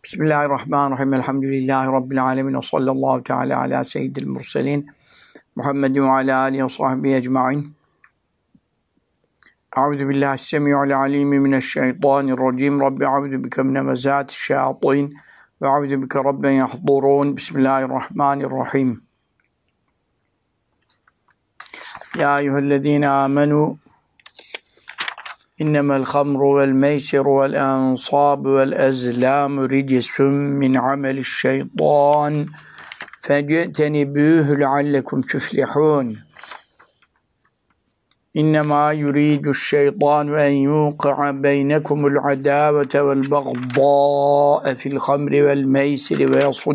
Bismillahirrahmanirrahim. Elhamdülillahi Rabbil alemin. Ve sallallahu teala ala seyyidil murselin. Muhammedin ve ala alihi ve sahbihi ecma'in. Euzu billahi s-semi'ul alimi mineşşeytanirracim. Rabbi euzu bike min hemezati'ş-şeyatin ve euzu bike rabben yahdurun. Bismillahirrahmanirrahim. Ya eyyühellezine amenu İnnemel hamru vel meysiru vel ensabu vel ezlamu ricisum min amelişşeytan fectenibûhü leallekum tuflihûn. İnnemâ yuridü'ş-şeytanu en yuqi'a beynekumul adâvete vel bagdâ'e fil hamri vel meysiri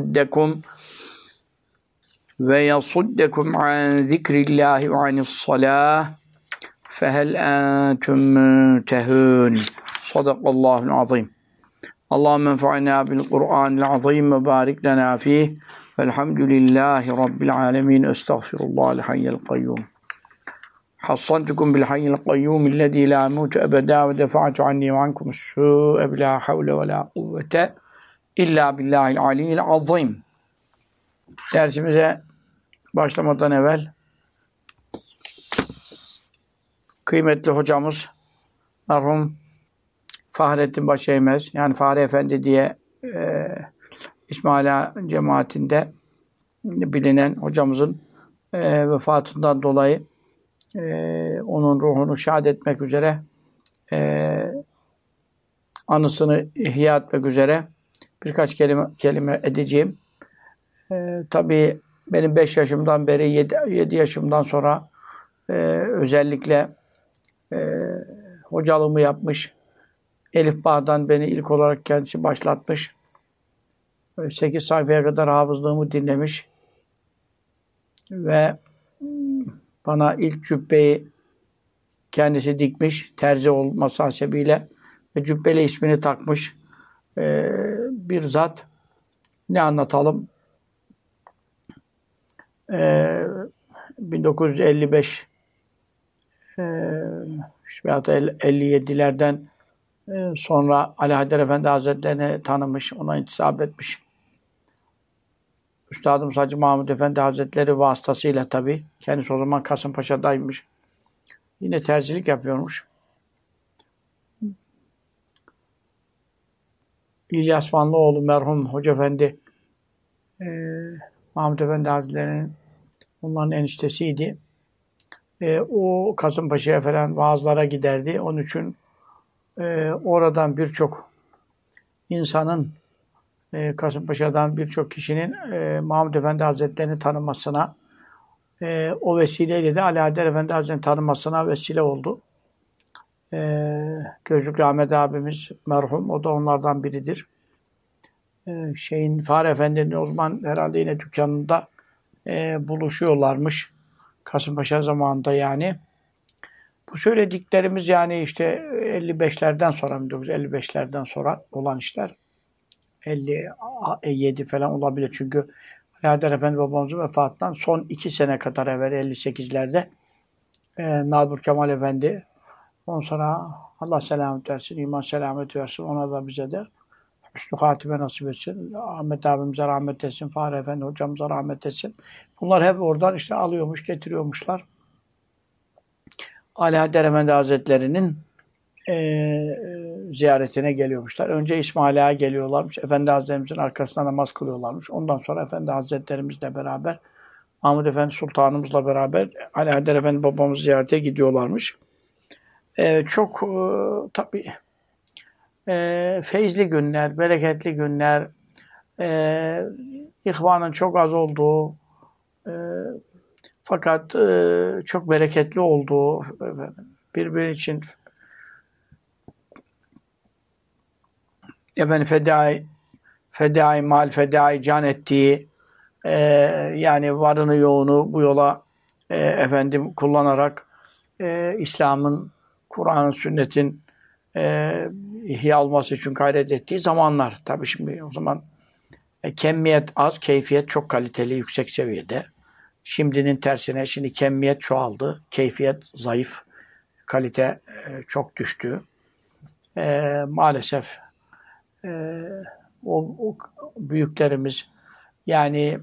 ve yasuddekum an zikrillâhi ve anis-salâh فَهَلْ أَنْتُمْ مُنْتَهُونَ صدق الله العظيم اللهم انفعنا بالقرآن العظيم وبارك لنا فيه والحمد لله رب العالمين استغفر الله الحي القيوم حصنتكم بالحي القيوم الذي لا أموت أبدا ودفعت عني وعنكم السوء بلا حول ولا قوة إلا بالله العلي العظيم. Dersimize başlamadan evvel kıymetli hocamız merhum Fahrettin Başeymez, yani Fahri Efendi diye İsmaila cemaatinde bilinen hocamızın vefatından dolayı onun ruhunu şad etmek üzere anısını ihya etmek üzere birkaç kelime edeceğim. Tabii benim 5 yaşımdan beri 7 yaşımdan sonra özellikle hocalığımı yapmış. Elif Bağ'dan beni ilk olarak kendisi başlatmış. 8 sayfaya kadar hafızlığımı dinlemiş. Ve bana ilk cübbeyi kendisi dikmiş. Terzi olması hasebiyle. Ve Cübbeli ismini takmış. Bir zat. Ne anlatalım? 1955 veyahut 57'lerden sonra Ali Haydar Efendi Hazretleri'ni tanımış, ona intisap etmiş. Üstadımız Hacı Mahmud Efendi Hazretleri vasıtasıyla tabii. Kendisi o zaman Kasımpaşa'daymış. Yine terzilik yapıyormuş. İlyas Vanlıoğlu merhum Hoca Efendi Mahmud Efendi Hazretleri'nin onların eniştesiydi. O Kasımpaşa'ya falan vaazlara giderdi. Onun için oradan birçok insanın Kasımpaşa'dan birçok kişinin Mahmud Efendi Hazretleri'ni tanımasına o vesileyle de Ali Haydar Efendi Hazretleri'ni tanımasına vesile oldu. Gözlüklü Ahmet abimiz merhum. O da onlardan biridir. Fahri Efendi'nin o zaman herhalde yine dükkanında buluşuyorlarmış. Kasımpaşa zamanında yani. Bu söylediklerimiz yani işte 55'lerden sonra, 1955'lerden sonra olan işler. 57 falan olabilir. Çünkü Ali Haydar Efendi babamızın vefatından son 2 sene kadar evvel 58'lerde Nalbur Kemal Efendi, ondan sonra Allah selamet versin, iman selamet versin, ona da bize de hüsnü hatime nasip etsin. Ahmet abimize rahmet etsin. Fahri Efendi hocamıza rahmet etsin. Bunlar hep oradan işte alıyormuş, getiriyormuşlar. Ali Haydar Efendi Hazretleri'nin ziyaretine geliyormuşlar. Önce İsmaila'ya geliyorlarmış. Efendi Hazretlerimizin arkasında namaz kılıyorlarmış. Ondan sonra Efendi Hazretlerimizle beraber, Mahmud Efendi Sultanımızla beraber Ali Haydar Efendi babamızı ziyarete gidiyorlarmış. Çok tabii feyizli günler, bereketli günler, ihvanın çok az olduğu, fakat çok bereketli olduğu, birbiri için fedai mal, fedai can ettiği, yani varını yoğunu bu yola kullanarak İslam'ın, Kur'an'ın, sünnetin ihya olması için gayret ettiği zamanlar. Tabii şimdi o zaman kemmiyet az, keyfiyet çok kaliteli, yüksek seviyede. Şimdinin tersine şimdi kemmiyet çoğaldı, keyfiyet zayıf, kalite çok düştü. Maalesef o büyüklerimiz yani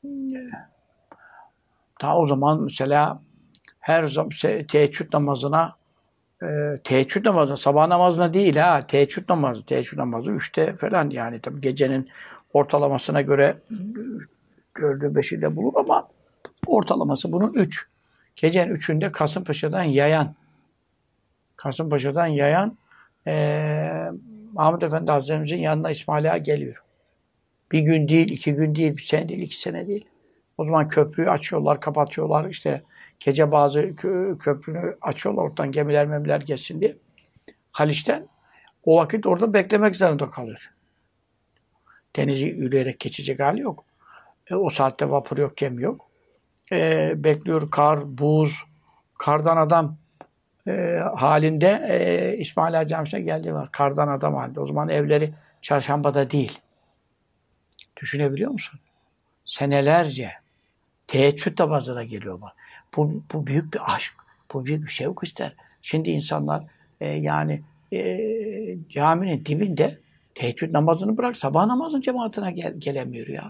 ta o zaman mesela her zaman teheccüd namazına teheccüd namazı, sabah namazına değil ha, teheccüd namazı 3'te falan yani tabii gecenin ortalamasına göre 4'ü 5'i de bulur ama ortalaması bunun 3. Gecenin 3'ünde Kasımpaşa'dan yayan Mahmud Efendi Hazretlerimizin yanına İsmail Ağa geliyor. Bir gün değil, 2 gün değil, 1 sene değil, 2 sene değil. O zaman köprüyü açıyorlar, kapatıyorlar. İşte gece bazı köprünü açıyorlar oradan gemiler geçsin diye. Haliç'ten. O vakit orada beklemek zorunda kalıyor. Denizi yürüyerek geçecek hali yok. O saatte vapur yok, gemi yok. Bekliyor kar, buz, kardan adam halinde İsmail Ağa Camisi'ne geldiği var. Kardan adam halinde. O zaman evleri çarşambada değil. Düşünebiliyor musun? Senelerce teheccüd namazına geliyorlar. Bu büyük bir aşk. Bu büyük bir şevk ister. Şimdi insanlar caminin dibinde teheccüd namazını bırak sabah namazın cemaatine gelemiyor ya.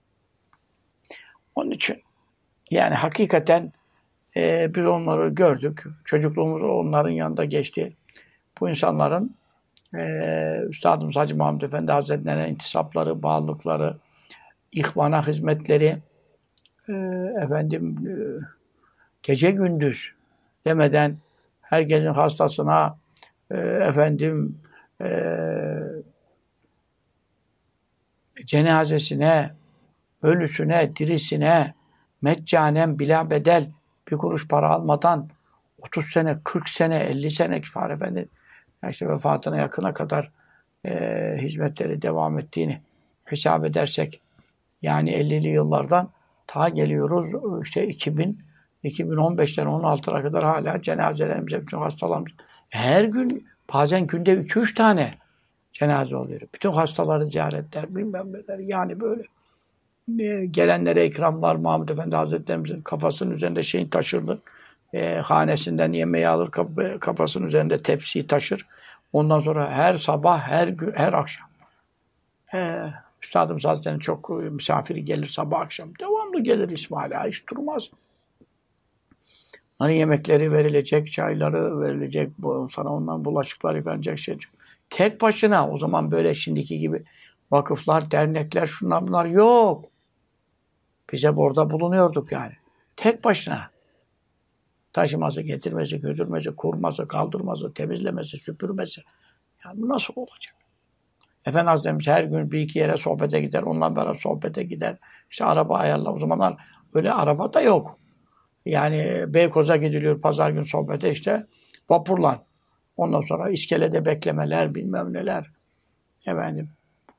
Onun için yani hakikaten biz onları gördük. Çocukluğumuz onların yanında geçti. Bu insanların Üstadımız Hacı Mahmud Efendi Hazretleri'ne intisapları, bağlılıkları, ihvana hizmetleri, gece gündüz demeden herkesin hastasına cenazesine, ölüsüne, dirisine meccanen bila bedel bir kuruş para almadan 30 sene, 40 sene, 50 sene Kifar Efendi işte vefatına yakına kadar hizmetleri devam ettiğini hesap edersek yani 50'li yıllardan ta geliyoruz işte 2015'ten 16'a kadar hala cenazelerimize, bütün hastalarımız her gün bazen günde 2-3 tane cenaze oluyor. Bütün hastaları ziyaretler, bilmem neler yani böyle gelenlere ikramlar. Mahmud Efendi Hazretlerimizin kafasının üzerinde şeyin taşırdı. Hanesinden yemeği alır, kafasının üzerinde tepsiyi taşır. Ondan sonra her sabah, her gün, her akşam. Üstadımız Hazretleri'nin çok misafiri gelir sabah akşam. Devamlı gelir İsmail Ağa, hiç durmaz. Hani yemekleri verilecek, çayları verilecek, sana ondan bulaşıklar yıkanacak şey. Tek başına o zaman böyle şimdiki gibi vakıflar, dernekler, şunlar bunlar yok. Biz hep orada bulunuyorduk yani. Tek başına. Taşıması, getirmesi, götürmesi, kurması, kaldırması, temizlemesi, süpürmesi. Yani bu nasıl olacak? Efendi Hazretlerimiz her gün bir iki yere sohbete gider. Ondan beraber sohbete gider. İşte araba ayarlar. O zamanlar öyle araba da yok. Yani Beykoz'a gidiliyor pazar gün sohbete işte vapurla. Ondan sonra iskelede beklemeler bilmem neler. Efendim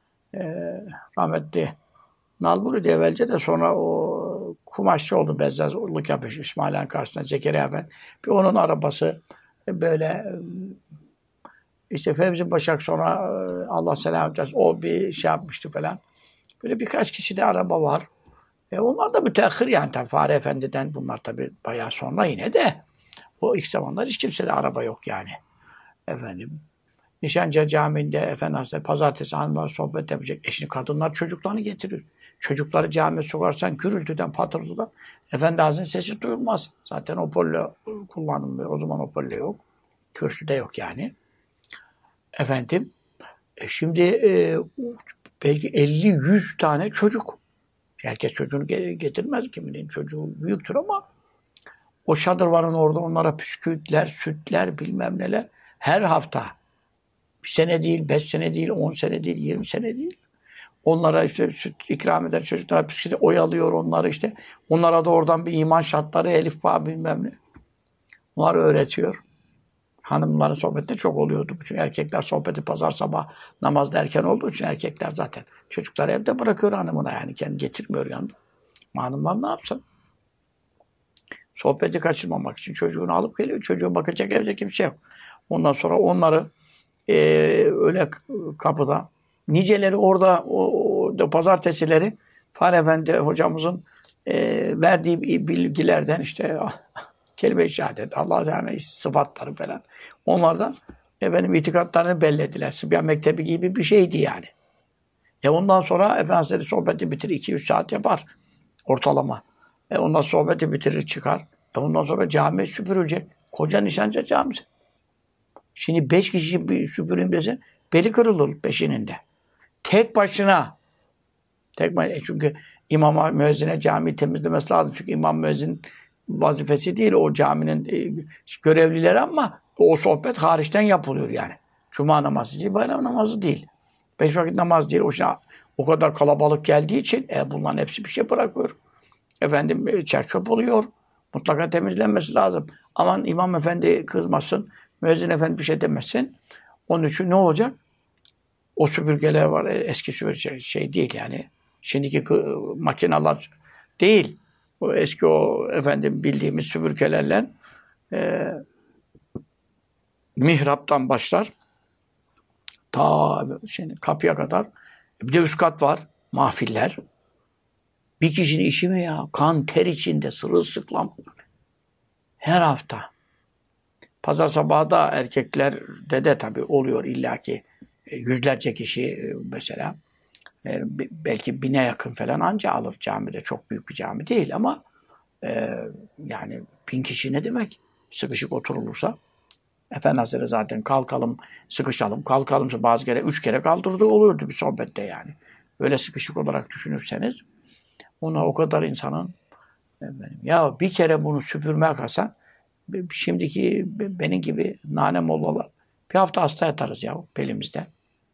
rahmetli Nalburi'de evvelce de sonra o kumaşçı oldu. Bezzazlık yapmış İsmail Ağa'nın karşısında Zekeriya Efendi. Bir onun arabası böyle işte Fevzi Başak sonra Allah selamet etsin o bir şey yapmıştı falan. Böyle birkaç kişi de araba var. Onlar da müteahhir yani tabii Fahri Efendi'den bunlar tabii bayağı sonra yine de o ilk zamanlar hiç kimsede araba yok yani. Efendim Nişancı Camii'nde Efendi Hazretleri pazartesi hanımlar sohbet yapacak. Şimdi kadınlar çocuklarını getirir. Çocukları camiye sokarsan gürültüden, patırtıdan Efendi Hazretleri'nin sesi duyulmaz. Zaten Opel'le kullanılmıyor. O zaman Opel'le yok. Kürsüde yok yani. Efendim şimdi belki 50-100 tane çocuk. Herkes çocuğunu getirmez. Kiminin çocuğu büyüktür ama o şadırvanın orada onlara püskürtler, sütler bilmem neler. Her hafta 1 sene değil, 5 sene değil, 10 sene değil, 20 sene değil. Onlara işte süt ikram eder çocuklara püskürtü oyalıyor onları işte. Onlara da oradan bir iman şartları, elif bağ bilmem ne. Onları öğretiyor. Hanımların sohbetinde çok oluyordu. Çünkü erkekler sohbeti pazar sabah namazda erken olduğu için erkekler zaten çocukları evde bırakıyor hanımına yani kendi getirmiyor yanında. Hanımlar ne yapsın? Sohbeti kaçırmamak için çocuğunu alıp geliyor. Çocuğu bakacak evde kimse yok. Ondan sonra onları öyle kapıda niceleri orada o pazartesileri Fahri Efendi hocamızın verdiği bilgilerden işte kelime-i şehadet, Allah'a yani sıfatları falan. Onlardan efendim itikatlarını bellediler. Sıbyan Mektebi gibi bir şeydi yani. Ondan sonra Efendimiz'le sohbeti bitirir. 2-3 saat yapar ortalama. Ondan sohbeti bitirir çıkar. Ondan sonra cami süpürülecek. Koca Nişancı Camisi. Şimdi 5 kişi bir süpüreyim desen beli kırılır peşinin de. Tek başına. Çünkü imama, müezzine camiyi temizlemesi lazım. Çünkü imam müezzin vazifesi değil o caminin görevlileri ama o sohbet hariçten yapılıyor yani. Cuma namazı değil, bayram namazı değil. 5 vakit namaz değil. O kadar kalabalık geldiği için bunların hepsi bir şey bırakıyor. Çerçöp oluyor. Mutlaka temizlenmesi lazım. Aman imam efendi kızmasın, müezzin efendi bir şey demesin. Onun için ne olacak? O süpürgeler var. Eski süpürge şey değil yani. Şimdiki makineler değil. O eski bildiğimiz süpürgelerle mihraptan başlar. Ta şimdi kapıya kadar. Bir de üst kat var. Mahfiller. Bir kişinin işi mi ya? Kan, ter içinde, sırılsıklam. Her hafta. Pazar sabahı da erkeklerde de tabii oluyor illaki. Yüzlerce kişi mesela. Belki 1000'e yakın falan anca alır camide. Çok büyük bir cami değil ama yani 1000 kişi ne demek? Sıkışık oturulursa. Efendi Hazretleri zaten kalkalım, sıkışalım. Kalkalımsa bazı kere 3 kere kaldırdığı oluyordu bir sohbette yani. Öyle sıkışık olarak düşünürseniz ona o kadar insanın ya bir kere bunu süpürmeye kalksan şimdiki benim gibi nane mollalar bir hafta hasta yatarız ya belimizde.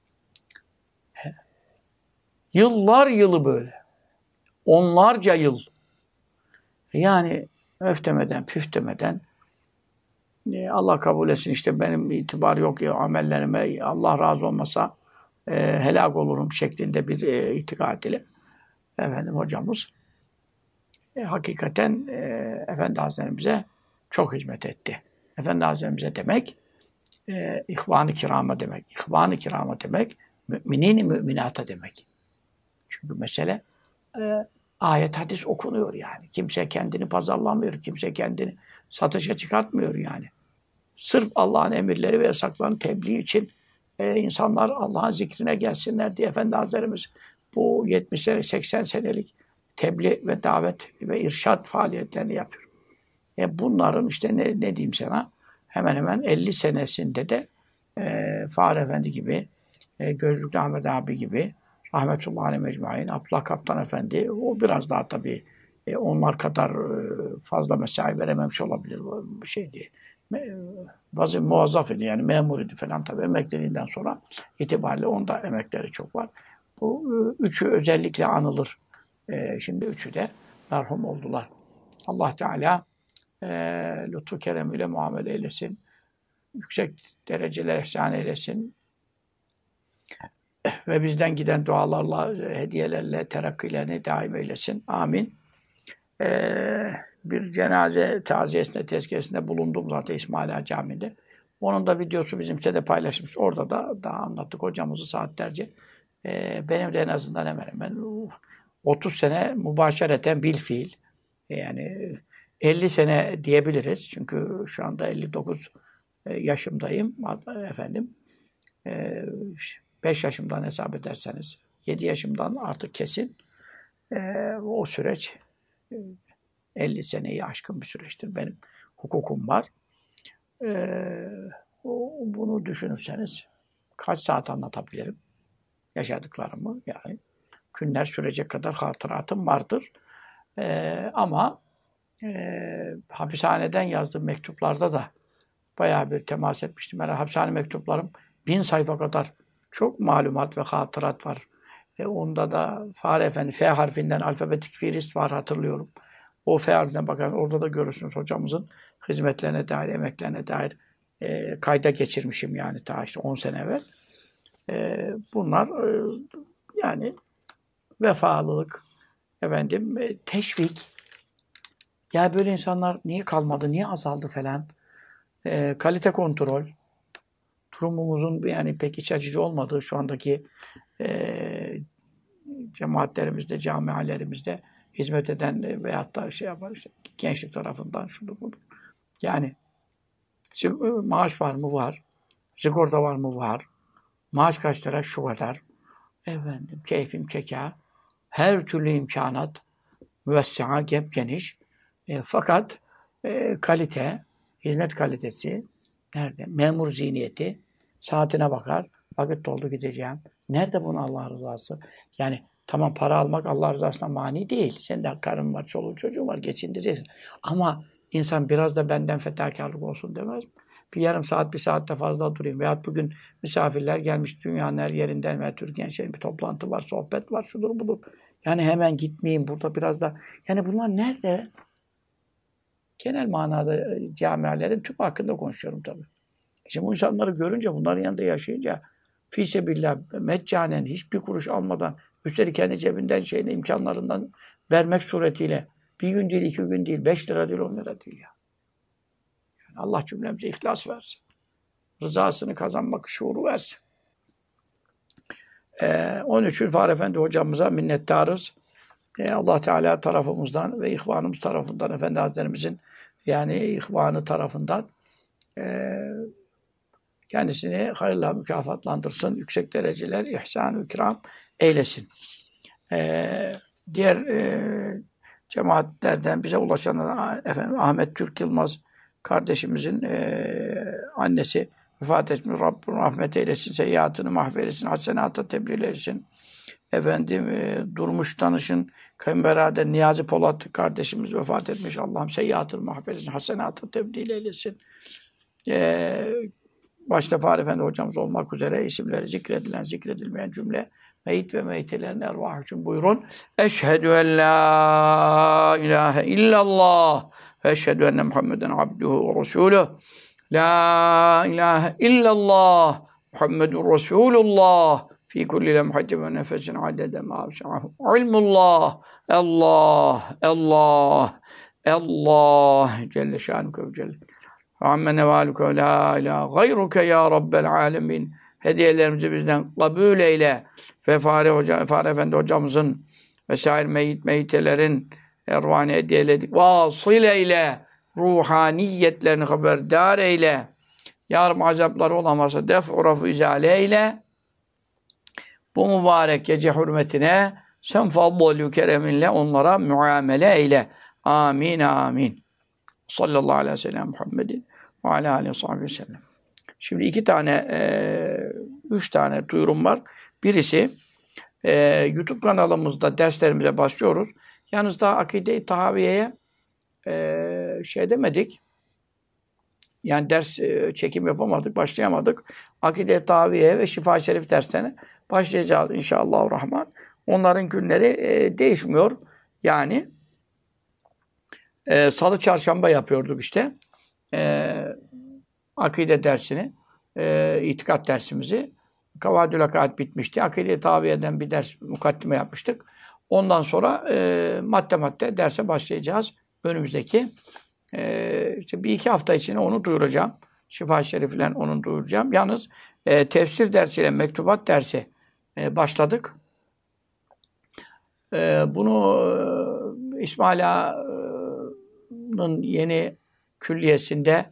Yıllar yılı böyle. Onlarca yıl. Yani öftemeden, püftemeden Allah kabul etsin işte benim itibar yok ya amellerime Allah razı olmasa helak olurum şeklinde bir itikad ile hocamız hakikaten Efendi Hazretlerimize çok hizmet etti. Efendi Hazretlerimize demek ihvan-ı kirama demek. İhvan-ı kirama demek müminin-i müminata demek. Çünkü mesele ayet hadis okunuyor yani. Kimse kendini pazarlamıyor. Kimse kendini satışa çıkartmıyor yani. Sırf Allah'ın emirleri ve yasaklarını tebliğ için insanlar Allah'ın zikrine gelsinler diye Efendi Hazretlerimiz bu 70 sene, 80 senelik tebliğ ve davet ve irşad faaliyetlerini yapıyor. Bunların işte ne diyeyim sana hemen hemen 50 senesinde de Fahri Efendi gibi, Gözlüklü Ahmet abi gibi rahmetullahi aleyhi mecmain, Abdullah Kaptan Efendi, o biraz daha tabii onlar kadar fazla mesai verememiş olabilir. Bir şey değil. Bazı muazzaf idi yani memur idi falan tabii emekliliğinden sonra itibariyle onda emekleri çok var. Bu üçü özellikle anılır. Şimdi üçü de merhum oldular. Allah Teala lütfu keremiyle muamele eylesin. Yüksek dereceler ihsan eylesin. Ve bizden giden dualarla, hediyelerle terakkilerini daim eylesin. Amin. Bir cenaze taziyesinde, tezkiyesinde bulundum zaten İsmail Ağa Camii'nde. Onun da videosu bizim sitede paylaşmış. Orada da daha anlattık hocamızı saatlerce. Benim de en azından hemen hemen 30 sene mübaşereten bilfiil. Yani 50 sene diyebiliriz. Çünkü şu anda 59 yaşımdayım. 5 yaşımdan hesap ederseniz 7 yaşımdan artık kesin o süreç 50 seneyi aşkın bir süreçtir. Benim hukukum var. Bunu düşünürseniz kaç saat anlatabilirim? Yaşadıklarımı yani günler sürecek kadar hatıratım vardır. Ama hapishaneden yazdığım mektuplarda da bayağı bir temas etmiştim. Yani hapishane mektuplarım 1000 sayfa kadar çok malumat ve hatırat var. Onda da Fahri Efendi F harfinden alfabetik fihrist var hatırlıyorum. O F harfinden bakın orada da görürsünüz hocamızın hizmetlerine dair, emeklerine dair kayda geçirmişim yani ta işte 10 sene evvel. Bunlar yani vefalılık, teşvik. Ya böyle insanlar niye kalmadı, niye azaldı falan. Kalite kontrol. Durumumuzun yani pek iç açıcı olmadığı şu andaki cemaatlerimizde, camialerimizde hizmet eden veyahut da şey yapar işte gençlik tarafından şunu bunu. Yani maaş var mı? Var. Sigorta var mı? Var. Maaş kaç lira? Şu kadar. efendim, keyfim keka, her türlü imkanat, müvessia, geniş. Fakat kalite, hizmet kalitesi nerede? Memur zihniyeti, saatine bakar, vakit doldu gideceğim. Nerede bunun Allah rızası? Yani tamam para almak Allah rızasına mani değil. Senin de karın var, çoluğun çocuğun var, geçindireceksin. Ama insan biraz da benden fedakarlık olsun demez mi? Bir yarım saat, bir saatte fazla durayım. Veyahut bugün misafirler gelmiş dünyanın her yerinden ve Türkiye'nin bir toplantı var, sohbet var, şudur budur. Yani hemen gitmeyeyim burada biraz da. Yani bunlar nerede? Genel manada camialerin tüm hakkında konuşuyorum tabii. Şimdi bu insanları görünce, bunların yanında yaşayınca fîsebillah, meccanen hiçbir kuruş almadan, üstelik kendi cebinden imkanlarından vermek suretiyle bir gün değil, 2 gün değil, 5 lira değil, 10 lira değil ya. Yani Allah cümlemize ihlas versin. Rızasını kazanmak şuuru versin. Onun için Fahri Efendi hocamıza minnettarız. Allah Teala tarafımızdan ve ihvanımız tarafından, Efendi Hazretlerimizin yani ihvanı tarafından kendisini hayırla mükafatlandırsın, yüksek dereceler, ihsan-ı ikram eylesin. Diğer cemaatlerden bize ulaşan efendim Ahmet Türk Yılmaz kardeşimizin annesi vefat etmiş. Rabbim rahmet eylesin, seyyiatını mahveylesin, hasenata tebdil eylesin. Efendim Durmuş Tanış'ın kayınbirader Niyazi Polat kardeşimiz vefat etmiş. Allah'ım seyyiatını mahveylesin, hasenata tebdil eylesin. Başta Fahri Efendi hocamız olmak üzere isimleri zikredilen, zikredilmeyen cümle meyit ve meyitelerin ervahı için buyurun. Eşhedü en la ilahe illallah ve eşhedü enne Muhammeden abduhu ve resuluh. La ilahe illallah Muhammedun Resulullah fi kulli lemhatin ve nefesin adede ma avşa'ahu. İlmullah, Allah, Allah, Allah Celle şanuke ve celle. Amme nevaluke ve la ilahe gayruke ya Rabbel alemin. Hediyelerimizi bizden kabul eyle. Ve Fahri Efendi hocamızın vesaire meyitelerin ervani hediye eyledik. Vasıl eyle. Ruhaniyetlerini haberdar eyle. Yarım azapları olamazsa def'u rafu izale eyle. Bu mübarek gece hürmetine sen fadlulü kereminle onlara muamele eyle. Amin, amin. Sallallahu aleyhi ve sellem Muhammedin ve alâ aleyhi ve sahbihi sellem. Şimdi 3 tane duyurum var. Birisi YouTube kanalımızda derslerimize başlıyoruz. Yalnız daha Akide-i Tahaviye'ye demedik. Yani ders çekim yapamadık, başlayamadık. Akide-i Tahaviye ve Şifa-i Şerif derslerine başlayacağız inşallahurrahman. Onların günleri değişmiyor. Yani Salı, Çarşamba yapıyorduk işte. Akide dersini, itikat dersimizi. Kavadül Akaid bitmişti. Akide-i Tahaviye'den bir ders mukaddime yapmıştık. Ondan sonra madde derse başlayacağız. Önümüzdeki işte 1-2 hafta içinde onu duyuracağım. Şifa-i Şerif'le onu duyuracağım. Yalnız tefsir dersiyle mektubat dersi başladık. Bunu İsmail Ağa'nın yeni külliyesinde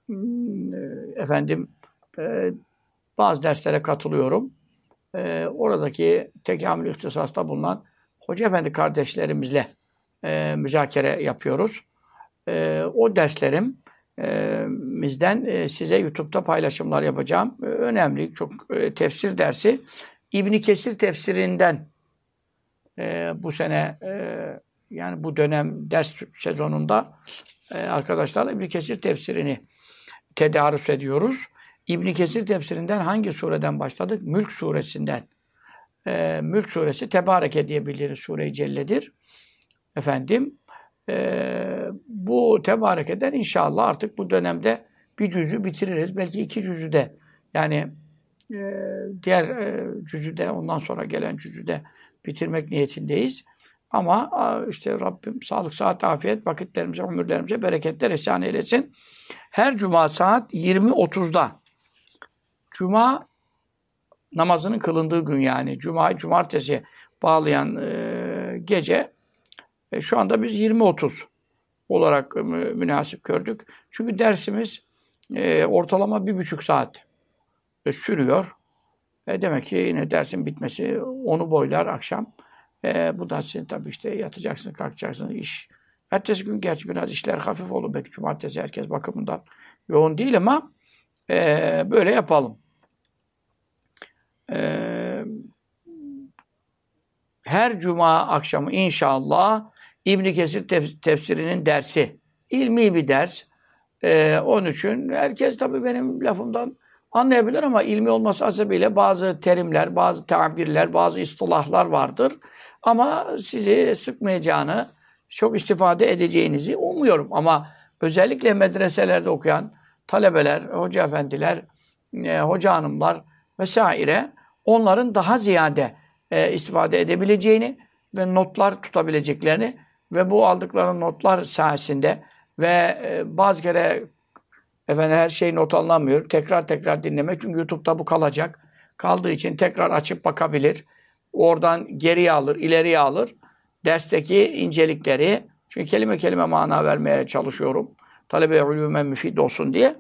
bazı derslere katılıyorum. Oradaki tekamül ihtisasta bulunan Hoca Efendi kardeşlerimizle müzakere yapıyoruz. O derslerimizden size YouTube'da paylaşımlar yapacağım. Önemli, çok tefsir dersi. İbn Kesir tefsirinden bu sene yani bu dönem ders sezonunda arkadaşlarla İbn Kesir tefsirini tedarüs ediyoruz. İbn Kesir tefsirinden hangi sureden başladık? Mülk suresinden. Mülk suresi Tebareke diye bildiğiniz Sure-i Celle'dir. Bu Tebareke'den inşallah artık bu dönemde bir cüzü bitiririz. Belki 2 cüzü de yani diğer cüzü de ondan sonra gelen cüzü de bitirmek niyetindeyiz. Ama işte Rabbim sağlık, sıhhat, afiyet, vakitlerimize, ömürlerimize bereketler ihsan eylesin. Her cuma saat 20.30'da cuma namazının kılındığı gün yani cumayı cumartesiye bağlayan gece şu anda biz 20.30 olarak münasip gördük. Çünkü dersimiz ortalama 1,5 saat sürüyor. Demek ki yine dersin bitmesi onu boylar akşam. Bu da sizin tabii işte yatacaksınız, kalkacaksınız, iş. Ertesi gün gerçi biraz işler hafif olur. Belki cumartesi herkes bakımından yoğun değil ama böyle yapalım. Her cuma akşamı inşallah İbn Kesir tefsirinin dersi. İlmi bir ders. Onun için herkes tabii benim lafımdan anlayabilir ama ilmi olması hasebiyle bazı terimler, bazı tabirler, bazı istilahlar vardır. Ama sizi sıkmayacağını, çok istifade edeceğinizi umuyorum. Ama özellikle medreselerde okuyan talebeler, hoca efendiler, hoca hanımlar vesaire onların daha ziyade istifade edebileceğini ve notlar tutabileceklerini ve bu aldıkları notlar sayesinde ve bazı kere her şey not alınamıyor. Tekrar tekrar dinlemek. Çünkü YouTube'da bu kalacak. Kaldığı için tekrar açıp bakabilir. Oradan geriye alır, ileriye alır. Dersteki incelikleri. Çünkü kelime kelime mana vermeye çalışıyorum. Talebe-i ulûmen müfid olsun diye.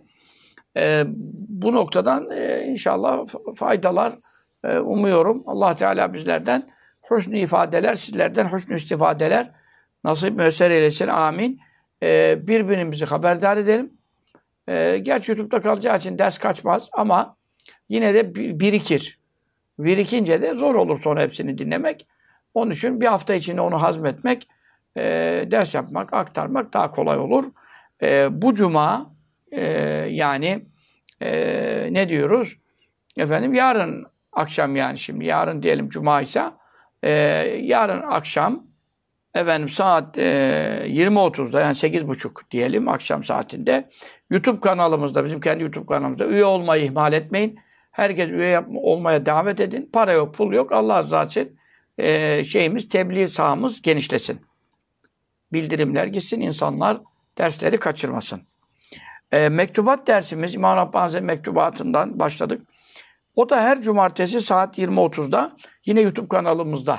Bu noktadan inşallah faydalar umuyorum. Allah Teala bizlerden husnü ifadeler, sizlerden husnü istifadeler nasip müessir eylesin. Amin. Birbirimizi haberdar edelim. Gerçi YouTube'da kalacağı için ders kaçmaz ama yine de birikir. Birikince de zor olur sonra hepsini dinlemek. Onun için bir hafta içinde onu hazmetmek, ders yapmak, aktarmak daha kolay olur. Bu cuma yani ne diyoruz? Yarın akşam yani şimdi yarın diyelim cuma ise yarın akşam saat 20.30'da yani 8.30 diyelim akşam saatinde YouTube kanalımızda, bizim kendi YouTube kanalımızda üye olmayı ihmal etmeyin. Herkes üye olmaya davet edin. Para yok, pul yok. Allah razı için tebliğ sahamız genişlesin. Bildirimler gitsin, insanlar dersleri kaçırmasın. Mektubat dersimiz İmam Rabbani Hazretleri mektubatından başladık. O da her cumartesi saat 20.30'da yine YouTube kanalımızda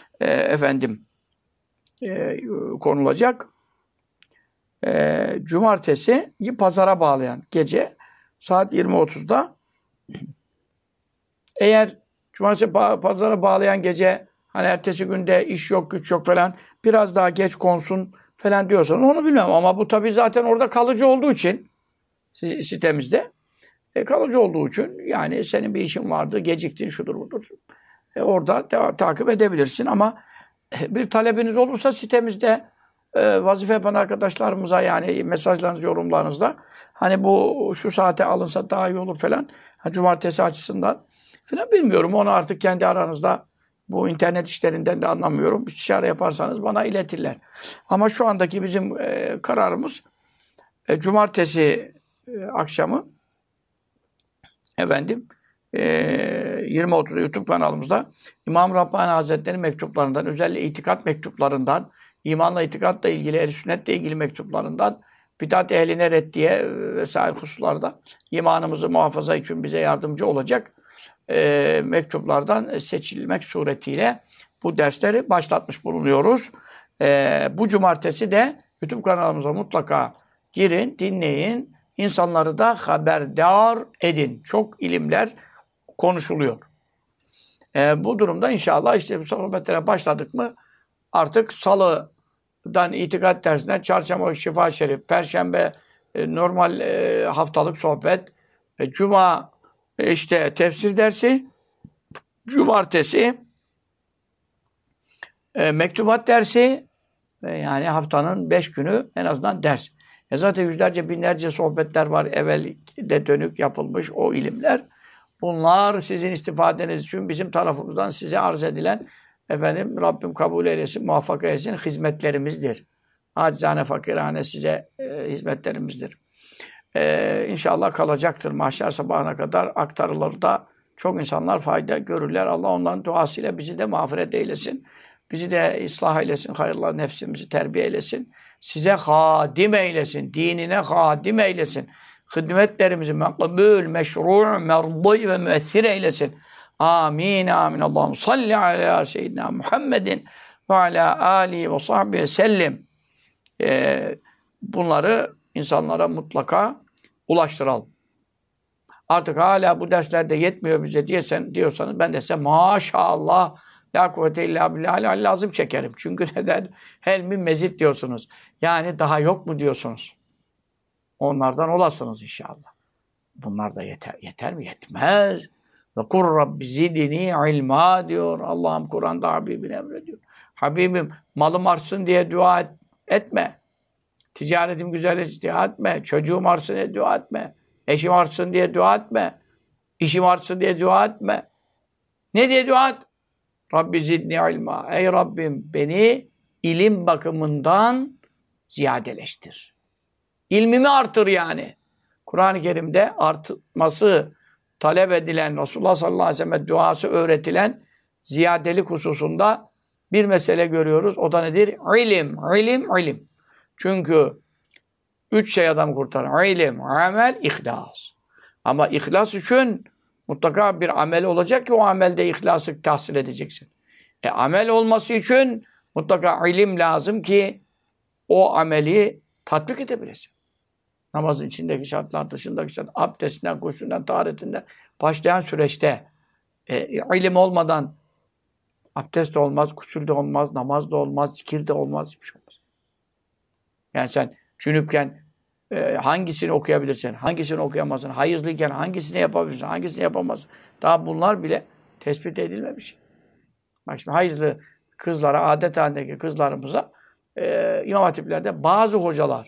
konulacak. Cumartesi pazara bağlayan gece saat 20.30'da eğer cumartesi pazara bağlayan gece hani ertesi günde iş yok, güç yok falan biraz daha geç konsun falan diyorsan onu bilmem ama bu tabii zaten orada kalıcı olduğu için sitemizde kalıcı olduğu için yani senin bir işin vardı, geciktin, şudur budur. Orada takip edebilirsin ama bir talebiniz olursa sitemizde vazife yapan arkadaşlarımıza yani mesajlarınız, yorumlarınızda hani bu şu saate alınsa daha iyi olur falan. Cumartesi açısından falan bilmiyorum. Onu artık kendi aranızda bu internet işlerinden de anlamıyorum. İstişare yaparsanız bana iletirler. Ama şu andaki bizim kararımız cumartesi akşamı 20.30 YouTube kanalımızda İmam Rabbani Hazretleri mektuplarından, özellikle itikat mektuplarından, imanla itikatla ilgili, ehl-i sünnetle ilgili mektuplarından, bidat ehline reddiye vesaire hususlarda imanımızı muhafaza için bize yardımcı olacak mektuplardan seçilmek suretiyle bu dersleri başlatmış bulunuyoruz. Bu cumartesi de YouTube kanalımıza mutlaka girin, dinleyin. İnsanları da haberdar edin. Çok ilimler konuşuluyor. Bu durumda inşallah işte bu sohbetlere başladık mı artık salıdan itikat dersinden çarşamba şifa şerif, perşembe normal haftalık sohbet, cuma tefsir dersi, cumartesi mektubat dersi yani haftanın 5 günü en azından ders. Zaten yüzlerce binlerce sohbetler var evvelde dönük yapılmış o ilimler. Bunlar sizin istifadeniz için bizim tarafımızdan size arz edilen Rabbim kabul eylesin, muvaffak eylesin hizmetlerimizdir. Acizane fakirane size hizmetlerimizdir. İnşallah kalacaktır. Mahşer sabahına kadar aktarılır da çok insanlar fayda görürler. Allah onların duasıyla bizi de mağfiret eylesin. Bizi de ıslah eylesin. Hayırlı nefsimizi terbiye eylesin. Size hadim eylesin. Dinine hadim eylesin. Hizmetlerimizi makbul, meşru', merdi ve müessir eylesin. Amin, amin. Allahümme salli ala seyyidina Muhammedin ve ala alihi ve sahbihi sellim. Bunları insanlara mutlaka ulaştıralım. Artık hala bu derslerde yetmiyor bize diyorsanız ben de size maşallah la kuvvete illa billah lazım çekerim. Çünkü neden? Helmi mezit diyorsunuz. Yani daha yok mu diyorsunuz. Onlardan olasınız inşallah. Bunlar da yeter. Yeter mi? Yetmez. Ve kur Rabbi zidni ilma diyor. Allah'ım Kur'an'da Habibine emrediyor. Habibim malım artsın diye dua etme. Ticaretim güzel etsin diye dua etme. Çocuğum artsın diye dua etme. Eşim artsın diye dua etme. İşim artsın diye dua etme. Ne diye dua et? Rabbi zidni ilma. Ey Rabbim beni ilim bakımından ziyadeleştir. İlmimi artır yani. Kur'an-ı Kerim'de artması talep edilen, Resulullah sallallahu aleyhi ve sellem duası öğretilen ziyadelik hususunda bir mesele görüyoruz. O da nedir? İlim, ilim, ilim. Çünkü 3 şey adam kurtarır. İlim, amel, ihlas. Ama ihlas için mutlaka bir amel olacak ki o amelde ihlası tahsil edeceksin. Amel olması için mutlaka ilim lazım ki o ameli tatbik edebilesin. Namazın içindeki şartlar, dışındaki şartlar, abdestinden, gusülden, taharetinden başlayan süreçte ilim olmadan abdest de olmaz, gusül de olmaz, namaz da olmaz, zikir de olmaz, hiçbir şey olmaz. Yani sen cünüpken hangisini okuyabilirsin, hangisini okuyamazsın, hayızlıyken hangisini yapabilirsin, hangisini yapamazsın. Daha bunlar bile tespit edilmemiş. Bak şimdi hayızlı kızlara, adet halindeki kızlarımıza İmam Hatiplerde bazı hocalar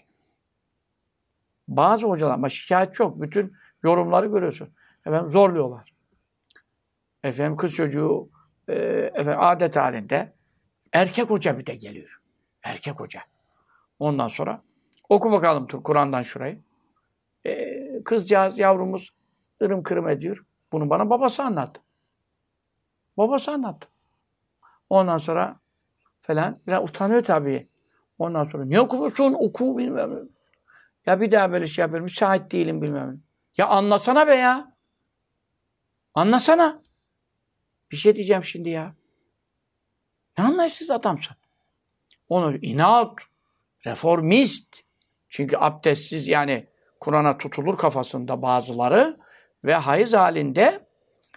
ama şikayet çok. Bütün yorumları görüyorsun. Efendim zorluyorlar. Efendim kız çocuğu adet halinde erkek hoca bir de geliyor. Erkek hoca. Ondan sonra oku bakalım Kur'an'dan şurayı. Kızcağız, yavrumuz ırım kırım ediyor. Bunu bana babası anlattı. Babası anlattı. Ondan sonra falan biraz utanıyor tabii. Ondan sonra ne okumuşsun? Oku bilmem. Ya bir daha böyle şey yapıyorum. Müsait değilim bilmem. Ya anlasana be ya. Anlasana. Bir şey diyeceğim şimdi ya. Ne anlayışsız adamsın. Onu inat, reformist. Çünkü abdestsiz yani Kur'an'a tutulur kafasında bazıları ve hayız halinde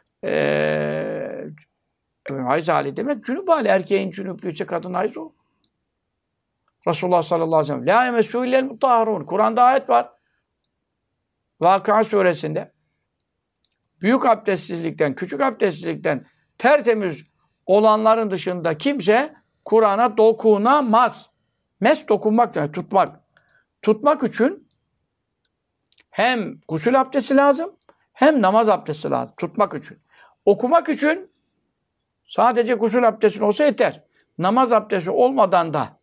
hayız hali demek cünüp hali. Erkeğin cünüplüyse kadın hayız o. Resulullah sallallahu aleyhi ve sellem la yemessû illel mutahharûn. Kur'an'da ayet var. Vakıa suresinde. Büyük abdestsizlikten, küçük abdestsizlikten tertemiz olanların dışında kimse Kur'an'a dokunamaz. Mes dokunmak demek, tutmak. Tutmak için hem gusül abdesti lazım, hem namaz abdesti lazım. Tutmak için. Okumak için sadece gusül abdestin olsa yeter. Namaz abdesti olmadan da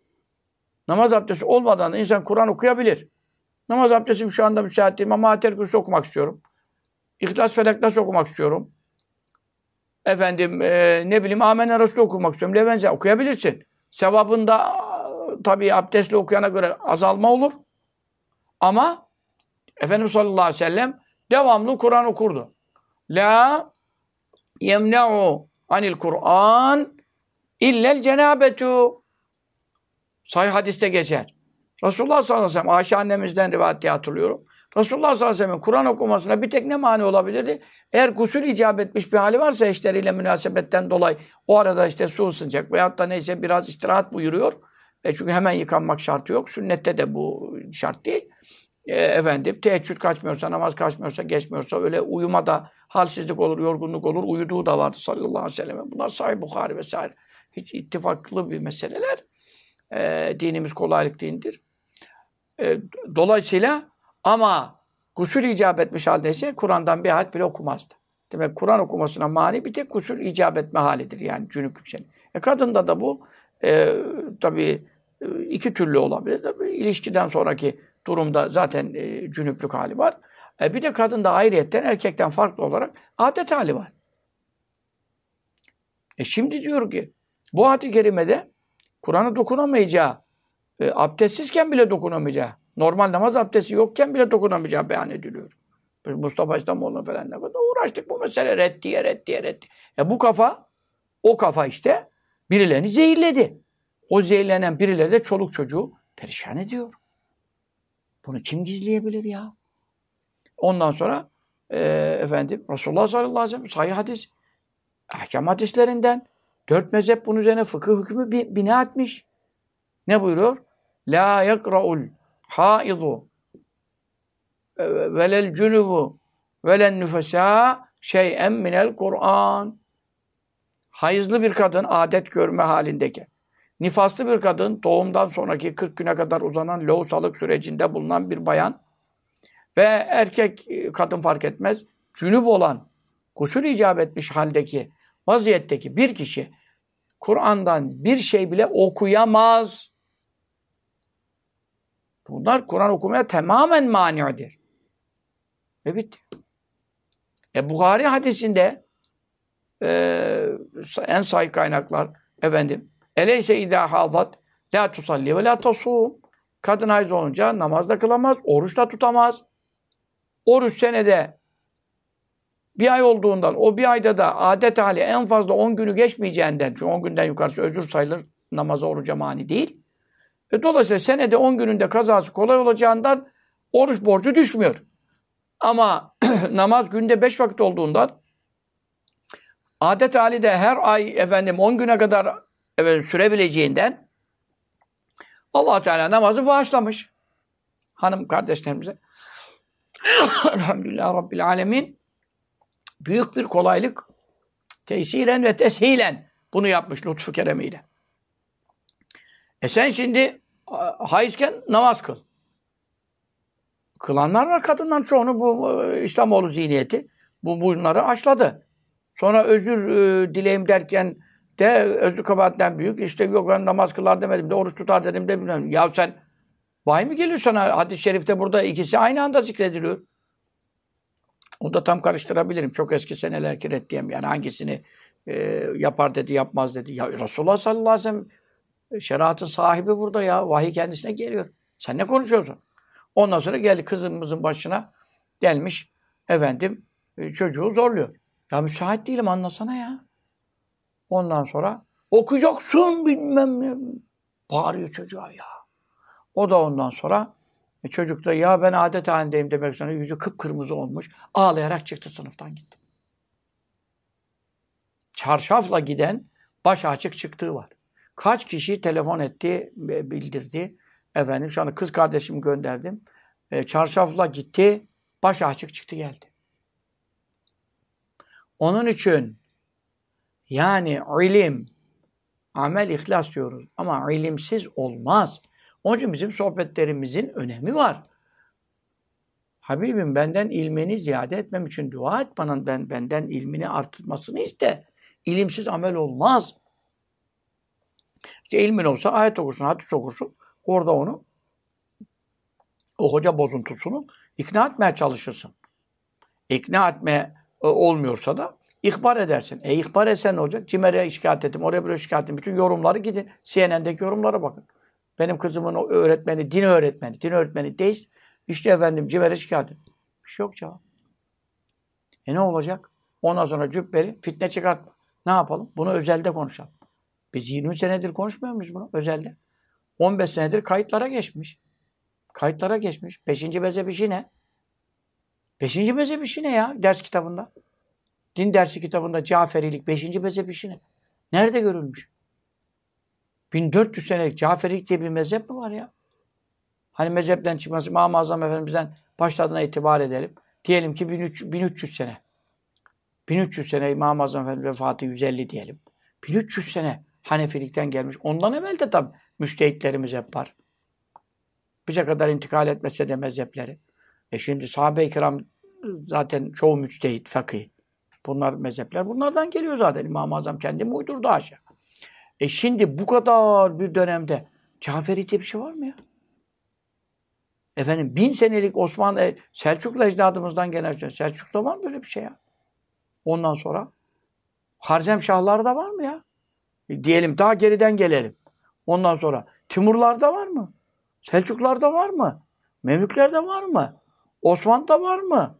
insan Kur'an okuyabilir. Namaz abdestim şu anda müsait değilim ama Atel Kürsi okumak istiyorum. İhlas Felaknas okumak istiyorum. Efendim ne bileyim Amenna Resulü okumak istiyorum. Levenze okuyabilirsin. Sevabında tabii abdestli okuyana göre azalma olur. Ama Efendimiz sallallahu aleyhi ve sellem devamlı Kur'an okurdu. La yemne'u anil Kur'an illel cenabetu. Sahih hadiste geçer. Resulullah sallallahu aleyhi ve sellem, Ayşe annemizden rivayet diye hatırlıyorum. Resulullah sallallahu aleyhi ve sellem Kur'an okumasına bir tek ne mani olabilirdi? Eğer gusül icap etmiş bir hali varsa eşleriyle münasebetten dolayı o arada işte su ısınacak veyahut da neyse biraz istirahat buyuruyor. Çünkü hemen yıkanmak şartı yok. Sünnette de bu şart değil. Efendim teheccüd kaçmıyorsa, namaz kaçmıyorsa, geçmiyorsa öyle uyumada halsizlik olur, yorgunluk olur. Uyuduğu da vardı sallallahu aleyhi ve sellem. Bunlar Sahih Bukhari vesaire. Hiç ittifaklı bir meseleler. Dinimiz kolaylık dindir. Dolayısıyla ama gusül icap etmiş haldeyse Kur'an'dan bir ayet bile okumazdı. Demek Kur'an okumasına mani bir tek gusül icap etme halidir yani cünüplük şey. Kadında da bu tabii iki türlü olabilir. Tabii, ilişkiden sonraki durumda zaten cünüplük hali var. Bir de kadında ayrıyetten erkekten farklı olarak adet hali var. Şimdi diyor ki bu ayet-i kerimede Kur'an'a dokunamayacağı, abdestsizken bile dokunamayacağı, normal namaz abdesti yokken bile dokunamayacağı beyan ediliyor. Mustafa İslamoğlu'na falan ne kadar uğraştık bu mesele reddiye. Bu kafa, o kafa işte birilerini zehirledi. O zehirlenen birileri de çoluk çocuğu perişan ediyor. Bunu kim gizleyebilir ya? Ondan sonra efendim Resulullah sallallahu aleyhi ve sellem sahih hadis, ahkam hadislerinden 4 mezhep bunun üzerine fıkıh hükmü bina etmiş. Ne buyuruyor? La yakra'ul haizu velel cunubu velen nüfesâ şey'en minel Kur'an. Hayızlı bir kadın adet görme halindeki, nifaslı bir kadın doğumdan sonraki 40 güne kadar uzanan lohusalık sürecinde bulunan bir bayan ve erkek kadın fark etmez, cünüp olan, gusül icap etmiş haldeki, vaziyetteki bir kişi Kur'an'dan bir şey bile okuyamaz. Bunlar Kur'an okumaya tamamen mani'dir. Ve bitti. Buhari hadisinde en sahih kaynaklar efendim eleyse idâ hazat la tusalli ve la tasum. Kadın hayız olunca namaz da kılamaz, oruç da tutamaz. Oruç senede bir ay olduğundan, o bir ayda da adet hali en fazla 10 günü geçmeyeceğinden, çünkü 10 günden yukarısı özür sayılır, namaza oruca mani değil. Dolayısıyla senede 10 gününde kazası kolay olacağından oruç borcu düşmüyor. Ama namaz günde 5 vakit olduğundan adet hali de her ay efendim 10 güne kadar sürebileceğinden Allah Teala namazı bağışlamış. Hanım kardeşlerimize elhamdülillah Rabbil Alemin büyük bir kolaylık tesiren ve teshilen bunu yapmış lütfu keremiyle. Sen şimdi hayızken namaz kıl. Kılanlar var, kadınlar çoğunu bu İslamoğlu zihniyeti bunları aşladı. Sonra özür dileyim derken de özrü kabahatten büyük. İşte yok ben namaz kılar demedim de oruç tutar dedim de bilmem. Ya sen vahiy mi geliyor sana? Hadis-i şerifte burada ikisi aynı anda zikrediliyor. Onu da tam karıştırabilirim. Çok eski senelerki reddiyem. Yani hangisini yapar dedi, yapmaz dedi. Ya Resulullah sallallahu aleyhi ve sellem şeriatın sahibi burada ya. Vahiy kendisine geliyor. Sen ne konuşuyorsun? Ondan sonra geldi kızımızın başına gelmiş efendim çocuğu zorluyor. Ya müsait değilim anlasana ya. Ondan sonra okuyacaksın bilmem ne. Bağırıyor çocuğa ya. O da ondan sonra çocuk da ya ben adet halindeyim demek sonra yüzü kıpkırmızı olmuş. Ağlayarak çıktı sınıftan gitti. Çarşafla giden baş açık çıktığı var. Kaç kişi telefon etti, bildirdi. Efendim şu anda kız kardeşimi gönderdim. Çarşafla gitti, baş açık çıktı geldi. Onun için yani ilim, amel, ihlas diyoruz. Ama ilimsiz olmaz. Onun için bizim sohbetlerimizin önemi var. Habibim benden ilmini ziyade etmem için dua et bana. Benden ilmini artırmasını iste. İlimsiz amel olmaz. İşte ilmin olsa ayet okursun, hadis okursun. Orada onu, o hoca bozuntusunu ikna etmeye çalışırsın. İkna etmeye olmuyorsa da ihbar edersin. İhbar etsen ne olacak? CİMER'e şikayet ettim, oraya buraya şikayet ettim. Bütün yorumları gidin. CNN'deki yorumlara bakın. Benim kızımın öğretmeni, din öğretmeni deist. İşte efendim CİMER'e şikayet ettim. Bir şey yok cevap. Ne olacak? Ondan sonra cübbeli fitne çıkartma. Ne yapalım? Bunu özelde konuşalım. Biz 20 senedir konuşmuyor muyuz bunu özelde? 15 senedir kayıtlara geçmiş. Kayıtlara geçmiş. 5. mezhep işi ne? 5. mezhep işi ne ya ders kitabında? Din dersi kitabında Caferilik 5. mezhep işi ne? Nerede görülmüş? 1400 senelik Caferilik diye bir mezhep mi var ya? Hani mezhepten çıkması İmam-ı Azam Efendimiz'den başladığına itibar edelim. Diyelim ki 1300 sene. 1300 sene İmam-ı Azam Efendimiz vefatı 150 diyelim. 1300 sene Hanefilikten gelmiş. Ondan evvel de tabii müştehitlerimiz hep var. Bize kadar intikal etmese de mezhepleri. Şimdi sahabe-i kiram zaten çoğu müçtehit, fakih. Bunlar mezhepler bunlardan geliyor zaten. İmam-ı Azam kendi mi uydurdu aşağı? Şimdi bu kadar bir dönemde Caferi diye bir şey var mı ya? Efendim 1000 senelik Osmanlı, Selçuklu ecdadımızdan gelen Selçuklu'da var mı böyle bir şey ya? Ondan sonra Harzemşahlarda var mı ya? Diyelim daha geriden gelelim. Ondan sonra Timurlarda var mı? Selçuklarda var mı? Memlüklerde var mı? Osmanlı'da var mı?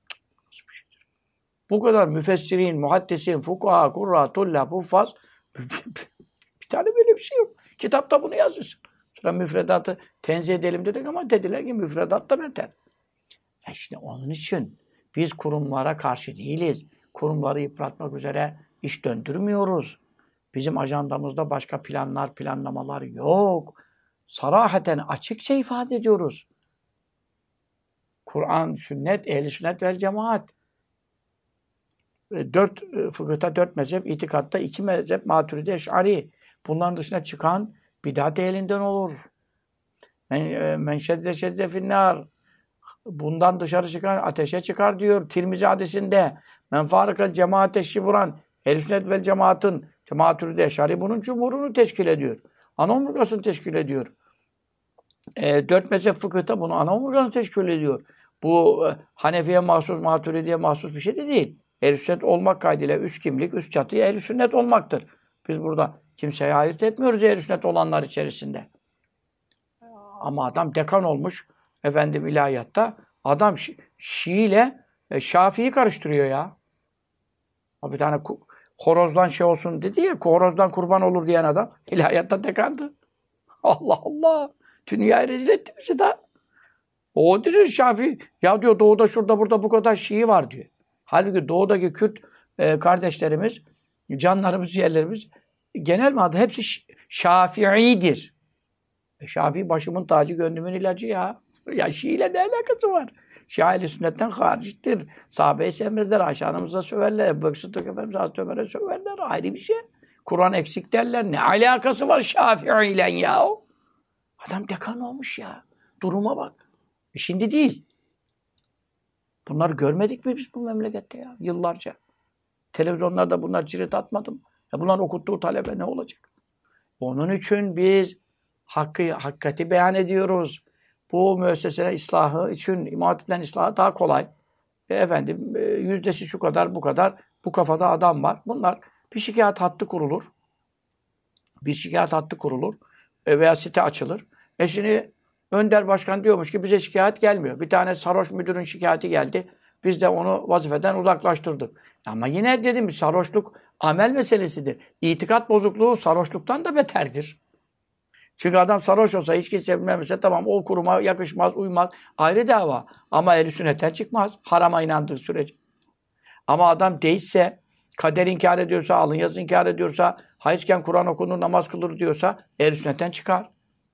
Bu kadar müfessirin, muhaddisin, fukaha, kurra, tullab, huffaz bir tane böyle bir şey yok. Kitapta bunu yazıyorsun. Sonra müfredatı tenzih edelim dedik ama dediler ki müfredat da beter. İşte onun için Biz kurumlara karşı değiliz. Kurumları yıpratmak üzere iş döndürmüyoruz. Bizim ajandamızda başka planlar, planlamalar yok. Sarahaten açıkça ifade ediyoruz. Kur'an, sünnet, ehl-i sünnet vel cemaat. 4 fıkıhta 4 mezhep, itikatta 2 mezhep, Maturidi, Eş'ari. Bunların dışına çıkan bid'at elinden olur. Men şedde finnâr. Bundan dışarı çıkan ateşe çıkar diyor Tirmizi hadisinde. Men farikal cemaate şibran. Ehl-i sünnet vel cemaatın Maturidi, Eş'ari bunun cumhurunu teşkil ediyor. Ana omurgasını teşkil ediyor. 4 mezhep fıkıhta bunu ana omurgasını teşkil ediyor. Bu Hanefi'ye mahsus, Maturidi'ye mahsus bir şey de değil. Ehl-i sünnet olmak kaydıyla üst kimlik, üst çatıya ehl-i sünnet olmaktır. Biz burada kimseye ayırt etmiyoruz ehl-i sünnet olanlar içerisinde. Ama adam dekan olmuş, efendim ilahiyatta. Adam Şii ile Şafii'yi karıştırıyor ya. Bir tane horozdan şey olsun dedi ya, horozdan kurban olur diyen adam ilahiyatta dekandı. Allah Allah! Dünyayı rezil etti bizi de. O diyor Şafii, ya diyor doğuda şurada burada bu kadar Şii var diyor. Halbuki doğudaki Kürt kardeşlerimiz, canlarımız, ciğerlerimiz genel manada hepsi Şafii'dir. Şafii başımın tacı, gönlümün ilacı ya. Ya Şii ile ne alakası var? Şii ehl-i sünnetten haricidir. Sahabeyi sevmezler, aşağımıza söverler. Böksütük Efendimiz Hazreti Ömer'e söverler. Ayrı bir şey. Kur'an eksik derler. Ne alakası var Şafii ile ya? Adam dekan olmuş ya. Duruma bak. Şimdi değil. Bunları görmedik mi biz bu memlekette ya? Yıllarca. Televizyonlarda bunlar cirit atmadı mı? Ya bunlar okuttuğu talebe ne olacak? Onun için biz hakikati beyan ediyoruz. Bu müesseselerin ıslahı için İmam Hatip'ten ıslahı daha kolay. Efendim yüzdesi şu kadar bu kadar. Bu kafada adam var. Bunlar bir şikayet hattı kurulur. Bir şikayet hattı kurulur. Veya site açılır. Şimdi Önder Başkan diyormuş ki bize şikayet gelmiyor. Bir tane sarhoş müdürün şikayeti geldi. Biz de onu vazifeden uzaklaştırdık. Ama yine dedim sarhoşluk amel meselesidir. İtikat bozukluğu sarhoşluktan da beterdir. Çünkü adam sarhoş olsa, hiç kimse bilmemese tamam o kuruma yakışmaz, uymaz. Ayrı dava. Ama ehl-i sünnetten çıkmaz. Harama inandığı sürece. Ama adam değilse, kader inkar ediyorsa, alın yazı inkar ediyorsa, hayızken Kur'an okunur, namaz kılır diyorsa ehl-i sünnetten çıkar.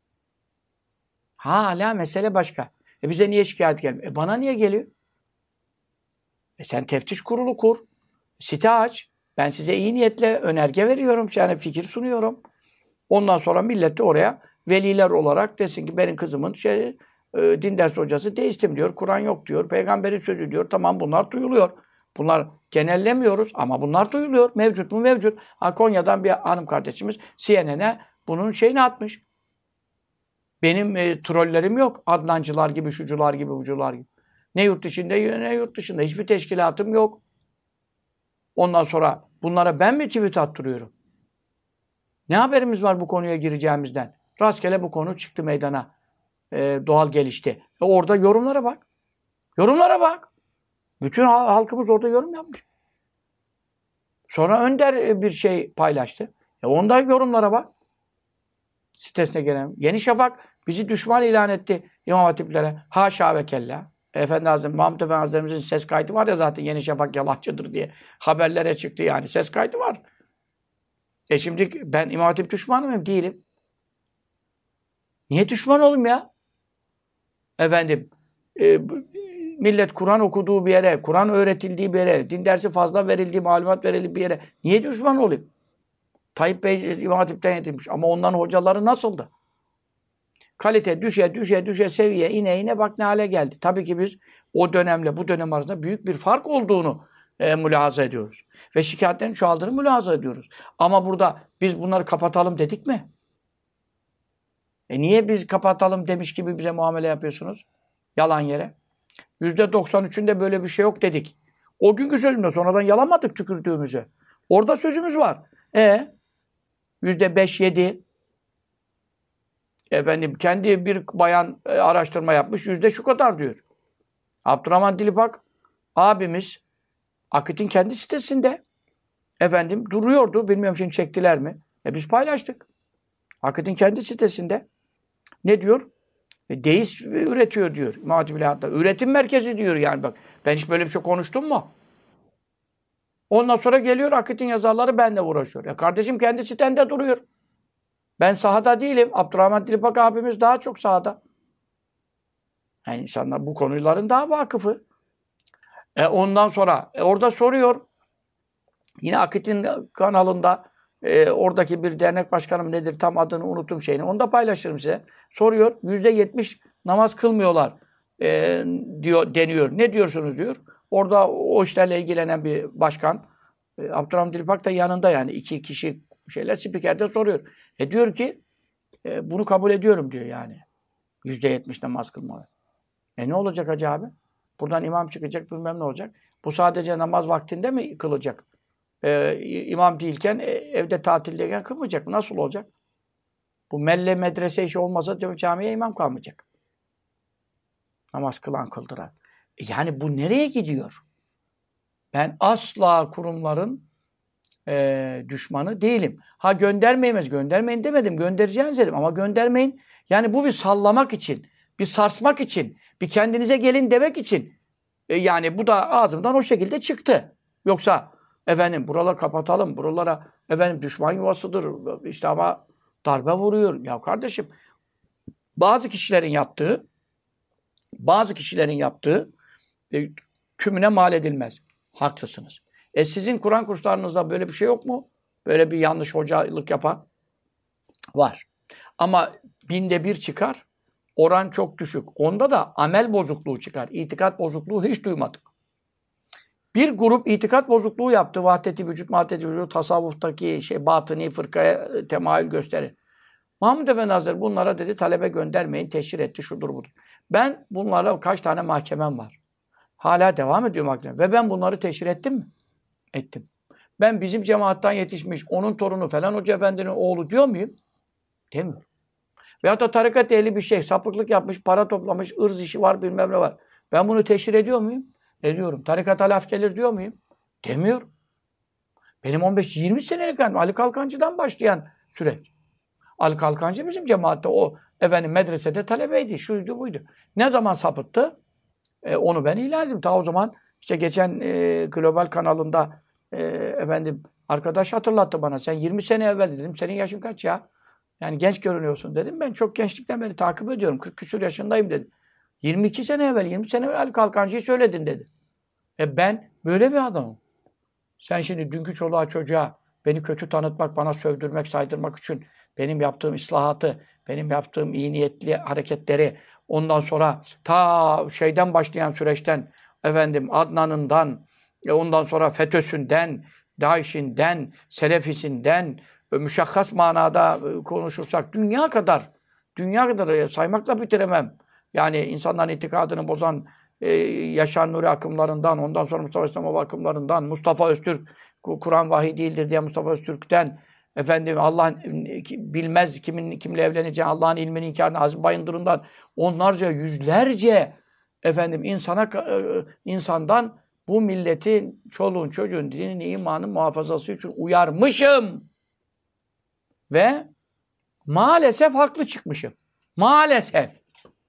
Hala mesele başka. Bize niye şikayet gelmiyor? Bana niye geliyor? Sen teftiş kurulu kur. Site aç. Ben size iyi niyetle önerge veriyorum. Yani fikir sunuyorum. Ondan sonra millet de oraya veliler olarak desin ki benim kızımın din dersi hocası deistim diyor. Kur'an yok diyor. Peygamberin sözü diyor. Tamam bunlar duyuluyor. Bunlar genellemiyoruz ama bunlar duyuluyor. Mevcut mu? Mevcut. Konya'dan bir hanım kardeşimiz CNN'e bunun şeyini atmış. Benim trollerim yok. Adnancılar gibi, şucular gibi, bucular gibi. Ne yurt içinde ne yurt dışında. Hiçbir teşkilatım yok. Ondan sonra bunlara ben mi tweet attırıyorum? Ne haberimiz var bu konuya gireceğimizden? Rastgele bu konu çıktı meydana. Doğal gelişti. Orada yorumlara bak. Yorumlara bak. Bütün halkımız orada yorum yapmış. Sonra Önder bir şey paylaştı. Onda yorumlara bak. Sitesine gelen. Yeni Şafak bizi düşman ilan etti İmam Hatiplere. Haşa ve kella. Efendi Hazretleri, Mahmud Efendi Hazretlerimizin ses kaydı var ya zaten Yeni Şafak yalancıdır diye. Haberlere çıktı yani. Ses kaydı var. Şimdi ben İmam Hatip düşmanı mıyım? Değilim. Niye düşman olayım ya? Efendim millet Kur'an okuduğu bir yere, Kur'an öğretildiği bir yere, din dersi fazla verildiği, malumat verildiği bir yere niye düşman olayım? Tayyip Bey İmam Hatip'ten yetişmiş. Ama onların hocaları nasıldı? Kalite düşe seviye ine bak ne hale geldi. Tabii ki biz o dönemle bu dönem arasında büyük bir fark olduğunu mülahaza ediyoruz. Ve şikayetlerin çoğaldığını mülahaza ediyoruz. Ama burada biz bunları kapatalım dedik mi? Niye biz kapatalım demiş gibi bize muamele yapıyorsunuz? Yalan yere. %93'ünde böyle bir şey yok dedik. O günkü sözümde sonradan yalamadık tükürdüğümüzü. Orada sözümüz var. %5-7 efendim kendi bir bayan araştırma yapmış. Şu kadar diyor. Abdurrahman Dilipak abimiz Akit'in kendi sitesinde efendim duruyordu. Bilmiyorum şimdi çektiler mi? Biz paylaştık. Akit'in kendi sitesinde ne diyor? Deist üretiyor diyor. İmam Hatip İlahiyat'ta. Üretim merkezi diyor yani bak. Ben hiç böyle bir şey konuştum mu? Ondan sonra geliyor Akit'in yazarları benimle uğraşıyor. Ya kardeşim kendi sitende duruyor. Ben sahada değilim. Abdurrahman Dilipak abimiz daha çok sahada. Yani insanlar bu konuların daha vakıfı. Ondan sonra orada soruyor. Yine Akit'in kanalında oradaki bir dernek başkanım nedir tam adını unuttum şeyini. Onu da paylaşırım size. Soruyor. %70 namaz kılmıyorlar diyor deniyor. Ne diyorsunuz diyor. Orada o işlerle ilgilenen bir başkan. Abdurrahman Dilipak da yanında yani. 2 kişi spikerde soruyor. Diyor ki bunu kabul ediyorum diyor yani. %70 namaz kılmalı. Ne olacak hacı abi? Buradan imam çıkacak bilmem ne olacak. Bu sadece namaz vaktinde mi kılacak? İmam değilken evde tatildeyken kılmayacak. Nasıl olacak? Bu melle medrese işi olmasa camiye imam kalmayacak. Namaz kılan kıldıran. Yani bu nereye gidiyor? Ben asla kurumların düşmanı değilim. Ha göndermeyin demedim. Göndereceğiniz dedim ama göndermeyin. Yani bu bir sallamak için, bir sarsmak için, bir kendinize gelin demek için. Yani bu da ağzımdan o şekilde çıktı. Yoksa efendim buraları kapatalım, buralara efendim düşman yuvasıdır. İşte ama darbe vuruyor. Ya kardeşim bazı kişilerin yaptığı tümüne mal edilmez. Haklısınız. Sizin Kur'an kurslarınızda böyle bir şey yok mu? Böyle bir yanlış hocalık yapan var. Ama 1/1000 çıkar. Oran çok düşük. Onda da amel bozukluğu çıkar. İtikat bozukluğu hiç duymadık. Bir grup itikat bozukluğu yaptı. Vahdet-i vücut, tasavvuftaki batıni fırkaya temayül gösterir. Mahmud Efendi Hazretleri bunlara dedi talebe göndermeyin, teşhir etti, şudur budur. Ben bunlarla kaç tane mahkemem var. Hala devam ediyor mahkeme. Ve ben bunları teşhir ettim mi? Ettim. Ben bizim cemaattan yetişmiş, onun torunu falan Hoca Efendi'nin oğlu diyor muyum? Demiyorum. Veyahut da tarikat ehli bir şey, sapıklık yapmış, para toplamış, ırz işi var, bilmem ne var. Ben bunu teşhir ediyor muyum? Ediyorum. Tarikata laf gelir diyor muyum? Demiyorum. Benim 15-20 senelik Ali Kalkancı'dan başlayan süreç. Ali Kalkancı bizim cemaatte o medresede talebeydi, şuydu buydu. Ne zaman sapıttı? Onu ben ilan ettim. Ta o zaman işte geçen Global kanalında arkadaş hatırlattı bana. Sen 20 sene evvel dedim. Senin yaşın kaç ya? Yani genç görünüyorsun dedim. Ben çok gençlikten beri takip ediyorum. 40 küsur yaşındayım dedi. 22 sene evvel, 20 sene evvel Ali Kalkancı'yı söyledin dedi. Ben böyle bir adamım. Sen şimdi dünkü çoluğa çocuğa beni kötü tanıtmak, bana sövdürmek, saydırmak için benim yaptığım islahatı, benim yaptığım iyi niyetli hareketleri, ondan sonra ta şeyden başlayan süreçten, Adnan'ından, ondan sonra FETÖ'sünden, DAEŞ'inden, Selefisinden, müşahhas manada konuşursak dünya kadar saymakla bitiremem. Yani insanların itikadını bozan Yaşar Nuri akımlarından, ondan sonra Mustafa İslamoğlu akımlarından, Mustafa Öztürk, Kur'an vahiy değildir diye Mustafa Öztürk'ten, Allah bilmez kimle evleneceğini, Allah'ın ilmini inkarını Azim Bayındır'ından, onlarca, yüzlerce insandan bu milletin, çoluğun, çocuğun, dinin, imanın muhafazası için uyarmışım. Ve maalesef haklı çıkmışım. Maalesef.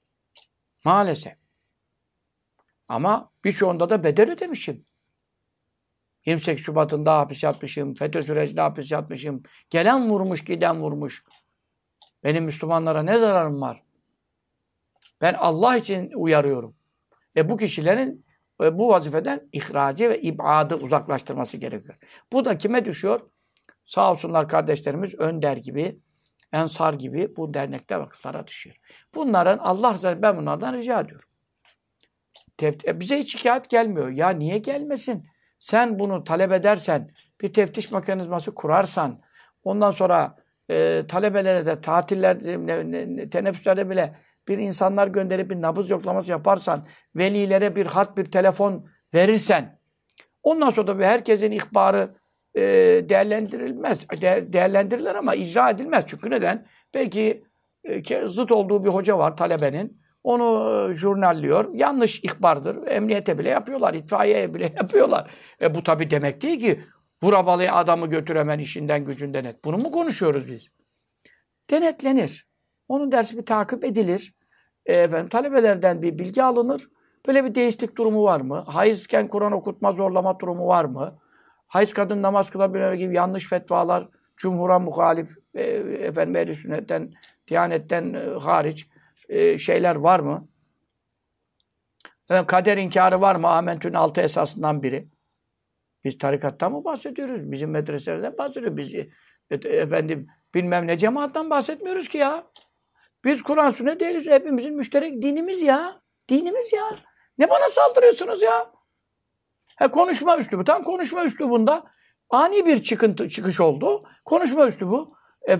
Ama birçoğunda da bedel ödemişim. 28 Şubat'ında hapis yatmışım, FETÖ sürecinde hapis yatmışım. Gelen vurmuş, giden vurmuş. Benim Müslümanlara ne zararım var? Ben Allah için uyarıyorum. Bu kişilerin bu vazifeden ihracı ve ibadı uzaklaştırması gerekiyor. Bu da kime düşüyor? Sağ olsunlar kardeşlerimiz Önder gibi, Ensar gibi bu dernekte vakıflara düşüyor. Bunların Allah razı ben bunlardan rica ediyorum. Bize hiç şikayet gelmiyor. Ya niye gelmesin? Sen bunu talep edersen, bir teftiş mekanizması kurarsan, ondan sonra talebelere de tatillerde, teneffüslerde bile bir insanlar gönderip bir nabız yoklaması yaparsan, velilere bir hat, bir telefon verirsen, ondan sonra da herkesin ihbarı değerlendirilmez. Değerlendirilir ama icra edilmez. Çünkü neden? Belki zıt olduğu bir hoca var talebenin. Onu jurnalliyor. Yanlış ihbardır. Emniyete bile yapıyorlar. İtfaiyeye bile yapıyorlar. Bu tabii demek değil ki vurabalıya adamı götür hemen işinden gücünden et. Bunu mu konuşuyoruz biz? Denetlenir. Onun dersi bir takip edilir. talebelerden bir bilgi alınır. Böyle bir deistlik durumu var mı? Hayızken Kur'an okutma, zorlama durumu var mı? Hayız kadın namaz kılabilir gibi yanlış fetvalar, cumhura muhalif, Ehl-i Sünnet'ten, Diyanet'ten hariç şeyler var mı? Kader inkarı var mı? Amentü'nün 6 esasından biri. Biz tarikattan mı bahsediyoruz? Bizim medreselerden bahsediyoruz. Biz bilmem ne cemaattan bahsetmiyoruz ki ya. Biz Kur'an sünnet değiliz. Hepimizin müşterek dinimiz ya. Dinimiz ya. Ne bana saldırıyorsunuz ya? Konuşma üslubu. Tam konuşma üslubunda ani bir çıkış oldu. Konuşma üslubu.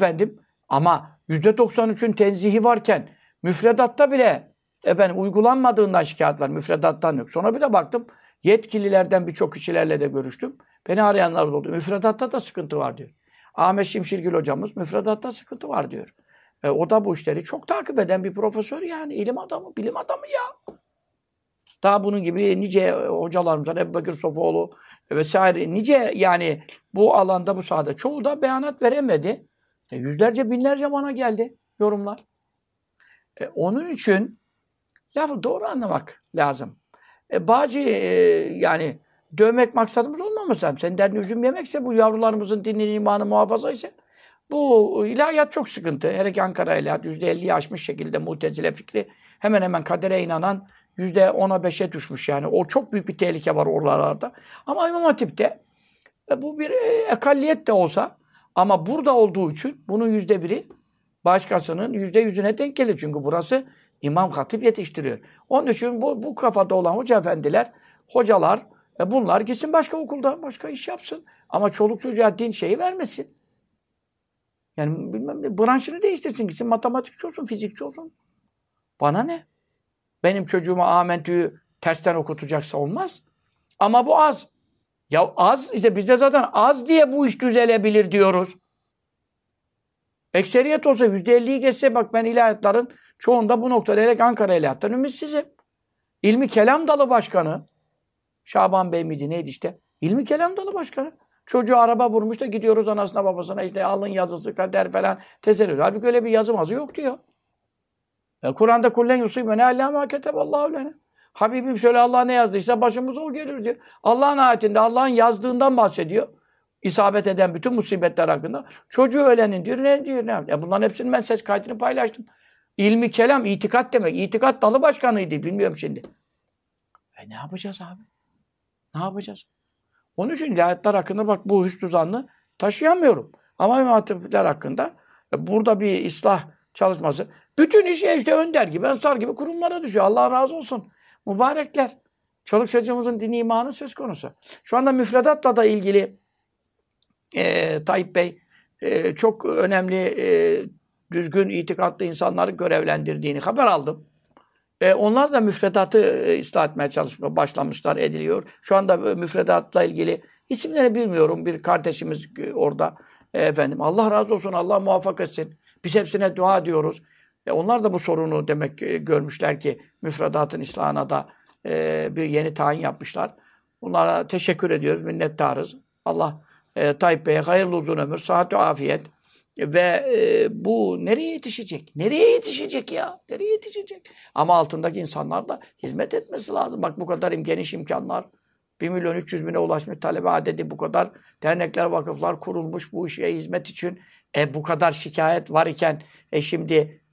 Ama %93'ün tenzihi varken müfredatta bile uygulanmadığından şikayet var. Müfredattan yok. Sonra bir de baktım yetkililerden birçok kişilerle de görüştüm. Beni arayanlar da oldu. Müfredatta da sıkıntı var diyor. Ahmet Şimşirgil hocamız müfredatta sıkıntı var diyor. O da bu işleri çok takip eden bir profesör yani. İlim adamı, bilim adamı ya. Daha bunun gibi nice hocalarımızdan Ebubekir Sofuoğlu vesaire nice yani bu alanda bu sahada çoğu da beyanat veremedi. Yüzlerce binlerce bana geldi yorumlar. Onun için lafı doğru anlamak lazım. Bağcı yani dövmek maksadımız olmaması lazım. Senin derdin üzüm yemekse bu yavrularımızın dinini imanı muhafaza ise bu ilahiyat çok sıkıntı. Hele ki Ankara ilahiyat %50'yi aşmış şekilde Mu'tezile fikri hemen hemen kadere inanan %10'a 5'e düşmüş yani. O çok büyük bir tehlike var oralarda. Ama İmam Hatip'te bu bir ekalliyet de olsa ama burada olduğu için bunun %1'i başkasının %100'üne denk gelir. Çünkü burası İmam Hatip yetiştiriyor. Onun için bu kafada olan hoca efendiler, hocalar bunlar gitsin başka okulda başka iş yapsın. Ama çoluk çocuğa din şeyi vermesin. Yani bilmem ne branşını değiştirsin gitsin matematikçi olsun, fizikçi olsun. Bana ne? Benim çocuğuma Amentü'yü tersten okutacaksa olmaz. Ama bu az. Ya az işte biz de zaten az diye bu iş düzelebilir diyoruz. Ekseriyet olsa %50'yi geçse bak ben ilahiyatların çoğunda bu noktada hele Ankara ilahiyattan ümitsizim. İlmi Kelam Dalı Başkanı Şaban Bey miydi neydi işte. İlmi Kelam Dalı Başkanı. Çocuğu araba vurmuş da gidiyoruz anasına babasına işte alın yazısı kader falan teselli ediyor. Halbuki öyle bir yazı mazı yok diyor. Kur'an'da kullen yusibene allâ mâ keteballahu lene. Habibim şöyle Allah ne yazdıysa başımıza o gelir diyor. Allah'ın ayetinde Allah'ın yazdığından bahsediyor. İsabet eden bütün musibetler hakkında. Çocuğu ölenin diyor. Ne diyor? Ne? Bunların hepsinin ben ses kaydını paylaştım. İlmi kelam, itikat demek. İtikat dalı başkanıydı. Bilmiyorum şimdi. Ne yapacağız abi? Ne yapacağız? Onun için ilahiyatlar hakkında bak bu hüsnü zannı taşıyamıyorum. Ama İmam Hatipler hakkında burada bir ıslah çalışması. Bütün iş işte Önder gibi, Ensar gibi kurumlara düşüyor. Allah razı olsun. Mübarekler. Çoluk çocuğumuzun dini imanı söz konusu. Şu anda müfredatla da ilgili Tayyip Bey çok önemli düzgün itikatlı insanları görevlendirdiğini haber aldım. Onlar da müfredatı ıslah etmeye çalışmaya başlamışlar, ediliyor. Şu anda müfredatla ilgili isimlerini bilmiyorum. Bir kardeşimiz orada. Allah razı olsun, Allah muvaffak etsin. Biz hepsine dua ediyoruz. Onlar da bu sorunu demek görmüşler ki müfredatın ıslahına da bir yeni tayin yapmışlar. Bunlara teşekkür ediyoruz, minnettarız. Allah Tayyip Bey'e hayırlı uzun ömür, sıhhat ve afiyet. Ve bu nereye yetişecek? Nereye yetişecek ya? Nereye yetişecek? Ama altındaki insanlar da hizmet etmesi lazım. Bak bu kadar geniş imkanlar. 1.300.000'e ulaşmış talebe adedi bu kadar. Dernekler, vakıflar kurulmuş bu işe hizmet için. Bu kadar şikayet var iken şimdi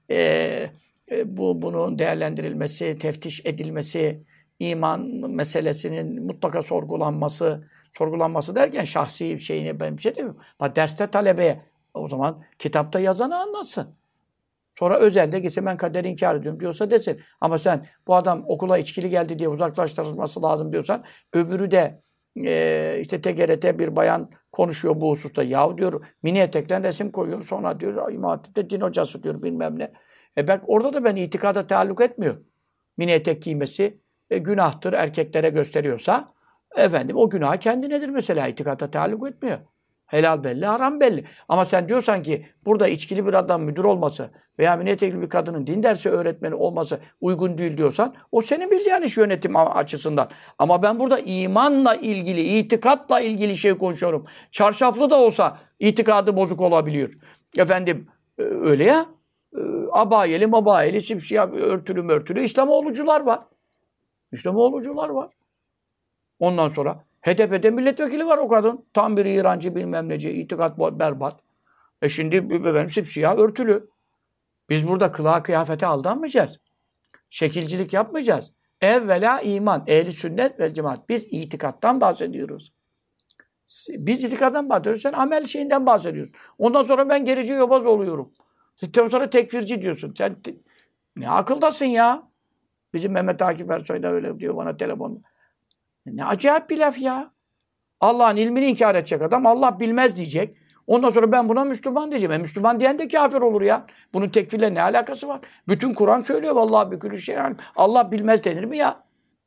bunun değerlendirilmesi, teftiş edilmesi, iman meselesinin mutlaka sorgulanması derken şahsi şeyine ben bir şey demiyorum. Bak derste talebeye o zaman kitapta yazanı anlatsın. Sonra özelde gitse ben kaderi inkar ediyorum diyorsa desin. Ama sen bu adam okula içkili geldi diye uzaklaştırılması lazım diyorsan öbürü de işte TGRT bir bayan konuşuyor bu hususta. Yahu diyor mini etekten resim koyuyor. Sonra diyor İmam Hatip'te din hocası diyor bilmem ne. Bak orada da ben itikada taalluk etmiyor. Mini etek giymesi günahtır erkeklere gösteriyorsa o günah kendinedir mesela itikada taalluk etmiyor. Helal belli, haram belli. Ama sen diyorsan ki burada içkili bir adam müdür olması veya mini etekli bir kadının din dersi öğretmeni olması uygun değil diyorsan o senin bildiğin iş yönetim açısından. Ama ben burada imanla ilgili, itikatla ilgili şey konuşuyorum. Çarşaflı da olsa itikadı bozuk olabiliyor. Öyle ya. abayeli mabayeli, simsiyah örtülü İslamoğlucular var. İslamoğlucular var. Ondan sonra HDP'de milletvekili var o kadın. Tam bir İrancı bilmem neci, itikat berbat. Şimdi benim simsiyah örtülü. Biz burada kılığa kıyafete aldanmayacağız. Şekilcilik yapmayacağız. Evvela iman, ehli sünnet ve cemaat. Biz itikattan bahsediyoruz. Biz itikattan bahsediyoruz. Sen amel şeyinden bahsediyorsun. Ondan sonra ben gerici yobaz oluyorum. Ondan sonra tekfirci diyorsun. Sen ne akıldasın ya? Bizim Mehmet Akif Ersoy da öyle diyor bana telefonda. Ne acayip bir laf ya. Allah'ın ilmini inkar edecek adam Allah bilmez diyecek. Ondan sonra ben buna Müslüman diyeceğim. Müslüman diyen de kafir olur ya. Bunun tekfirle ne alakası var? Bütün Kur'an söylüyor vallahi bir külü şey. Allah bilmez denir mi ya?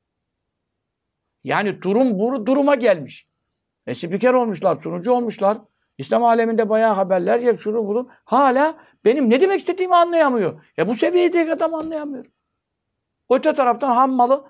Yani durum bu duruma gelmiş. Spiker olmuşlar, sunucu olmuşlar. İslam aleminde bayağı haberler yap şunu bunu. Hala benim ne demek istediğimi anlayamıyor. Bu seviyedeki adam anlayamıyor. Öte taraftan ham malı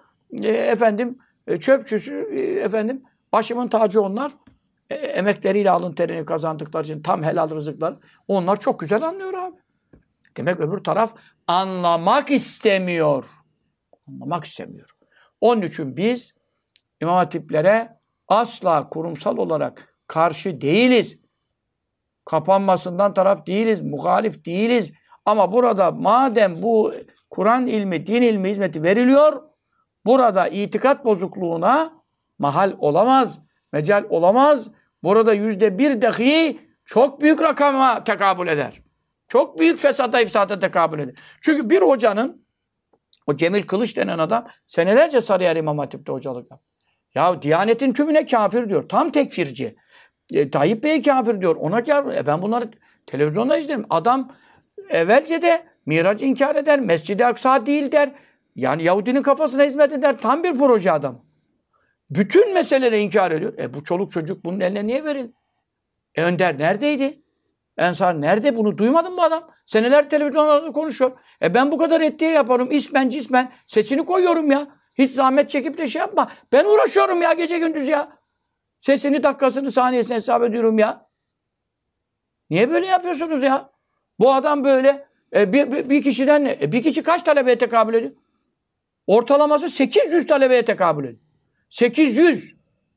çöpçüsü başımın tacı onlar. Emekleriyle alın terini kazandıkları için tam helal rızıklar. Onlar çok güzel anlıyor abi. Demek öbür taraf anlamak istemiyor. Anlamak istemiyor. Onun için biz İmam Hatiplere asla kurumsal olarak karşı değiliz. Kapanmasından taraf değiliz. Muhalif değiliz. Ama burada madem bu Kur'an ilmi, din ilmi hizmeti veriliyor, burada itikat bozukluğuna mahal olamaz, mecal olamaz. Burada %1 dahi çok büyük rakama tekabül eder. Çok büyük fesada, ifsada tekabül eder. Çünkü bir hocanın, o Cemil Kılıç denen adam senelerce Sarıyer İmam Hatip'te hocalık yaptı. Ya Diyanet'in tümüne kafir diyor. Tam tekfirci. Tayyip Bey kafir diyor. Ona kafir. Ben bunları televizyonda izledim. Adam evvelce de Miraç inkar eder. Mescid-i Aksa değil der. Yani Yahudinin kafasına hizmet eder. Tam bir proje adam. Bütün meseleleri inkar ediyor. Bu çoluk çocuk bunun eline niye verildi? Önder neredeydi? Ensar nerede? Bunu duymadın mı adam? Seneler televizyonlarda konuşuyor. Ben bu kadar ettiği yaparım. İsmen cismen sesini koyuyorum ya. Hiç zahmet çekip de şey yapma. Ben uğraşıyorum ya gece gündüz ya. Sesini, dakikasını, saniyesini hesap ediyorum ya. Niye böyle yapıyorsunuz ya? Bu adam böyle bir kişiden bir kişi kaç talebeye tekabül ediyor? Ortalaması 800 talebeye tekabül ediyor. 800.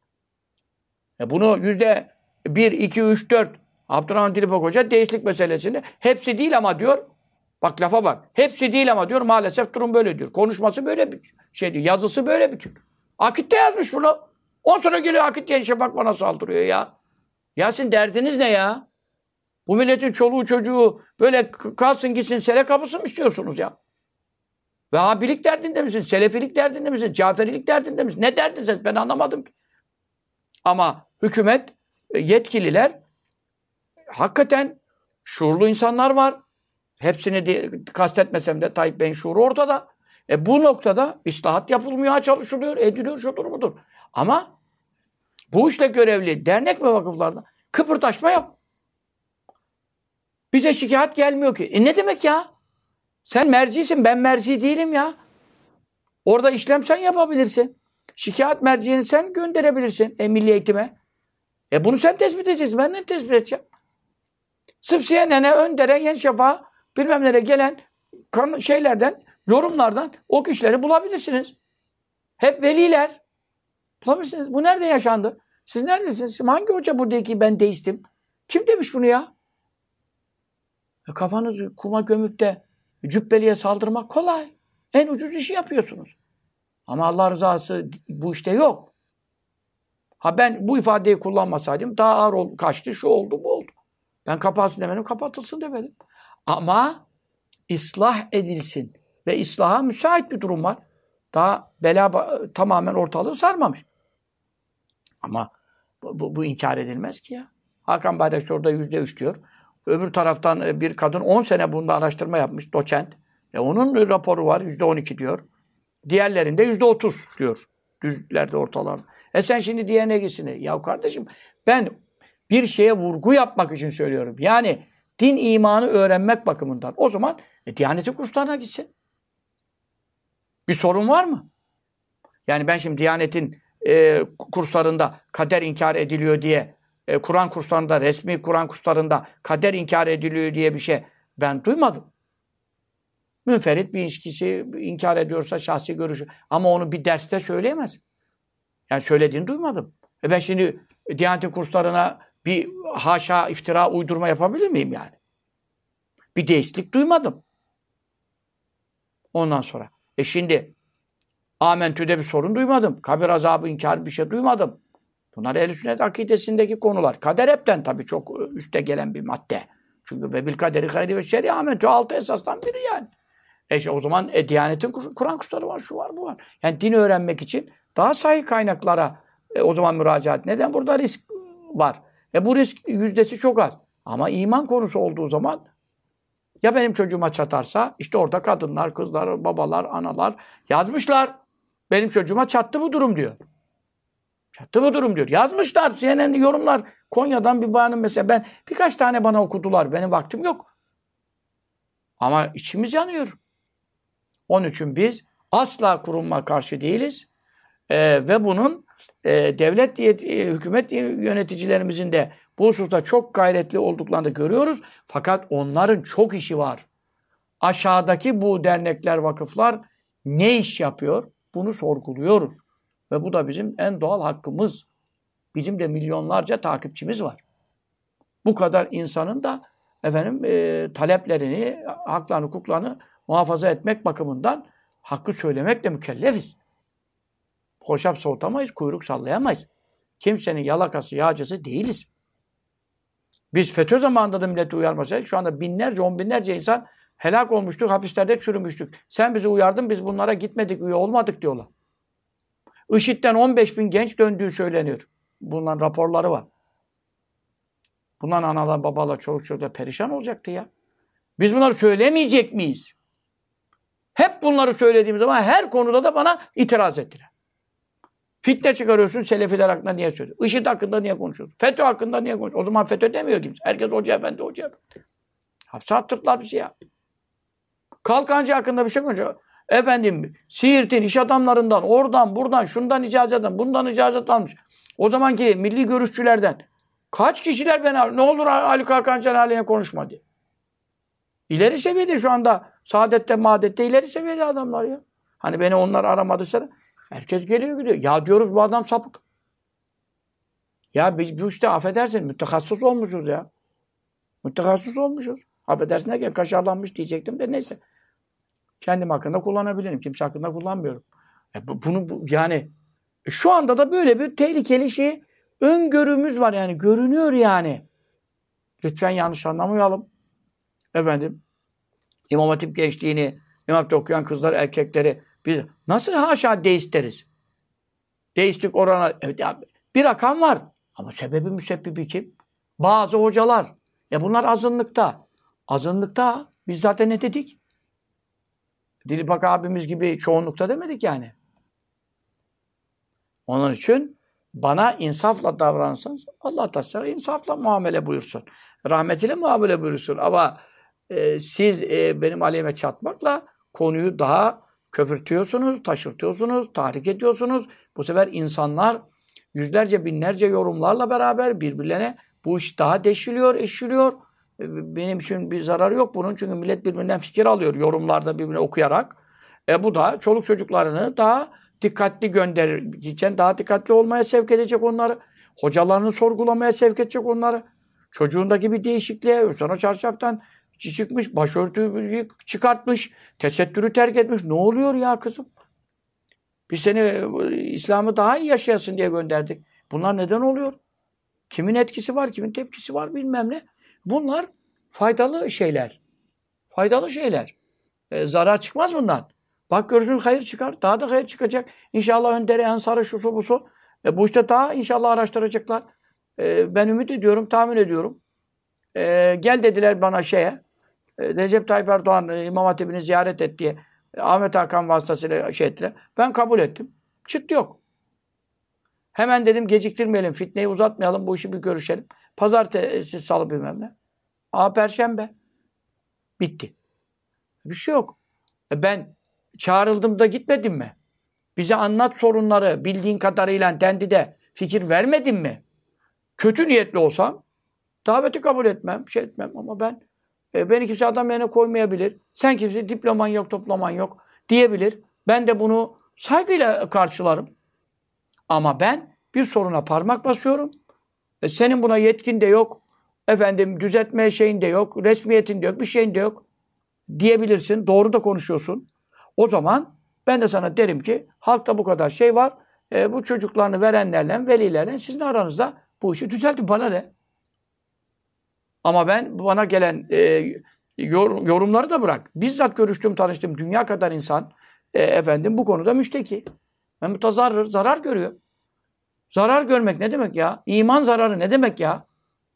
Bunu %1, 2, 3, 4 Abdurrahman Dilipok Hoca deistlik meselesinde hepsi değil ama diyor. Bak lafa bak. Hepsi değil ama diyor maalesef durum böyle diyor. Konuşması böyle bir şey diyor. Yazısı böyle bitiyor. Akit'te yazmış bunu. 10 sonra geliyor Akit diye Şafak bana saldırıyor ya. Ya sizin derdiniz ne ya? Bu milletin çoluğu çocuğu böyle kalsın gitsin sele kapısı mı istiyorsunuz ya? Vehhabilik derdinde misin? Selefilik derdinde misin? Caferilik derdinde misin? Ne derdiniz? Ben anlamadım ki. Ama hükümet, yetkililer hakikaten şuurlu insanlar var. Hepsini kastetmesem de Tayyip Bey'in şuuru ortada. Bu noktada islahat yapılmaya çalışılıyor, ediliyor, şudur budur. Ama bu işle görevli dernek ve vakıflarda kıpırdaşma yok. Bize şikayet gelmiyor ki. Ne demek ya? Sen mercisin, ben merci değilim ya. Orada işlem sen yapabilirsin. Şikayet merciğini sen gönderebilirsin Milli Eğitim'e. Bunu sen tespit edeceksin. Ben ne tespit edeceğim? Sırf CNN'e, Önder'e, Yeni Şafak'a bilmem nereye gelen şeylerden, yorumlardan o kişileri bulabilirsiniz. Hep veliler. Bulabilirsiniz. Bu nerede yaşandı? Siz neredesiniz? Hangi hoca burada ki ben deistim? Kim demiş bunu ya? Kafanızı kuma gömüp de cübbeliye saldırmak kolay. En ucuz işi yapıyorsunuz. Ama Allah rızası bu işte yok. Ben bu ifadeyi kullanmasaydım daha ağır kaçtı, şu oldu, bu oldu. Ben kapatsın demedim, kapatılsın demedim. Ama ıslah edilsin ve islaha müsait bir durum var. Daha bela tamamen ortalığı sarmamış. Ama bu inkar edilmez ki ya. Hakan Bayrakçı orada %3 diyor. Öbür taraftan bir kadın 10 sene bunda araştırma yapmış, doçent. Onun raporu var, %12 diyor. Diğerlerinde %30 diyor. Düzlerde, ortalarda. Sen şimdi diğerine gitsin. Ya kardeşim ben bir şeye vurgu yapmak için söylüyorum. Yani din imanı öğrenmek bakımından. O zaman Diyanet'in kurslarına gitsin. Bir sorun var mı? Yani ben şimdi Diyanet'in kurslarında kader inkar ediliyor diye, Kur'an kurslarında, resmi Kur'an kurslarında kader inkar ediliyor diye bir şey ben duymadım. Münferit bir ilişkisi inkar ediyorsa şahsi görüşü. Ama onu bir derste söyleyemez. Yani söylediğini duymadım. Ben şimdi Diyanet'in kurslarına bir haşa iftira uydurma yapabilir miyim yani? Bir deistlik duymadım. Ondan sonra. Şimdi Amentü'de bir sorun duymadım. Kabir azabı inkar bir şey duymadım. Bunlar Ehl-i Sünnet akidesindeki konular. Kader hepten tabii çok üste gelen bir madde. Çünkü ve bil kaderi hayri ve şerri amentü 6 esasdan biri yani. O zaman Diyanet'in Kur'an kursları var, şu var, bu var. Yani din öğrenmek için daha sahih kaynaklara o zaman müracaat. Neden? Burada risk var. Bu risk yüzdesi çok az. Ama iman konusu olduğu zaman ya benim çocuğuma çatarsa işte orada kadınlar, kızlar, babalar, analar yazmışlar. Benim çocuğuma çattı bu durum diyor. Çattı bu durum diyor. Yazmışlar. CNN yorumlar. Konya'dan bir bayanın mesela birkaç tane bana okudular. Benim vaktim yok. Ama içimiz yanıyor. Onun için biz asla kurulma karşı değiliz. Ve bunun devlet, hükümet yöneticilerimizin de bu hususta çok gayretli olduklarını da görüyoruz. Fakat onların çok işi var. Aşağıdaki bu dernekler, vakıflar ne iş yapıyor? Bunu sorguluyoruz. Ve bu da bizim en doğal hakkımız. Bizim de milyonlarca takipçimiz var. Bu kadar insanın da taleplerini, haklarını, hukuklarını muhafaza etmek bakımından hakkı söylemekle mükellefiz. Hoşaf soğutamayız, kuyruk sallayamayız. Kimsenin yalakası, yağcısı değiliz. Biz FETÖ zamanında da milleti uyarmasaydık şu anda binlerce, on binlerce insan helak olmuştuk, hapislerde çürümüştük. Sen bizi uyardın, biz bunlara gitmedik, üye olmadık diyorlar. IŞİD'den 15 bin genç döndüğü söyleniyor. Bunların raporları var. Bunların analar, babalar, çoluk çocuklar perişan olacaktı ya. Biz bunları söylemeyecek miyiz? Hep bunları söylediğim zaman her konuda da bana itiraz ettiler. Fitne çıkarıyorsun, Selefiler hakkında niye söylüyorsun? IŞİD hakkında niye konuşuyorsun? FETÖ hakkında niye konuşuyorsun? O zaman FETÖ demiyor kimse. Herkes hoca efendi, hoca efendi. Hapse attırdılar bizi ya. Kalkancı hakkında bir şey konuşuyor. Efendim, Siirt'in iş adamlarından, oradan, buradan, şundan icazet almış, bundan icazet almış. O zamanki milli görüşçülerden kaç kişiler ne olur Ali Kalkancı'nın haline konuşma diye. İleri seviyede şu anda saadette, maadette ileri seviyede adamlar ya. Hani beni onlar aramadıysa herkes geliyor gidiyor. Ya diyoruz bu adam sapık. Ya biz bu işte affedersin mütehassıs olmuşuz ya. Mütehassıs olmuşuz. Affedersin derken kaşarlanmış diyecektim de neyse. Kendim hakkında kullanabilirim. Kimse hakkında kullanmıyorum. Yani şu anda da böyle bir tehlikeli öngörümüz var yani. Görünüyor yani. Lütfen yanlış anlamayalım. Efendim, İmam Hatip gençliğini, İmam Hatip'te okuyan kızlar, erkekleri biz nasıl haşa deist deriz? Deistlik orana bir rakam var. Ama sebebi müsebbibi kim? Bazı hocalar. Bunlar azınlıkta. Azınlıkta biz zaten ne dedik? Dilipak abimiz gibi çoğunlukta demedik yani. Onun için bana insafla davransanız Allah da size insafla muamele buyursun. Rahmetiyle muamele buyursun. Ama siz benim aleyhime çatmakla konuyu daha köpürtüyorsunuz, taşırtıyorsunuz, tahrik ediyorsunuz. Bu sefer insanlar yüzlerce, binlerce yorumlarla beraber birbirlerine bu iş daha deşiliyor, eşiliyor. Benim için bir zararı yok bunun. Çünkü millet birbirinden fikir alıyor yorumlarda birbirini okuyarak. Bu da çoluk çocuklarını daha dikkatli gönderirken daha dikkatli olmaya sevk edecek onları. Hocalarını sorgulamaya sevk edecek onları. Çocuğundaki bir değişikliğe, sonra çarşaftan çıkmış, başörtüyü çıkartmış, tesettürü terk etmiş. Ne oluyor ya kızım? Biz seni İslam'ı daha iyi yaşayasın diye gönderdik. Bunlar neden oluyor? Kimin etkisi var, kimin tepkisi var bilmem ne. Bunlar faydalı şeyler. Faydalı şeyler. Zarar çıkmaz bundan. Bak görürsünüz hayır çıkar. Daha da hayır çıkacak. İnşallah önderi, ensarı, şusu, busu. Bu işte daha inşallah araştıracaklar. Ben ümit ediyorum, tahmin ediyorum. Gel dediler bana Recep Tayyip Erdoğan İmam Hatip'ini ziyaret et diye Ahmet Hakan vasıtasıyla ettiler. Ben kabul ettim. Çıt yok. Hemen dedim geciktirmeyelim, fitneyi uzatmayalım, bu işi bir görüşelim. Pazartesi, salı bilmem ne. Perşembe. Bitti. Bir şey yok. Ben çağrıldım da gitmedim mi? Bize anlat sorunları, bildiğin kadarıyla Tendi'de fikir vermedin mi? Kötü niyetli olsam daveti kabul etmem, etmem ama ben Beni kimse adam yerine koymayabilir. Sen kimse diploman yok, toplaman yok diyebilir. Ben de bunu saygıyla karşılarım. Ama ben bir soruna parmak basıyorum. Senin buna yetkin de yok. Efendim düzeltme şeyin de yok. Resmiyetin de yok. Bir şeyin de yok. Diyebilirsin. Doğru da konuşuyorsun. O zaman ben de sana derim ki halkta bu kadar şey var. Bu çocuklarını verenlerle, velilerle sizin aranızda bu işi düzeltin. Bana ne? Ama ben bana gelen yorumları da bırak. Bizzat görüştüğüm, tanıştığım dünya kadar insan efendim bu konuda müşteki. Ben mutazarrır, zarar görüyor. Zarar görmek ne demek ya? İman zararı ne demek ya?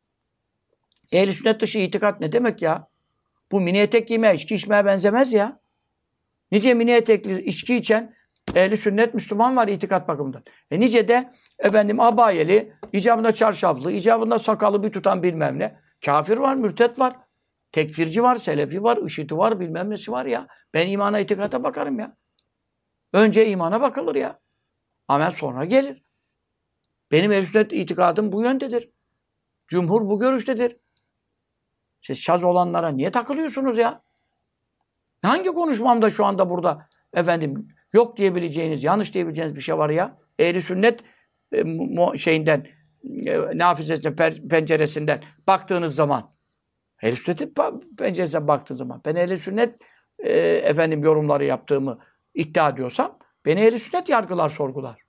Ehl-i sünnet dışı itikat ne demek ya? Bu mini etek giymeye, içki içmeye benzemez ya. Nice mini etekli içki içen ehl-i sünnet Müslüman var itikat bakımından. Nice de efendim abayeli, icabında çarşaflı, icabında sakalı bir tutan bilmem ne. Kafir var, mürtet var. Tekfirci var, selefi var, IŞİD'i var, bilmem nesi var ya. Ben imana, itikata bakarım ya. Önce imana bakılır ya. Amel sonra gelir. Benim ehl-i sünnet itikadım bu yöndedir. Cumhur bu görüştedir. Siz şaz olanlara niye takılıyorsunuz ya? Hangi konuşmamda şu anda burada efendim yok diyebileceğiniz, yanlış diyebileceğiniz bir şey var ya? Ehl-i sünnet şeyinden, nafizesinden, penceresinden baktığınız zaman, ehl-i sünnetin penceresinden baktığınız zaman, ben ehl-i sünnet efendim yorumları yaptığımı iddia ediyorsam, beni ehl-i sünnet yargılar, sorgular.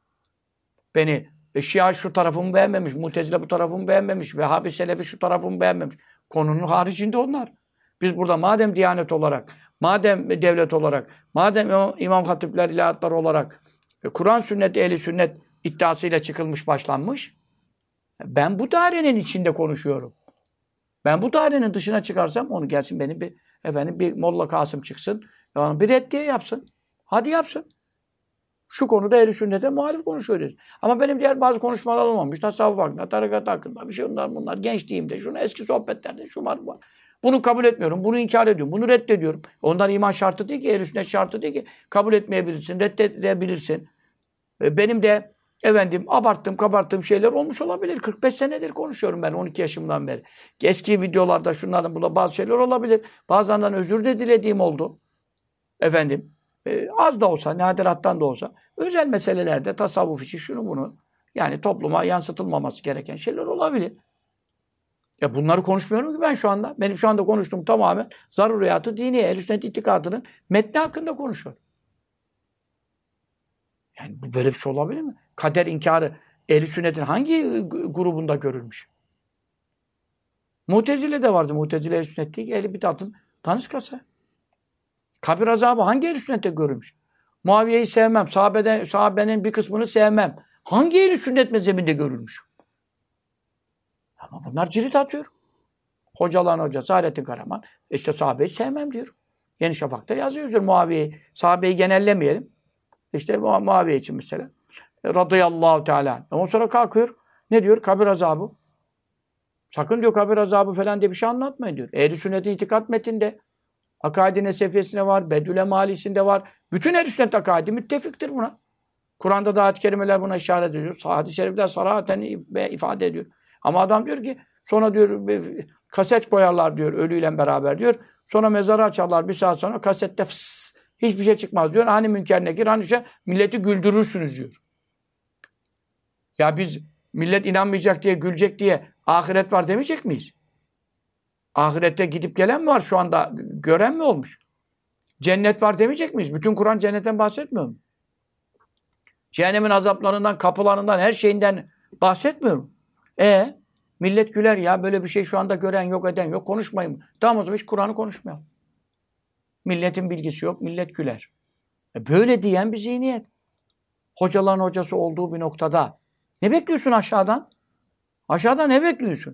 Beni Şia şu tarafımı beğenmemiş, Mutezile bu tarafımı beğenmemiş, Vehhabi Selefi şu tarafımı beğenmemiş. Konunun haricinde onlar. Biz burada madem Diyanet olarak, madem devlet olarak, madem İmam Hatipler, ilahiatlar olarak Kur'an sünnet, ehli sünnet iddiasıyla çıkılmış, başlanmış. Ben bu dairenin içinde konuşuyorum. Ben bu dairenin dışına çıkarsam onu gelsin benim bir Molla Kasım çıksın. Bir reddiye yapsın. Hadi yapsın. Şu konuda ehl-i sünnete muhalif konuşuyoruz. Ama benim diğer bazı konuşmalar olmamış. Tasavvuf hakkında, tarikat hakkında, bir şey bunlar. Gençliğimde, şunu eski sohbetlerde, şu var bu var. Bunu kabul etmiyorum, bunu inkar ediyorum, bunu reddediyorum. Ondan iman şartı değil ki, ehl-i sünnet şartı değil ki. Kabul etmeyebilirsin, reddedebilirsin. Benim de efendim abarttığım, kabarttığım şeyler olmuş olabilir. 45 senedir konuşuyorum ben 12 yaşımdan beri. Eski videolarda şunların burada bazı şeyler olabilir. Bazen özür de dilediğim oldu. Efendim. Az da olsa, nadirattan da olsa özel meselelerde tasavvuf işi şunu bunu yani topluma yansıtılmaması gereken şeyler olabilir. Bunları konuşmuyorum ki ben şu anda. Benim şu anda konuştuğum tamamen zaruriyatı diniye, ehl-i sünnet itikadının metni hakkında konuşuyorum. Yani bu böyle bir şey olabilir mi? Kader inkarı ehl-i sünnetin hangi grubunda görülmüş? Mutezile de vardı. Mutezile ehl-i sünnet değil ki ehl-i bidatın daniskası. Kabir azabı hangi ehl-i sünnette görülmüş? Muaviye'yi sevmem. Sahabenin bir kısmını sevmem. Hangi ehl-i sünnet mezhebinde görülmüş? Ama bunlar cirit atıyor. Hocaların hocası Hayrettin Karaman. İşte sahabeyi sevmem diyor. Yeni Şafak'ta yazıyor diyor Muaviye'yi. Sahabeyi genellemeyelim. İşte Muaviye için mesela. Radıyallahu Teala. Ondan sonra kalkıyor. Ne diyor? Kabir azabı. Sakın diyor kabir azabı falan diye bir şey anlatmayın diyor. Ehl-i sünnetin itikat metinde. Akaid-i Nesefiyesinde var, Bedül Malisinde var. Bütün ehl-i sünnet akaidi müttefiktir buna. Kur'an'da da ayet-i kerimeler buna işaret ediyor. Hadis-i şerifler sarahaten ifade ediyor. Ama adam diyor ki sonra diyor kaset koyarlar diyor ölüyle beraber diyor. Sonra mezarı açarlar bir saat sonra kasette hiçbir şey çıkmaz diyor. Hani Münker Nekir hani şey milleti güldürürsünüz diyor. Ya biz millet inanmayacak diye gülecek diye ahiret var demeyecek miyiz? Ahirette gidip gelen mi var şu anda? Gören mi olmuş? Cennet var demeyecek miyiz? Bütün Kur'an cennetten bahsetmiyor mu? Cehennemin azaplarından, kapılarından, her şeyinden bahsetmiyor mu? Millet güler ya böyle bir şey şu anda gören yok, eden yok. Konuşmayın. Tamam o zaman hiç Kur'an'ı konuşmayalım. Milletin bilgisi yok, millet güler. Böyle diyen bir zihniyet. Hocaların hocası olduğu bir noktada. Ne bekliyorsun aşağıdan? Aşağıdan ne bekliyorsun?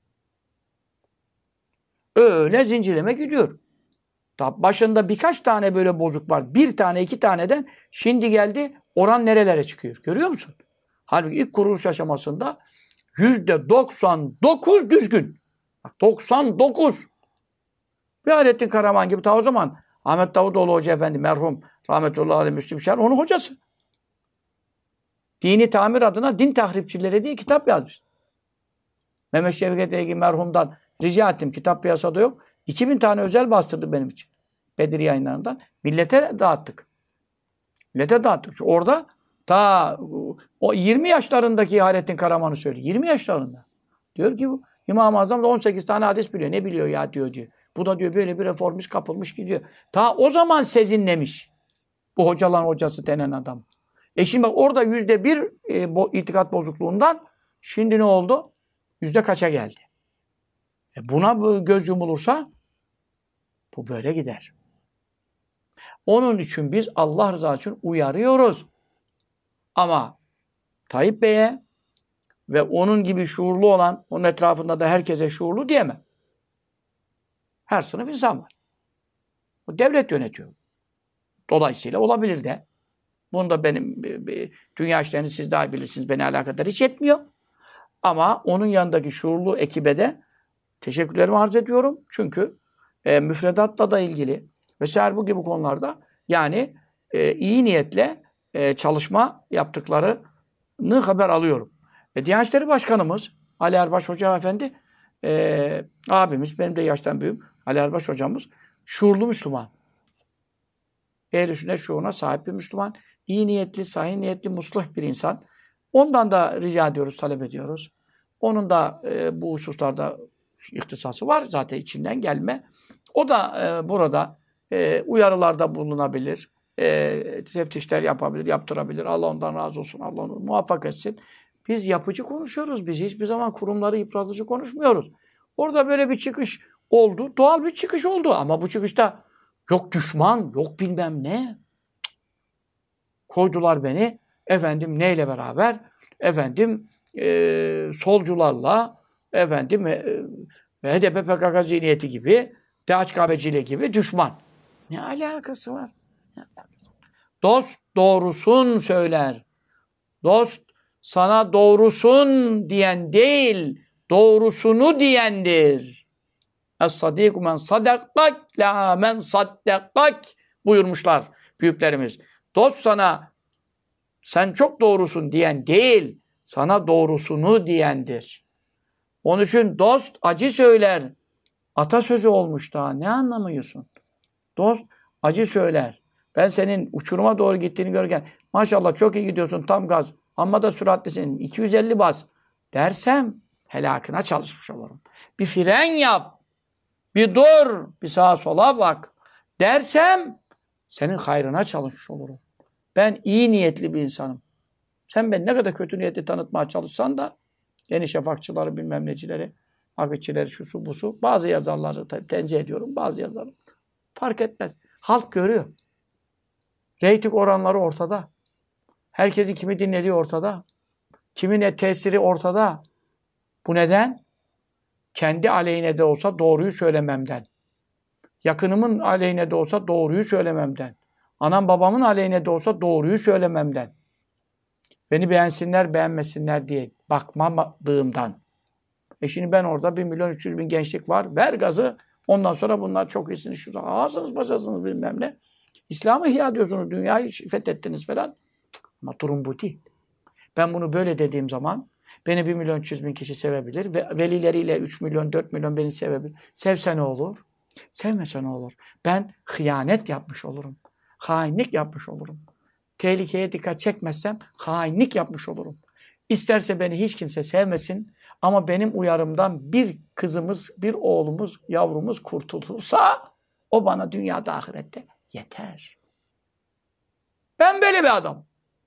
Öyle zincirleme gidiyor. Başında birkaç tane böyle bozuk var. Bir tane, iki taneden şimdi geldi oran nerelere çıkıyor. Görüyor musun? Halbuki ilk kuruluş aşamasında %99 düzgün. Bak 99. Bir Hayrettin Karaman gibi ta o zaman Ahmet Davutoğlu Hoca Efendi merhum rahmetullahi aleyh Müslim Şer onun hocası. Dini tamir adına din tahripçileri diye kitap yazmış. Mehmet Şevket Egi merhumdan rica ettim. Kitap piyasada yok. 2000 tane özel bastırdı benim için. Bedir yayınlarından. Millete dağıttık. Millete dağıttık. Orada ta o 20 yaşlarındaki Hayrettin Karaman'ı söylüyor. 20 yaşlarında. Diyor ki bu İmam-ı Azam da 18 tane hadis biliyor. Ne biliyor ya diyor. Bu da diyor böyle bir reformist kapılmış gidiyor. Ta o zaman sezinlemiş. Bu hocaların hocası denen adam. Şimdi bak orada %1 itikat bozukluğundan şimdi ne oldu? Yüzde kaça geldi? Buna göz yumulursa bu böyle gider. Onun için biz Allah rızası için uyarıyoruz. Ama Tayyip Bey'e ve onun gibi şuurlu olan, onun etrafında da herkese şuurlu diyemem. Her sınıf insan var. O devlet yönetiyor. Dolayısıyla olabilir de. Bunu da benim dünya işlerini siz daha iyi bilirsiniz. Beni alakadar hiç etmiyor. Ama onun yanındaki şuurlu ekibe de teşekkürlerimi arz ediyorum. Çünkü müfredatla da ilgili vesaire bu gibi konularda yani iyi niyetle çalışma yaptıklarını haber alıyorum. Diyanet İşleri Başkanımız Ali Erbaş Hoca Efendi abimiz, benim de yaştan büyüğüm Ali Erbaş Hocamız şuurlu Müslüman. Ehl-i sünnet şuuruna sahip bir Müslüman. İyi niyetli, sahih niyetli, musluh bir insan. Ondan da rica ediyoruz, talep ediyoruz. Onun da bu hususlarda ihtisası var. Zaten içinden gelme. O da burada uyarılarda bulunabilir. Teftişler yapabilir, yaptırabilir. Allah ondan razı olsun. Allah onu muvaffak etsin. Biz yapıcı konuşuyoruz. Biz hiçbir zaman kurumları yıpratıcı konuşmuyoruz. Orada böyle bir çıkış oldu. Doğal bir çıkış oldu. Ama bu çıkışta yok düşman, yok bilmem ne. Koydular beni. Efendim neyle beraber? Efendim solcularla, efendim HDP PKK zihniyeti gibi, DHKPC'li gibi düşman. Ne alakası var? Dost doğrusun söyler. Dost sana doğrusun diyen değil, doğrusunu diyendir. Es-sadîku men sadakkak la men saddakak buyurmuşlar büyüklerimiz. Dost sana sen çok doğrusun diyen değil, sana doğrusunu diyendir. Onun için dost acı söyler. Atasözü olmuş daha. Ne anlamıyorsun? Dost acı söyler. Ben senin uçuruma doğru gittiğini görürken maşallah çok iyi gidiyorsun tam gaz. Amma da süratlisin. 250 bas dersem helakına çalışmış olurum. Bir fren yap. Bir dur. Bir sağa sola bak. Dersem senin hayrına çalışmış olurum. Ben iyi niyetli bir insanım. Sen beni ne kadar kötü niyetli tanıtmaya çalışsan da Yeni Şafakçıları bilmem necileri, akıtçileri, şusu busu. Bazı yazarları tabii tenzih ediyorum. Bazı yazarları. Fark etmez. Halk görüyor. Reyting oranları ortada. Herkesin kimi dinlediği ortada. Kimin tesiri ortada. Bu neden? Kendi aleyhine de olsa doğruyu söylememden. Yakınımın aleyhine de olsa doğruyu söylememden. Anam babamın aleyhine de olsa doğruyu söylememden. Beni beğensinler beğenmesinler diye bakmadığımdan. Şimdi ben orada 1.300.000 gençlik var. Ver gazı. Ondan sonra bunlar çok iyisiniz. Şu ağzınız başasınız bilmem ne. İslam'ı ihya ediyorsunuz. Dünyayı fethettiniz falan. Ama durum bu değil. Ben bunu böyle dediğim zaman beni 1.300.000 kişi sevebilir ve velileriyle 3 milyon 4 milyon beni sevebilir. Sevse ne olur? Sevmese ne olur? Ben hıyanet yapmış olurum. Hainlik yapmış olurum. Tehlikeye dikkat çekmezsem hainlik yapmış olurum. İsterse beni hiç kimse sevmesin ama benim uyarımdan bir kızımız, bir oğlumuz, yavrumuz kurtulursa o bana dünyada ahirette yeter. Ben böyle bir adam.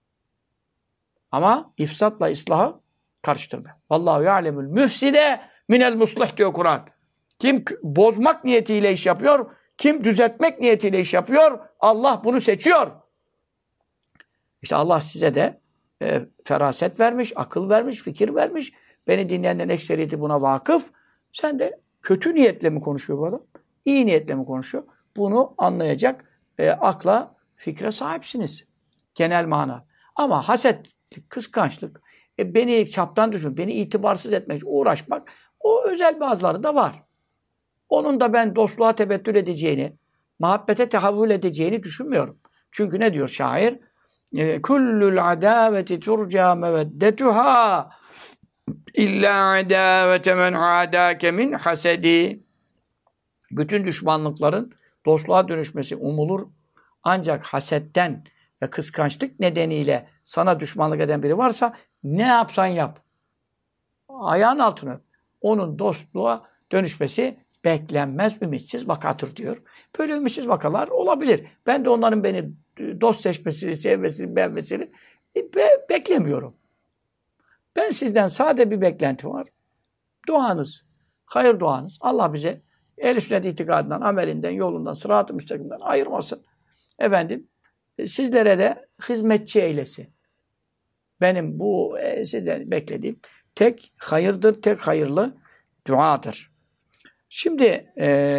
Ama ifsatla ıslahı karıştırma. Vallahu ya'lemul müfside minel muslih diyor Kur'an. Kim bozmak niyetiyle iş yapıyor, kim düzeltmek niyetiyle iş yapıyor, Allah bunu seçiyor. İşte Allah size de feraset vermiş, akıl vermiş, fikir vermiş. Beni dinleyenlerin ekseriyeti buna vakıf. Sen de kötü niyetle mi konuşuyor bu adam? İyi niyetle mi konuşuyor? Bunu anlayacak akla, fikre sahipsiniz. Genel mana. Ama hasetlik, kıskançlık, beni çaptan düşürmek, beni itibarsız etmek, uğraşmak, o özel bazıları var. Onun da ben dostluğa tebettül edeceğini, muhabbete tehavvül edeceğini düşünmüyorum. Çünkü ne diyor şair? Kullul adaveti turca meveddetuha illa adavete men adake min hasedi. Bütün düşmanlıkların dostluğa dönüşmesi umulur. Ancak hasetten ve kıskançlık nedeniyle sana düşmanlık eden biri varsa ne yapsan yap. Ayağın altına öp. Onun dostluğa dönüşmesi beklenmez, ümitsiz vakadır diyor. Böyle ümitsiz vakalar olabilir. Ben de onların beni dost seçmesini, sevmesini, beğenmesini beklemiyorum. Ben sizden sade bir beklenti var. Duanız, hayır duanız. Allah bize ehl-i sünnet itikadından, amelinden, yolundan, sırat-ı müstakimden ayırmasın. Efendim, sizlere de hizmetçi eylesin. Benim bu sizden beklediğim tek hayırdır, tek hayırlı duadır. Şimdi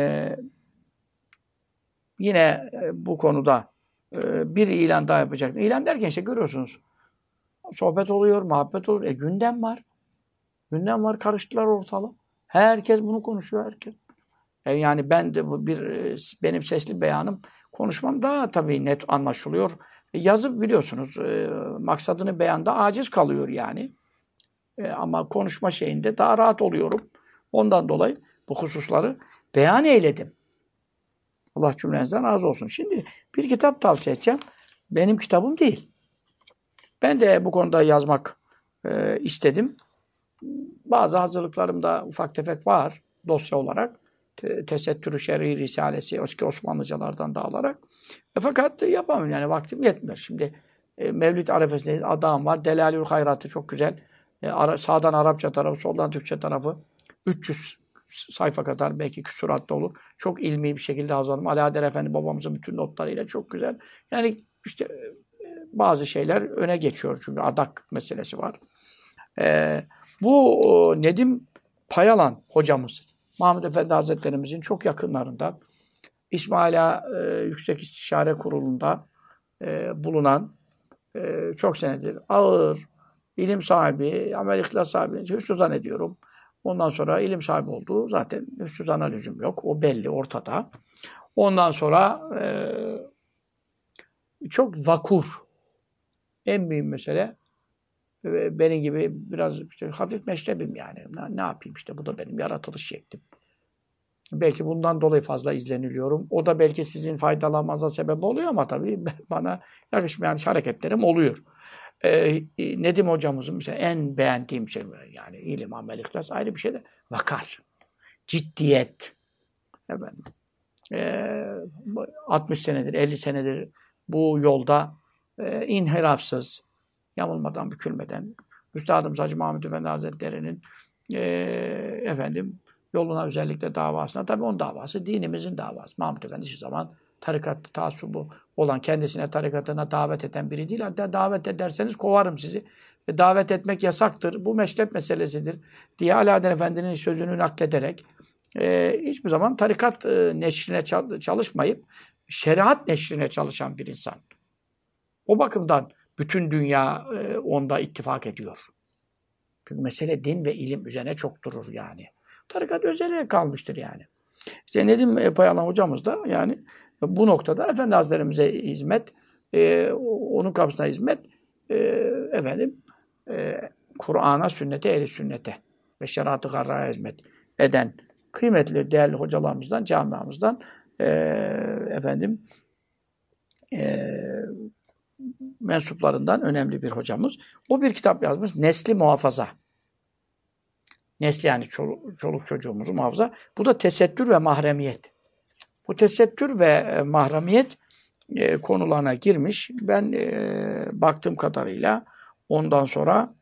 yine bu konuda bir ilan daha yapacaktım. İlan derken işte görüyorsunuz. Sohbet oluyor, muhabbet oluyor. Gündem var. Gündem var, karıştılar ortalığı. Herkes bunu konuşuyor, herkes. Yani ben de benim sesli beyanım, konuşmam daha tabii net anlaşılıyor. Yazı biliyorsunuz, maksadını beyanda aciz kalıyor yani. Ama konuşma şeyinde daha rahat oluyorum. Ondan dolayı bu hususları beyan eyledim. Allah cümlenizden razı olsun. Şimdi bir kitap tavsiye edeceğim. Benim kitabım değil. Ben de bu konuda yazmak istedim. Bazı hazırlıklarım da ufak tefek var dosya olarak. Tesettür-ü Şer'i Risalesi eski Osmanlıcalardan da alarak. Fakat yapamıyorum yani vaktim yetmiyor. Şimdi Mevlid arefesindeyiz. Adam var. Delalül Hayrat'ı çok güzel. Sağdan Arapça tarafı, soldan Türkçe tarafı. 300 sayfa kadar belki küsuratta olur. Çok ilmi bir şekilde hazırladım. Ali Adel Efendi babamızın bütün notlarıyla çok güzel. Yani işte bazı şeyler öne geçiyor çünkü adak meselesi var. Bu Nedim Payalan hocamız, Mahmud Efendi Hazretlerimizin çok yakınlarından İsmaila Yüksek İstişare Kurulu'nda bulunan çok senedir ağır ilim sahibi, amel ihlas sahibi, hüsnü zannediyorum. Ondan sonra ilim sahibi oldu. Zaten hüsnü zanna lüzum yok. O belli, ortada. Ondan sonra çok vakur. En büyük mesele benim gibi biraz işte hafif meşrebim yani. Ne yapayım işte bu da benim yaratılış şeklim. Belki bundan dolayı fazla izleniliyorum. O da belki sizin faydalanmanıza sebep oluyor ama tabii bana yakışmayan hareketlerim oluyor. Nedim hocamızın mesela en beğendiğim şey yani ilim, amel, ihlas ayrı bir şey de vakar, ciddiyet. Efendim, 60 senedir, 50 senedir bu yolda inhirafsız, yamulmadan, bükülmeden Üstadımız Hacı Mahmud Efendi Hazretleri'nin efendim yoluna özellikle davasına, tabii onun davası dinimizin davası. Mahmud Efendi hiçbir zaman tarikat taassubu olan, kendisine tarikatına davet eden biri değil. Hatta davet ederseniz kovarım sizi. Davet etmek yasaktır. Bu meşrep meselesidir diye Ali Adel Efendi'nin sözünü naklederek hiçbir zaman tarikat neşrine çalışmayıp şeriat neşrine çalışan bir insan. O bakımdan bütün dünya onda ittifak ediyor. Çünkü mesele din ve ilim üzerine çok durur yani. Tarikat özelliğe kalmıştır yani. İşte Nedim Payalan hocamız da yani bu noktada Efendi Hazretlerimize hizmet, onun kapısına hizmet, Kur'an'a, sünnete, ehl-i sünnete ve şeriat-ı garraya hizmet eden kıymetli, değerli hocalarımızdan, camiamızdan mensuplarından önemli bir hocamız. O bir kitap yazmış. Nesli muhafaza. Nesli yani çoluk çocuğumuzu muhafaza. Bu da tesettür ve mahremiyet. Bu tesettür ve mahremiyet konularına girmiş. Ben baktığım kadarıyla ondan sonra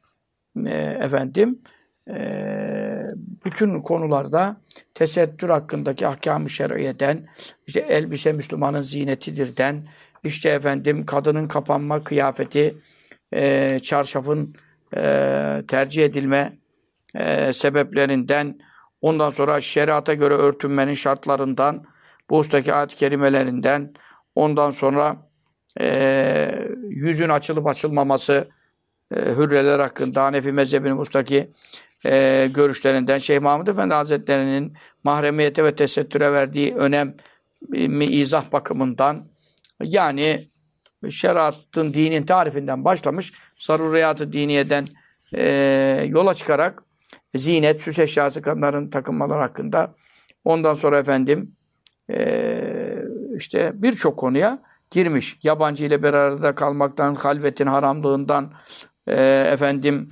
bütün konularda tesettür hakkındaki ahkam-ı şer'iyeden, işte elbise Müslümanın zinetidirden, işte kadının kapanma kıyafeti, çarşafın tercih edilme sebeplerinden, ondan sonra şeriata göre örtünmenin şartlarından, bu ustaki ayet-i kerimelerinden, ondan sonra yüzün açılıp açılmaması, hürreler hakkında Hanefi mezhebinin ustaki görüşlerinden, Şeyh Mahmud Efendi Hazretleri'nin mahremiyete ve tesettüre verdiği önem izah bakımından, yani şeriatın, dinin tarifinden başlamış, zaruriyat-ı diniyeden yola çıkarak zinet, süs eşyası, kadınların takınmaları hakkında, ondan sonra işte birçok konuya girmiş. Yabancı ile bir arada kalmaktan, halvetin haramlığından, efendim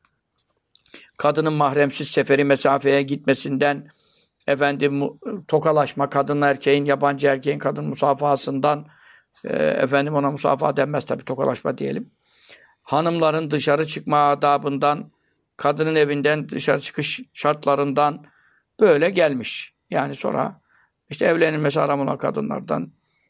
kadının mahremsiz seferi mesafeye gitmesinden, efendim tokalaşma, kadın erkeğin, yabancı erkeğin kadın musafahasından, efendim ona musafaha denmez tabii, tokalaşma diyelim. Hanımların dışarı çıkma adabından, kadının evinden dışarı çıkış şartlarından böyle gelmiş. Yani sonra işte evlenilmesi haram olan kadınlardan,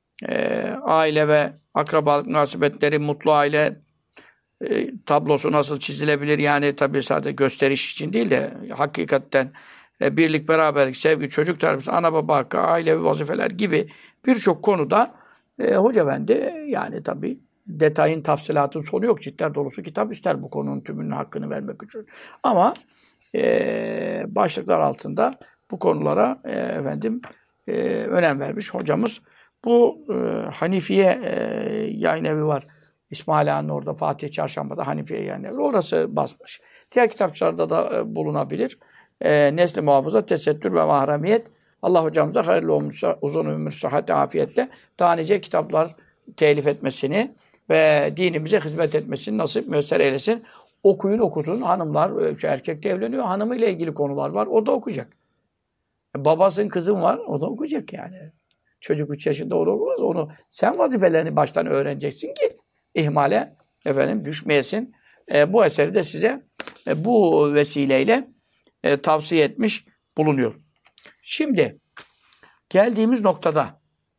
aile ve akrabalık münasebetleri, mutlu aile tablosu nasıl çizilebilir? Yani tabii sadece gösteriş için değil de hakikaten birlik, beraberlik, sevgi, çocuk tarbiyesi, ana baba hakkı, ailevi vazifeler gibi birçok konuda Hoca Efendi yani tabii detayın, tafsilatın sonu yok. Ciltler dolusu kitap ister bu konunun tümünün hakkını vermek için. Ama başlıklar altında bu konulara efendim önem vermiş hocamız. Bu Hanifiye yayın evi var. İsmail Ağa'nın orada Fatih Çarşamba'da Hanifiye yayın evi. Orası basmış. Diğer kitapçılarda da bulunabilir. Nesli muhafaza, tesettür ve mahremiyet. Allah hocamıza hayırlı olmuşsa uzun ömür, sıhhat, afiyetle daha nice kitaplar telif etmesini ve dinimize hizmet etmesini nasip müyesser eylesin. Okuyun, okutun. Hanımlar, erkek de evleniyor. Hanımıyla ilgili konular var. O da okuyacak. Babasının kızın var. O da okuyacak yani. Çocuk 3 yaşında o da okumaz. Onu sen vazifelerini baştan öğreneceksin ki ihmale efendim düşmeyesin. Bu eseri de size bu vesileyle tavsiye etmiş bulunuyor. Şimdi geldiğimiz noktada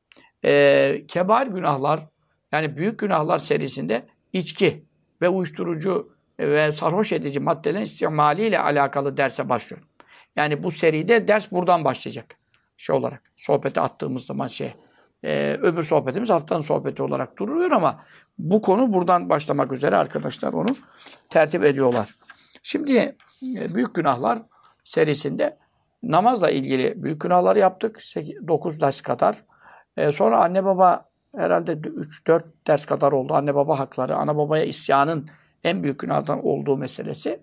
kebair günahlar yani büyük günahlar serisinde içki ve uyuşturucu ve sarhoş edici maddelerin istimaliyle alakalı derse başlıyorum. Yani bu seride ders buradan başlayacak. Şey olarak sohbete attığımız zaman öbür sohbetimiz haftanın sohbeti olarak duruyor ama bu konu buradan başlamak üzere arkadaşlar onu tertip ediyorlar. Şimdi büyük günahlar serisinde namazla ilgili büyük günahları yaptık. 9 ders kadar. Sonra anne baba herhalde 3-4 ders kadar oldu. Anne baba hakları, ana babaya isyanın en büyük günahdan olduğu meselesi.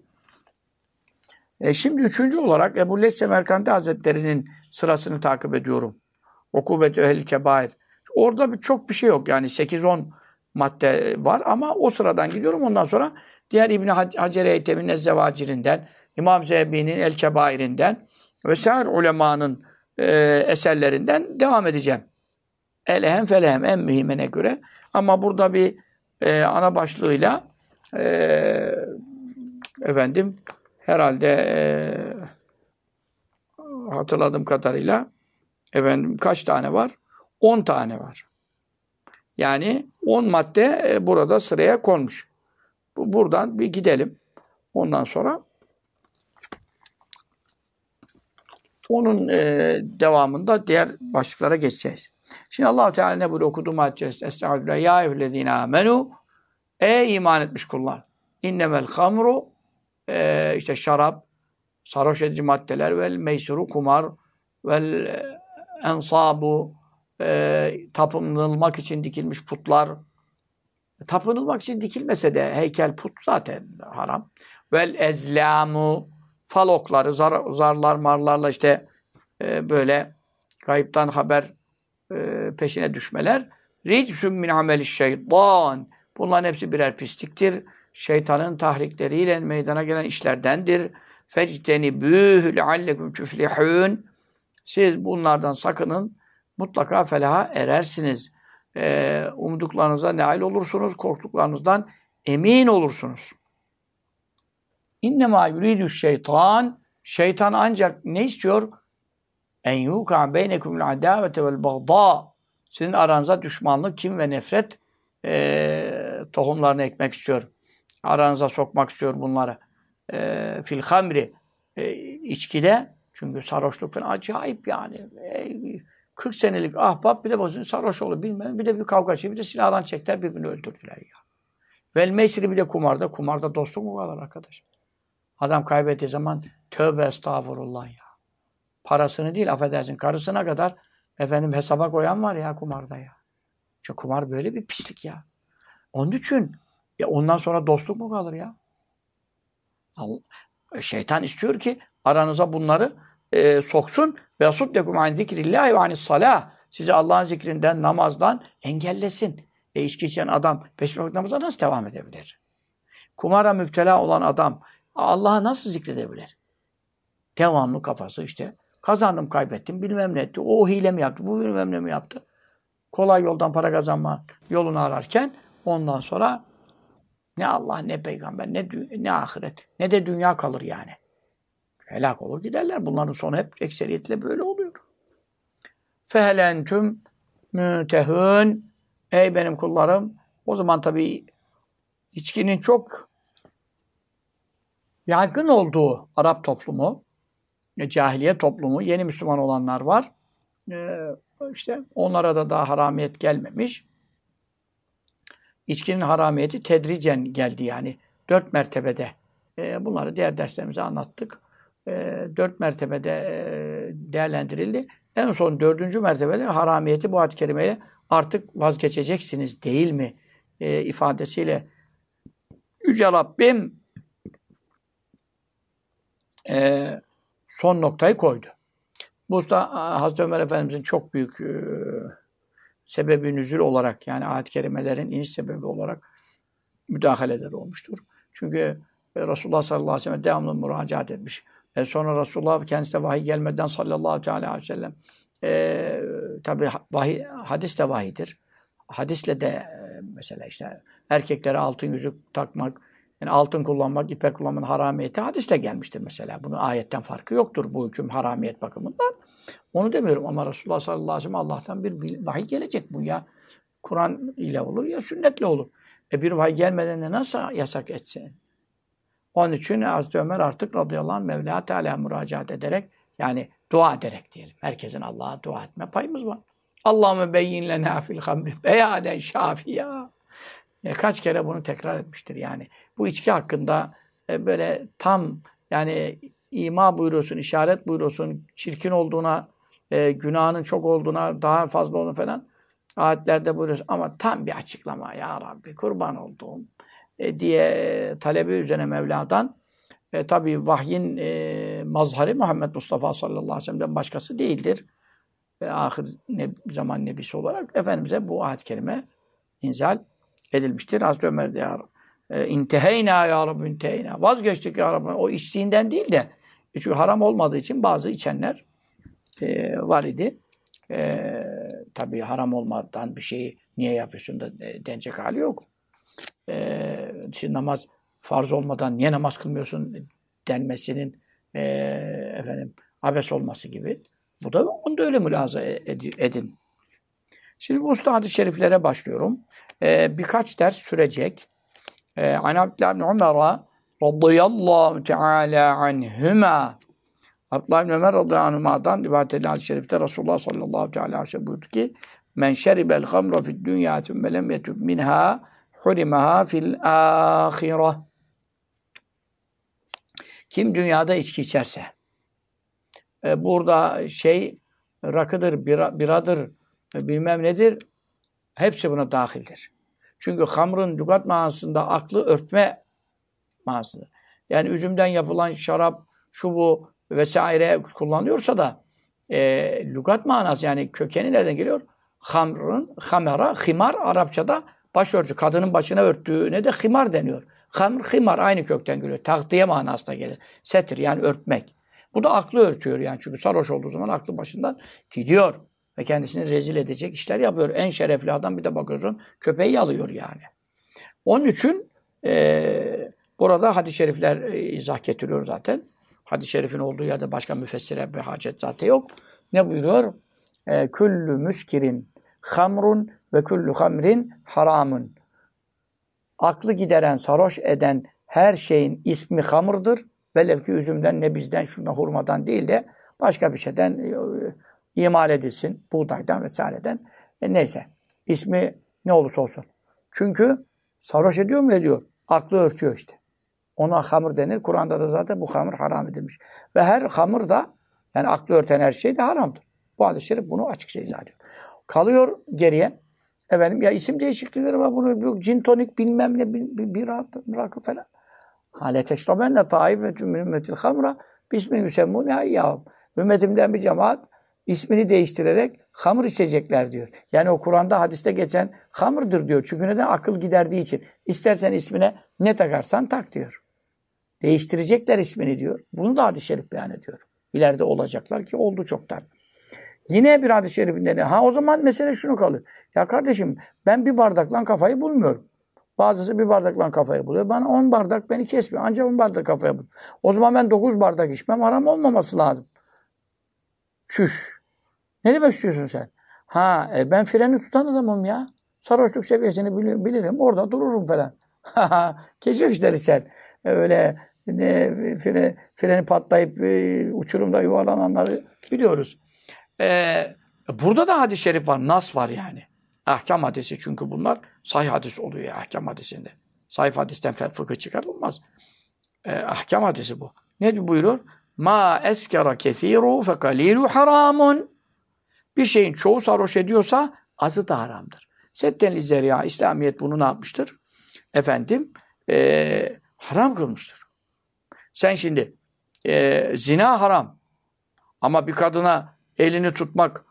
Şimdi 3. olarak Ebu Leyth Semerkandi Hazretleri'nin sırasını takip ediyorum. Ukubetü ehl-i kebair. Orada çok bir şey yok. Yani 8-10 madde var ama o sıradan gidiyorum. Ondan sonra diğer İbn-i Hacer Eytemi'nin Ezzevacirinden, İmam Zehebi'nin El-Kebair'inden vesaire ulemanın eserlerinden devam edeceğim. Elehem felehem en mühimine göre. Ama burada bir ana başlığıyla efendim herhalde hatırladığım kadarıyla efendim kaç tane var? 10 tane var. Yani 10 madde burada sıraya konmuş. Buradan bir gidelim. Ondan sonra onun devamında diğer başlıklara geçeceğiz. Şimdi Allah-u Teala ne buyuruyor? Okuduğum ayet-i Estağfirullah. Ya eyyühellezine amenu. Ey iman etmiş kullar. İnnemel hamru işte şarap, sarhoş edici maddeler vel meysuru kumar vel ensabu tapınılmak için dikilmiş putlar. Tapınılmak için dikilmese de heykel put zaten haram. Vel ezlamu falokları, zarlar marlarla işte böyle gayipten haber peşine düşmeler. Ricsün min ameli şeytan. Bunların hepsi birer pisliktir. Şeytanın tahrikleriyle meydana gelen işlerdendir. Fectenibûhü leallekum tuflihûn. Siz bunlardan sakının. Mutlaka felaha erersiniz. Umduklarınıza nail olursunuz. Korktuklarınızdan emin olursunuz. İnnemâ yuridü şeytan. Şeytan ancak ne istiyor? En yuka beynekumul adavete vel bagdâ. Sizin aranıza düşmanlık, kin ve nefret tohumlarını ekmek istiyor. Aranıza sokmak istiyor bunları. Fil hamri. İçkide. Çünkü sarhoşluk falan acayip yani. 40 senelik ahbap bir de bozun sarhoş olur bilmem. Bir de bir kavga çıktı. Bir de silahdan çektiler birbirini öldürdüler ya. Vel meysiri bir de kumarda. Kumarda dostluk mu kalır arkadaş? Adam kaybettiği zaman tövbe estağfurullah ya. Parasını değil affedersin karısına kadar efendim hesaba koyan var ya kumarda ya. Çünkü kumar böyle bir pislik ya. Onun için ya ondan sonra dostluk mu kalır ya? Şeytan istiyor ki aranıza bunları soksun ve yasuddekum an zikrillahi ve anis salah. Sizi Allah'ın zikrinden, namazdan engellesin. İçki içen adam 5 vakit namaza nasıl devam edebilir? Kumara müptela olan adam Allah'ı nasıl zikredebilir? Devamlı kafası işte. Kazandım, kaybettim, bilmem ne etti. O hile mi yaptı, bu bilmem ne mi yaptı? Kolay yoldan para kazanma yolunu ararken ondan sonra ne Allah, ne peygamber, ne ahiret, ne de dünya kalır yani. Helak olur giderler. Bunların sonu hep ekseriyetle böyle oluyor. فَهَلْ اَنْتُمْ مُنْتَهُونَ. Ey benim kullarım. O zaman tabii içkinin çok yaygın olduğu Arap toplumu, cahiliye toplumu, yeni Müslüman olanlar var. İşte onlara da daha haramiyet gelmemiş. İçkinin haramiyeti tedricen geldi yani. 4 mertebede. Bunları diğer derslerimizde anlattık. 4 mertebede değerlendirildi. En son 4. mertebede haramiyeti bu ayet-i kerimeyle artık vazgeçeceksiniz değil mi ifadesiyle Yüce Rabbim son noktayı koydu. Bu usta Hazreti Ömer Efendimizin çok büyük sebebi nüzul olarak yani ayet-i kerimelerin iniş sebebi olarak müdahaleleri olmuştur. Çünkü Resulullah sallallahu aleyhi ve sellem devamlı müracaat etmiş. Sonra Resulullah kendisine vahiy gelmeden sallallahu aleyhi ve sellem tabi vahiy, hadis de vahidir. Hadisle de mesela işte erkeklere altın yüzük takmak, yani altın kullanmak, ipek kullanmanın haramiyeti hadisle gelmiştir mesela. Bunun ayetten farkı yoktur bu hüküm haramiyet bakımından. Onu demiyorum ama Resulullah sallallahu aleyhi ve sellem Allah'tan bir vahiy gelecek bu ya. Kur'an ile olur ya sünnetle olur. Bir vahiy gelmeden de nasıl yasak etsin? Onun için Hazreti Ömer artık radıyallahu anh Mevla Teala müracaat ederek yani dua ederek diyelim. Herkesin Allah'a dua etme payımız var. Allahümme beyyin lenâ fil hamri beyanen şafiyâ. Kaç kere bunu tekrar etmiştir yani. Bu içki hakkında böyle tam yani ima buyuruyorsun, işaret buyuruyorsun, çirkin olduğuna, günahının çok olduğuna, daha fazla olduğuna falan ayetlerde buyuruyorsun. Ama tam bir açıklama ya Rabbi kurban olduğum diye talebi üzerine Mevla'dan tabi vahyin mazharı Muhammed Mustafa sallallahu aleyhi ve sellem'den başkası değildir. Ahir zaman nebisi olarak Efendimiz'e bu ayet-i kerime inzal edilmiştir. Hazreti Ömer de ya inteheyna ya Rabbi inteheyna. Vazgeçtik ya Rabbi. O içtiğinden değil de çünkü haram olmadığı için bazı içenler var idi. Tabii haram olmadan bir şeyi niye yapıyorsun da denecek hali yok. Şimdi namaz farz olmadan niye namaz kılmıyorsun denmesinin abes olması gibi. Bu da onu da öyle mülahaza edin. Şimdi bu usta hadis-i şeriflere başlıyorum. Birkaç ders sürecek. An Abdullah ibn Ömer radıyallahu teala anhuma. Abdullah ibn Ömer radıyallahu anhuma'dan rivayet edilen hadis-i şerifte Resulullah sallallahu aleyhi ve sellem buyurdu ki men şeribel hamra fid dünya thumma lem yetub minha hurimaha fil ahire. Kim dünyada içki içerse burada rakıdır, biradır, bilmem nedir hepsi buna dahildir. Çünkü hamrın lügat manasında aklı örtme manasıdır. Yani üzümden yapılan şarap, şu bu vesaire kullanıyorsa da lügat manası yani kökeni nereden geliyor? Hamrın, hamera, himar Arapçada başörtü. Kadının başına örttüğüne de himar deniyor. Hamr, himar aynı kökten geliyor. Takdiye manasına gelir. Setir yani örtmek. Bu da aklı örtüyor yani. Çünkü sarhoş olduğu zaman aklı başından gidiyor. Ve kendisini rezil edecek işler yapıyor. En şerefli adam bir de bakıyorsun köpeği alıyor yani. Onun için burada hadis-i şerifler izah getiriyor zaten. Hadis-i şerifin olduğu yerde başka müfessire bir hacet zaten yok. Ne buyuruyor? Küllü müskirin hamrun ve küllü hamrin haramun. Aklı gideren, sarhoş eden her şeyin ismi hamırdır. Velev ki üzümden, nebizden, şundan, hurmadan değil de başka bir şeyden imal edilsin. Buğdaydan vesaireden. Neyse. İsmi ne olursa olsun. Çünkü sarhoş ediyor mu ediyor? Aklı örtüyor işte. Ona hamır denir. Kur'an'da da zaten bu hamır haram edilmiş. Ve her hamır da yani aklı örten her şey de haramdır. Bu hadis-i şerif bunu açıkça izah ediyor. Kalıyor geriye. Efendim ya isim değişiklikleri var. Bunu cin tonik bilmem ne bir rakı falan. Hale teşrabenne taifetün min ümmetil hamra bismi yüsemmûne hayyâhum. Ümmetimden bir cemaat ismini değiştirerek hamır içecekler diyor. Yani o Kur'an'da hadiste geçen hamırdır diyor. Çünkü neden? Akıl giderdiği için. İstersen ismine ne takarsan tak diyor. Değiştirecekler ismini diyor. Bunu da hadis-i şerif beyan ediyor. İleride olacaklar ki oldu çoktan. Yine bir hadis-i şerifinde ne? O zaman mesele şunu kalıyor. Ya kardeşim ben bir bardakla kafayı bulmuyorum. Bazısı bir bardakla kafayı buluyor. Bana 10 bardak beni kesmiyor. Ancak 10 bardak kafaya buluyor. O zaman ben 9 bardak içmem haram olmaması lazım. Çüş. Ne demek istiyorsun sen? Ben freni tutan adamım ya. Sarhoşluk seviyesini bilirim. Orada dururum falan. Kesiyor işleri sen. Öyle freni patlayıp uçurumda yuvarlananları biliyoruz. Burada da hadis-i şerif var. Nas var yani. Ahkam hadisi çünkü bunlar sahih hadis oluyor ya, ahkam hadisinde. Sahih hadisten fıkıh çıkarılmaz. Ahkam hadisi bu. Ne buyuruyor? Ma eskara kethiru fe kalilu haramun. Bir şeyin çoğu sarhoş ediyorsa azı da haramdır. Setten li zeriya. İslamiyet bunu ne yapmıştır? Haram kılmıştır. Sen şimdi zina haram. Ama bir kadına elini tutmak,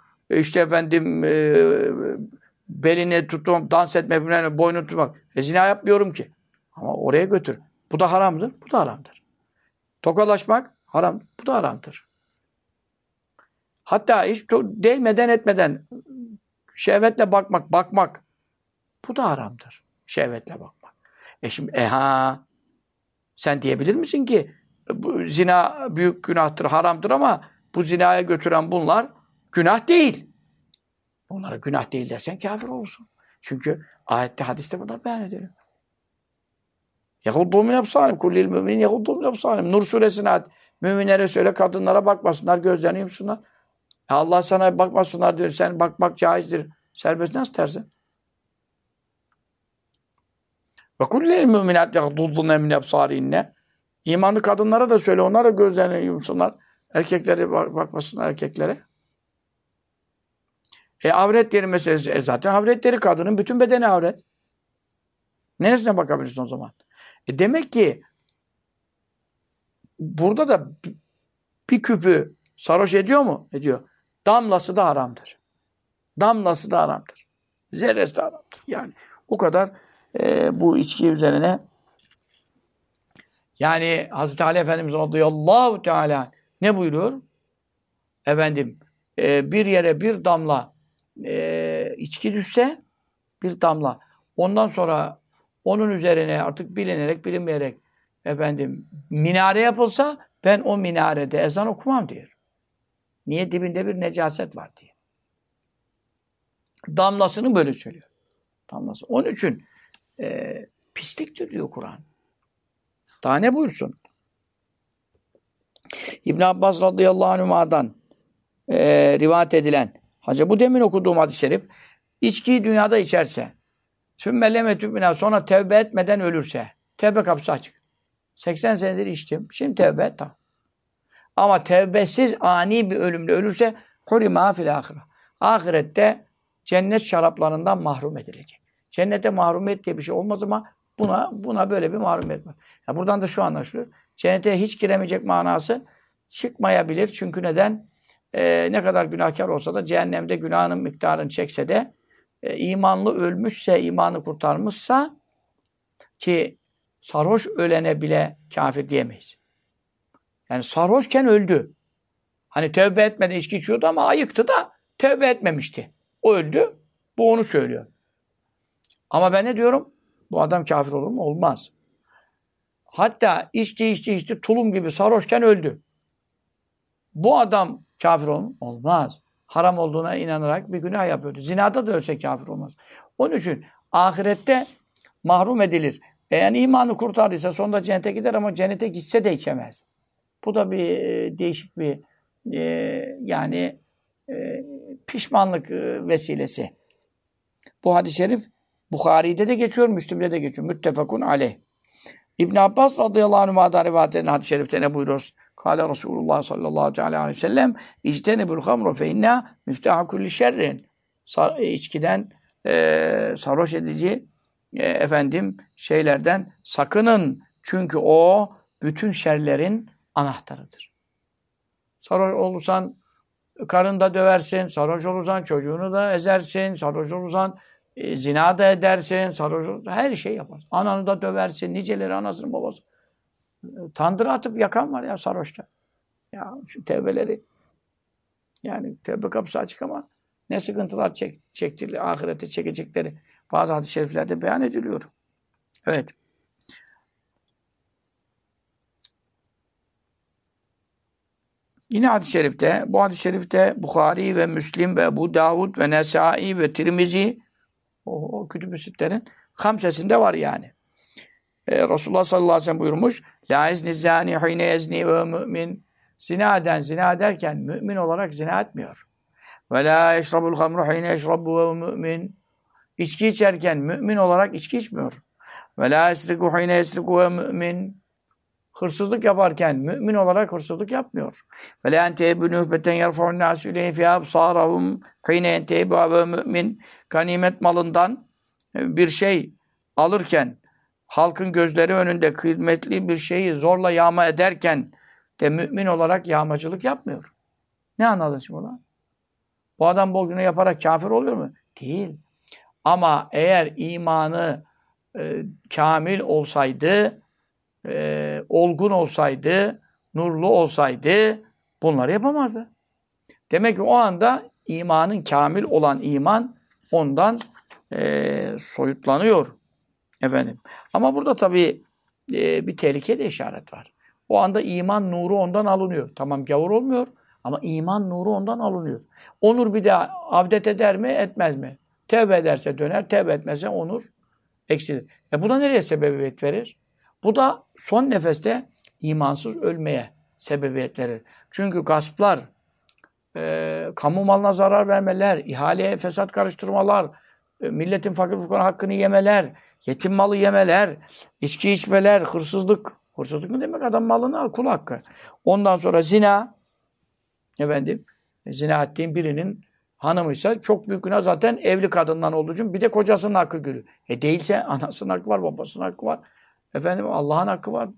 belini tutmak, dans etmek, boynunu tutmak. Zina yapmıyorum ki. Ama oraya götür. Bu da haramdır. Bu da haramdır. Tokalaşmak haram. Bu da haramdır. Hatta hiç değmeden etmeden şehvetle bakmak bu da haramdır. Şehvetle bakmak. Şimdi sen diyebilir misin ki bu zina büyük günahtır, haramdır ama bu zinaya götüren bunlar günah değil. Bunlara günah değil dersen kafir olursun. Çünkü ayette, hadiste bunlar beyan ediyor. يَغُضُّوا مِنْ أَبْصَارِهِمْ كُلِّ الْمُؤْمِنِينَ يَغُضُّوا مِنْ أَبْصَارِهِمْ Nur suresine ayet. Müminlere söyle, kadınlara bakmasınlar, gözlerini yumsunlar. Allah sana bakmasınlar diyor. Sen bakmak caizdir. Serbest nasıl tersin? وَكُلِّ الْمُؤْمِنَاتِ يَغْضُضُّنَ مِنْ أَبْصَارِهِنَّ İmanlı kadınlara da söyle, onlara da gözlerini yumsunlar. Erkeklere bakmasınlar erkeklere. Avretleri meselesi. Zaten avretleri kadının bütün bedeni avret. Neresine bakabilirsin o zaman? Demek ki burada da bir küpü sarhoş ediyor mu? Ediyor. Damlası da haramdır. Damlası da haramdır. Zerresi de haramdır. Yani o kadar bu içki üzerine yani Hazreti Ali Efendimiz radıyallahu teala ne buyuruyor? Bir yere bir damla içki düşse, bir damla. Ondan sonra onun üzerine artık bilinerek, bilinmeyerek minare yapılsa ben o minarede ezan okumam diyor. Niye? Dibinde bir necaset var diye. Damlasını böyle söylüyor. Damlası. Onun için pisliktir diyor Kur'an. Daha ne buyursun? İbn Abbas radıyallahu anhuma'dan rivayet edilen, bu demin okuduğum hadis-i şerif, içkiyi dünyada içerse, sonra tevbe etmeden ölürse, tevbe kapısı açık. 80 senedir içtim, şimdi tevbe et, tamam. Ama tevbesiz ani bir ölümle ölürse, hurima fil ahire. Ahirette cennet şaraplarından mahrum edilecek. Cennete mahrumiyet diye bir şey olmaz ama buna böyle bir mahrumiyet var. Ya buradan da şu anlaşılıyor. Cennete hiç giremeyecek manası çıkmayabilir. Çünkü neden? Ne kadar günahkar olsa da cehennemde günahının miktarını çekse de imanlı ölmüşse, imanı kurtarmışsa, ki sarhoş ölene bile kafir diyemeyiz. Yani sarhoşken öldü. Hani tövbe etmeden içki içiyordu ama ayıktı da tövbe etmemişti. O öldü. Bu onu söylüyor. Ama ben ne diyorum? Bu adam kafir olur mu? Olmaz. Hatta içti tulum gibi sarhoşken öldü. Bu adam kafir olur mu? Olmaz. Haram olduğuna inanarak bir günah yapıyordu. Zinada da ölse kafir olmaz. Onun için ahirette mahrum edilir. Yani imanı kurtardıysa sonunda cennete gider ama cennete gitse de içemez. Bu da bir değişik bir pişmanlık vesilesi. Bu hadis-i şerif Bukhari'de de geçiyor, Müslim'de de geçiyor. Müttefakun aleyh. İbn Abbas radıyallahu anh'a'dan rivayet edilen hadis-i şerifte ne buyuruyoruz? Kâle Resulullah sallallahu aleyhi ve sellem İctenebül hamru fe inna miftaha kulli şerrin. İçkiden sarhoş edici şeylerden sakının. Çünkü o bütün şerlerin anahtarıdır. Sarhoş olursan karını da döversin. Sarhoş olursan çocuğunu da ezersin. Sarhoş olursan zina da edersin. Sarhoş olursan her şey yaparsın. Ananı da döversin. Niceleri anasını babası. Tandıra atıp yakan var ya sarhoşta. Ya şu tevbeleri. Yani tevbe kapısı açık ama ne sıkıntılar çektikleri, ahirette çekecekleri bazı hadis-i şeriflerde beyan ediliyor. Evet. Yine hadis-i şerifte, bu hadis-i şerifte Bukhari ve Müslim ve Ebu Davud ve Nesai ve Tirmizi o kütüb-ü sittenin hamsesinde var yani. Resulullah sallallahu aleyhi ve sellem buyurmuş La izni zani hine yezni ve mümin zina ederken mümin olarak zina etmiyor. Ve la yeşrabul hamru hine yeşrabu ve mümin içki içerken mümin olarak içki içmiyor. Ve la yesriku hine yesriku ve mümin hırsızlık yaparken mümin olarak hırsızlık yapmıyor. Ve la entebu nuhbeten yerfa'un nasu ileyhi fi absarahum hine entebu ve mümin ganimet malından bir şey alırken halkın gözleri önünde kıymetli bir şeyi zorla yağma ederken de mümin olarak yağmacılık yapmıyor. Ne anladın şimdi buna? Bu adam bu günü yaparak kafir oluyor mu? Değil. Ama eğer imanı kamil olsaydı, olgun olsaydı, nurlu olsaydı bunları yapamazdı. Demek ki o anda imanın kamil olan iman ondan soyutlanıyor. Efendim. Ama burada tabii bir tehlike de işaret var. O anda iman nuru ondan alınıyor. Tamam gavur olmuyor ama iman nuru ondan alınıyor. O nur bir daha avdet eder mi etmez mi? Tevbe ederse döner, tevbe etmezse o nur eksilir. Bu da nereye sebebiyet verir? Bu da son nefeste imansız ölmeye sebebiyet verir. Çünkü gasplar, kamu malına zarar vermeler, ihaleye fesat karıştırmalar, milletin fakir fukara hakkını yemeler, yetim malı yemeler, içki içmeler, hırsızlık. Hırsızlık mı demek? Adam malını al, kul hakkı. Ondan sonra zina. Efendim, zina ettiğin birinin hanımıysa çok büyük günah zaten evli kadından olduğu için bir de kocasının hakkı gülüyor. Değilse anasının hakkı var, babasının hakkı var. Efendim Allah'ın hakkı var.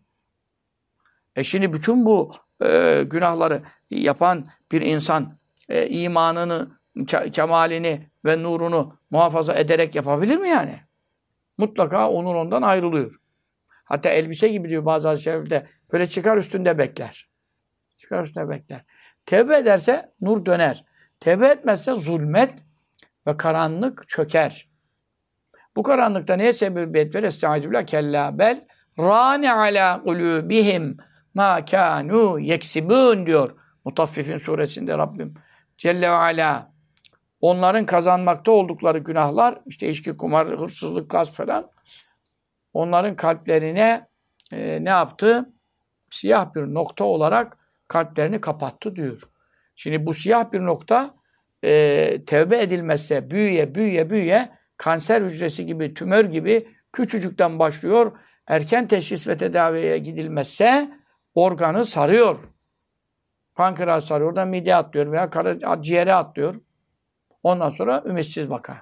Şimdi bütün bu günahları yapan bir insan imanını, kemalini ve nurunu muhafaza ederek yapabilir mi yani? Mutlaka onur ondan ayrılıyor. Hatta elbise gibi diyor bazı hadis-i şerifte böyle çıkar üstünde bekler. Çıkar üstünde bekler. Tevbe ederse nur döner. Tevbe etmezse zulmet ve karanlık çöker. Bu karanlıkta neye sebebiyet verir? Estağfirullah kella bel râne alâ kulûbihim mâ kânû yeksibûn diyor. Mutaffifin suresinde Rabbim Celle ve Alâ. Onların kazanmakta oldukları günahlar, işte içki, kumar, hırsızlık, gasp falan, onların kalplerine ne yaptı? Siyah bir nokta olarak kalplerini kapattı diyor. Şimdi bu siyah bir nokta tevbe edilmezse büyüye kanser hücresi gibi, tümör gibi küçücükten başlıyor. Erken teşhis ve tedaviye gidilmezse organı sarıyor. Pankreas sarıyor, oradan mideye atlıyor veya ciğere atlıyor. Ondan sonra ümitsiz vaka.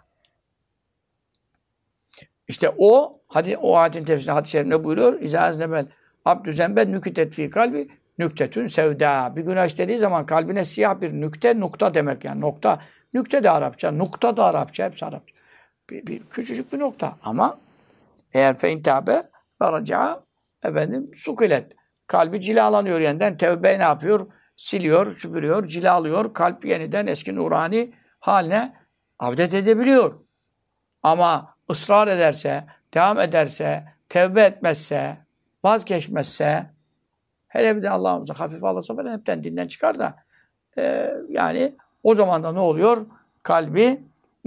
İşte o ayetin tefsirinde hadis-i şerifinde buyuruyor. İzâznebel abdü zembel nüktet fî kalbi nüktetün sevdâ. Bir günah işlediği zaman kalbine siyah bir nokta demek yani. Nokta. Nükte de Arapça, nokta da Arapça, hepsi Arapça. Bir küçücük bir nokta. Ama eğer feintâbe ve raca'a sukilet. Kalbi cilalanıyor yeniden. Tevbe ne yapıyor? Siliyor, süpürüyor, cilalıyor. Kalp yeniden eski nurani haline avdet edebiliyor. Ama ısrar ederse, devam ederse, tevbe etmezse, vazgeçmezse, hele bir de Allah'ımıza hafif alırsa falan hepten dinden çıkar da yani o zaman da ne oluyor? Kalbi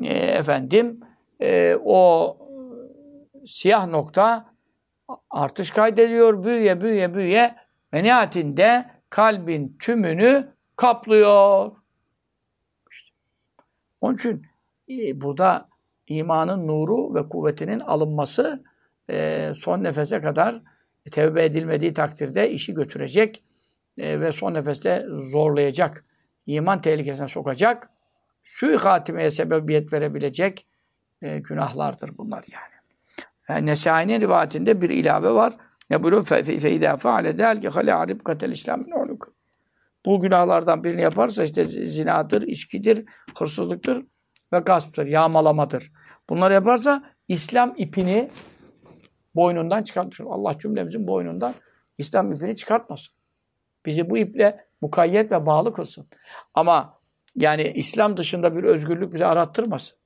o siyah nokta artış kaydediyor, büyüye ve nihayetinde kalbin tümünü kaplıyor. İşte. Onun için burada imanın nuru ve kuvvetinin alınması son nefese kadar tevbe edilmediği takdirde işi götürecek ve son nefeste zorlayacak, iman tehlikesine sokacak, sui hatimeye sebebiyet verebilecek günahlardır bunlar yani. Nesai'nin rivayetinde bir ilave var. Ne buyuruyor? فَاِذَا فَعَلَ ذَلْكَ خَلَعَ رِبْقَةَ الْاِسْلَامِ نُعْلُكَ Bu günahlardan birini yaparsa işte zinadır, içkidir, hırsızlıktır ve gasptır, yağmalamadır. Bunları yaparsa İslam ipini boynundan çıkartmış olur. Allah cümlemizin boynundan İslam ipini çıkartmasın. Bizi bu iple mukayyet ve bağlı kılsın. Ama yani İslam dışında bir özgürlük bize arattırmasın.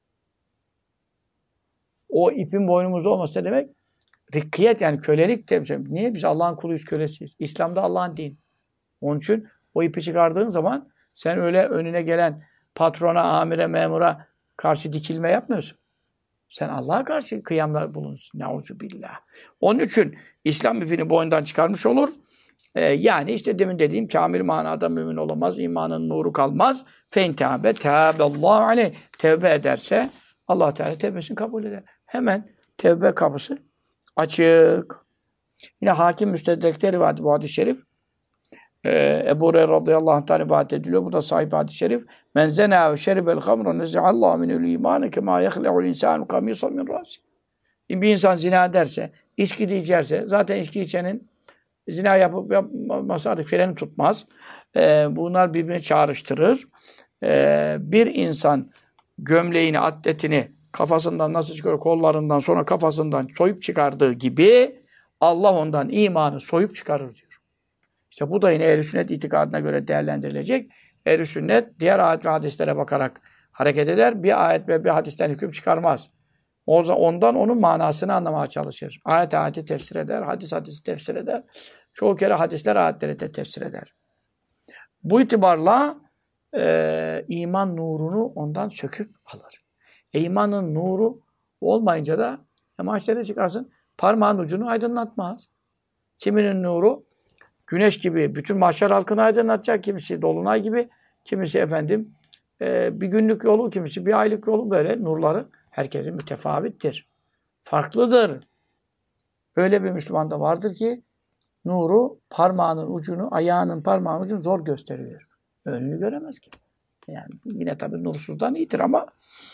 O ipin boynumuzda olması ne demek? Rikkiyet yani kölelik demek. Niye? Biz Allah'ın kuluyuz, kölesiyiz. İslam'da Allah'ın dini. Onun için o ipi çıkardığın zaman sen öyle önüne gelen patrona, amire, memura karşı dikilme yapmıyorsun. Sen Allah'a karşı kıyamda bulunursun. Neuzubillah. Onun için İslam ipini boynundan çıkarmış olur. Yani işte demin dediğim kamil manada mümin olamaz. İmanın nuru kalmaz. Feintehabe teâbellâhu aleyh. Tevbe ederse Allah Teala tevbesini kabul eder. Hemen tevbe kapısı açık. Yine Hakim Müstedrek'te rivayet bu hadis-i şerif. Ebu Hureyre radıyallahu anh'tan rivayet ediliyor. Bu da sahih hadis-i şerif. Men zena ve şeribel hamra nezi'allahu minel iman kema yehle'ul insanu kamisa min rasi. Bir insan zina ederse, içki de içerse, zaten içki içenin zina yapıp yapmaması artık freni tutmaz. Bunlar birbirini çağrıştırır. Bir insan gömleğini, atletini kafasından nasıl çıkarıyor, kollarından sonra kafasından soyup çıkardığı gibi Allah ondan imanı soyup çıkarır diyor. İşte bu da yine ehl-i sünnet itikadına göre değerlendirilecek. Ehl-i sünnet diğer ayet ve hadislere bakarak hareket eder. Bir ayet ve bir hadisten hüküm çıkarmaz. Ondan onun manasını anlamaya çalışır. Ayeti tefsir eder, hadisi tefsir eder. Çoğu kere hadisler ayetleri de tefsir eder. Bu itibarla iman nurunu ondan söküp alır. İmanın nuru olmayınca da mahşere çıkarsın, parmağın ucunu aydınlatmaz. Kiminin nuru güneş gibi bütün mahşer halkını aydınlatacak, kimisi dolunay gibi, kimisi efendim bir günlük yolu, kimisi bir aylık yolu, böyle nurları herkesin mütefavittir. Farklıdır. Öyle bir Müslüman da vardır ki nuru parmağının ucunu, ayağının parmağının ucunu zor gösteriyor. Önünü göremez ki. Yani yine tabii nursuzdan iyidir ama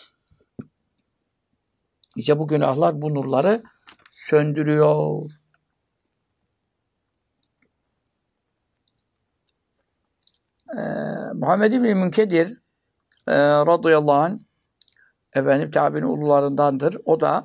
işte bu günahlar bu nurları söndürüyor. Muhammed İbni Münkedir radıyallahu anh efendim tabi'in ulularındandır. O da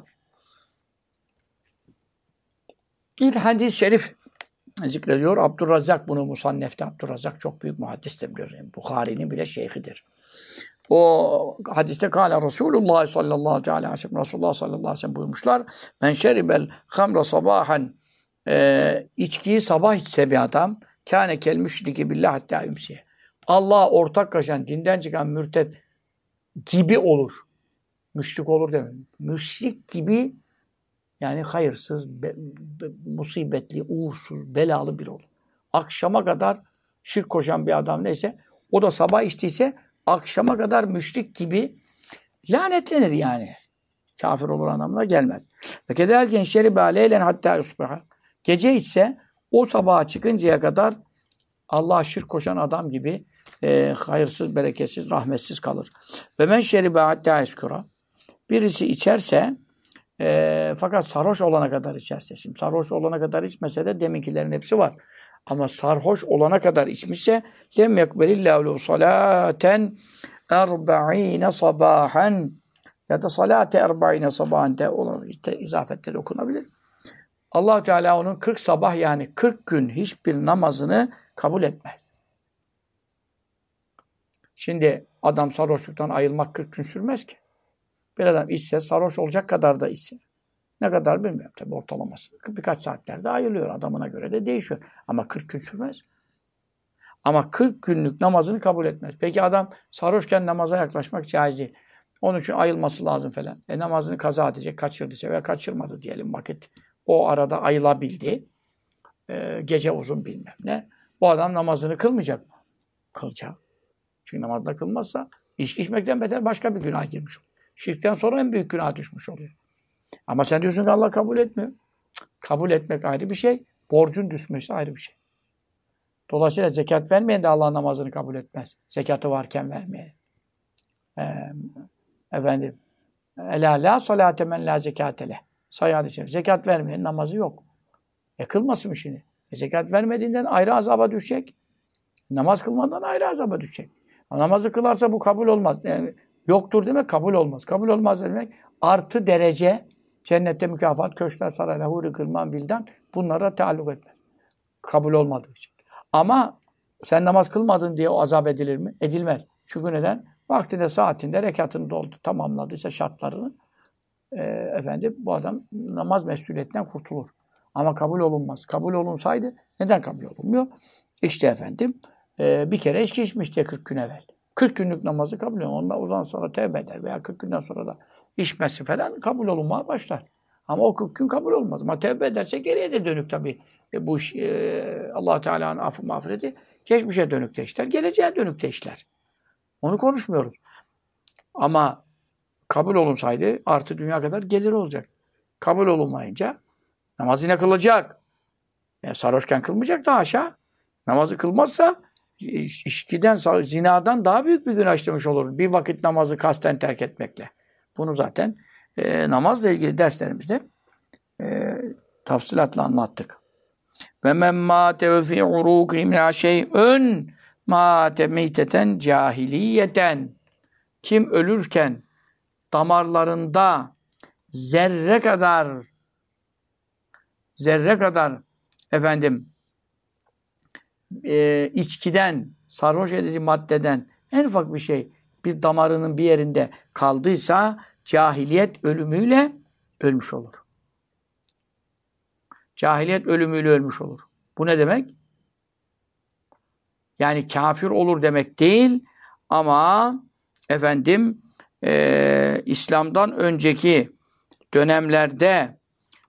bir hadis-i şerif zikrediyor. Abdurrazzak bunu Musannef'te. Abdurrazzak çok büyük muhaddistir biliyorsunuz. Yani Bukhari'nin bile şeyhidir. O hadiste kâle Resulullah sallallahu aleyhi ve sellem Resulullah sallallahu aleyhi ve sellem buyurmuşlar. Men şeribel hamra sabahan içkiyi sabah içse bir adam kâne kel müşriki billah hattâ yumsiye. Allah'a ortak koşan, dinden çıkan mürted gibi olur. Müşrik olur demeyin. Müşrik gibi yani hayırsız, musibetli, uğursuz, belalı biri olur. Akşama kadar şirk koşan bir adam neyse, o da sabah içtiyse akşama kadar müşrik gibi lanetlenir yani. Kafir olur anlamına gelmez. Ve kederken şeribe aleylen hatta yusbiha. Gece içse o sabaha çıkıncaya kadar Allah'a şirk koşan adam gibi hayırsız, bereketsiz, rahmetsiz kalır. Ve men şeribe hatta eskura. Birisi içerse fakat sarhoş olana kadar içerse. Şimdi sarhoş olana kadar içmese de deminkilerin hepsi var. Ama sarhoş olana kadar içmişse lem yekbelillahu salaten 40 sabahan ya da salate 40 sabahan de işte izafetleri okunabilir. Allah Teala onun 40 sabah yani 40 gün hiçbir namazını kabul etmez. Şimdi adam sarhoşluktan ayılmak 40 gün sürmez ki. Bir adam içse, sarhoş olacak kadar da içse. Ne kadar bilmiyorum tabii ortalaması. Birkaç saatlerde ayılıyor. Adamına göre de değişiyor. Ama 40 gün sürmez. Ama 40 günlük namazını kabul etmez. Peki adam sarhoşken namaza yaklaşmak caiz değil. Onun için ayılması lazım falan. Namazını kaza edecek, kaçırdıysa veya kaçırmadı diyelim vakit. O arada ayılabildi. Gece uzun bilmem ne. Bu adam namazını kılmayacak mı? Kılacak. Çünkü namazda kılmazsa içki içmekten beter başka bir günah girmiş olur. Şirkten sonra en büyük günah düşmüş oluyor. Ama sen diyorsun ki Allah kabul etmiyor. Kabul etmek ayrı bir şey. Borcun düşmesi ayrı bir şey. Dolayısıyla zekat vermeyen de Allah namazını kabul etmez. Zekatı varken vermeyen. Efendim. Ela la salate men la zekatele. Sayı şerif. Zekat vermeyen namazı yok. Kılmasın işini. Zekat vermediğinden ayrı azaba düşecek. Namaz kılmadan ayrı azaba düşecek. Ama namazı kılarsa bu kabul olmaz. Yani yoktur demek kabul olmaz. Kabul olmaz demek artı derece cennette mükafat, köşkler, saraylar, huri, kırman, vildan bunlara taalluk etmez. Kabul olmadığı için. Ama sen namaz kılmadın diye o azap edilir mi? Edilmez. Çünkü neden? Vaktinde, saatinde rekatını doldu, tamamladıysa şartlarını bu adam namaz mesuliyetinden kurtulur. Ama kabul olunmaz. Kabul olunsaydı neden kabul olunmuyor? İşte bir kere içki içmiş diye 40 gün evvel. 40 günlük namazı kabul ediyor. Ondan uzun sonra tevbe eder veya 40 günden sonra da içmesi falan kabul olunmaya başlar. Ama o 40 gün kabul olmaz. Ama tevbe ederse geriye de dönük tabii. Bu iş Allah Teala'nın affı mağfireti geçmişe dönük de işler, geleceğe dönük de işler. Onu konuşmuyoruz. Ama kabul olunsaydı artı dünya kadar gelir olacak. Kabul olunmayınca namaz yine kılacak. Sarhoşken kılmayacak da haşa. Namazı kılmazsa içkiden, zinadan daha büyük bir günah işlemiş olur. Bir vakit namazı kasten terk etmekle. Bunu zaten namazla ilgili derslerimizde tafsilatla anlattık. Ve men mâte ve fî urûkî minâ şey'ün mâte meyteten cahiliyeten. Kim ölürken damarlarında zerre kadar içkiden, sarhoş edici maddeden en ufak bir şey bir damarının bir yerinde kaldıysa cahiliyet ölümüyle ölmüş olur. Cahiliyet ölümüyle ölmüş olur. Bu ne demek? Yani kafir olur demek değil ama İslam'dan önceki dönemlerde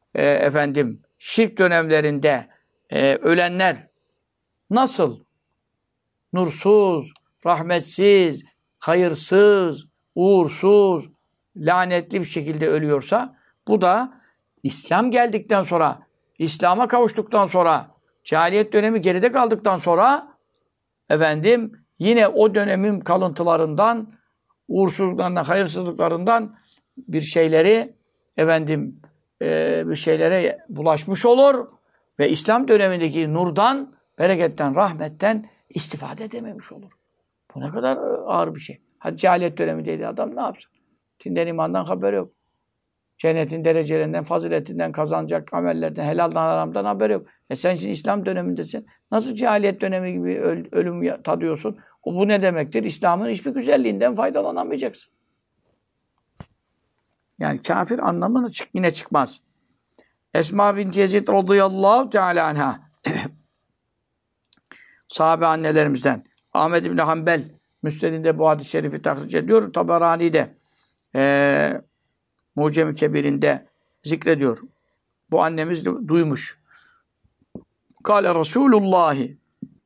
şirk dönemlerinde ölenler nasıl nursuz, rahmetsiz, hayırsız, uğursuz, lanetli bir şekilde ölüyorsa bu da İslam geldikten sonra, İslam'a kavuştuktan sonra, cahiliyet dönemi geride kaldıktan sonra yine o dönemin kalıntılarından, uğursuzluklarından, hayırsızlıklarından bir şeylere bulaşmış olur ve İslam dönemindeki nurdan, bereketten, rahmetten istifade edememiş olur. Bu ne kadar ağır bir şey. Hadi cahiliyet dönemindeydi adam ne yapsın? Dinden imandan haberi yok. Cennetin derecelerinden, faziletinden, kazanacak amellerden, helaldan, haramdan haberi yok. Sen şimdi İslam dönemindesin. Nasıl cahiliyet dönemi gibi ölüm tadıyorsun? Bu ne demektir? İslam'ın hiçbir güzelliğinden faydalanamayacaksın. Yani kafir anlamını yine çıkmaz. Esma binti Yezid radıyallahu teala anha sahabe annelerimizden Ahmed İbni Hanbel Müsned'inde bu hadis-i şerifi tahric ediyor. Taberani'de Mucem-i Kebir'inde zikrediyor. Bu annemiz de duymuş. Kâle Resûlullâhi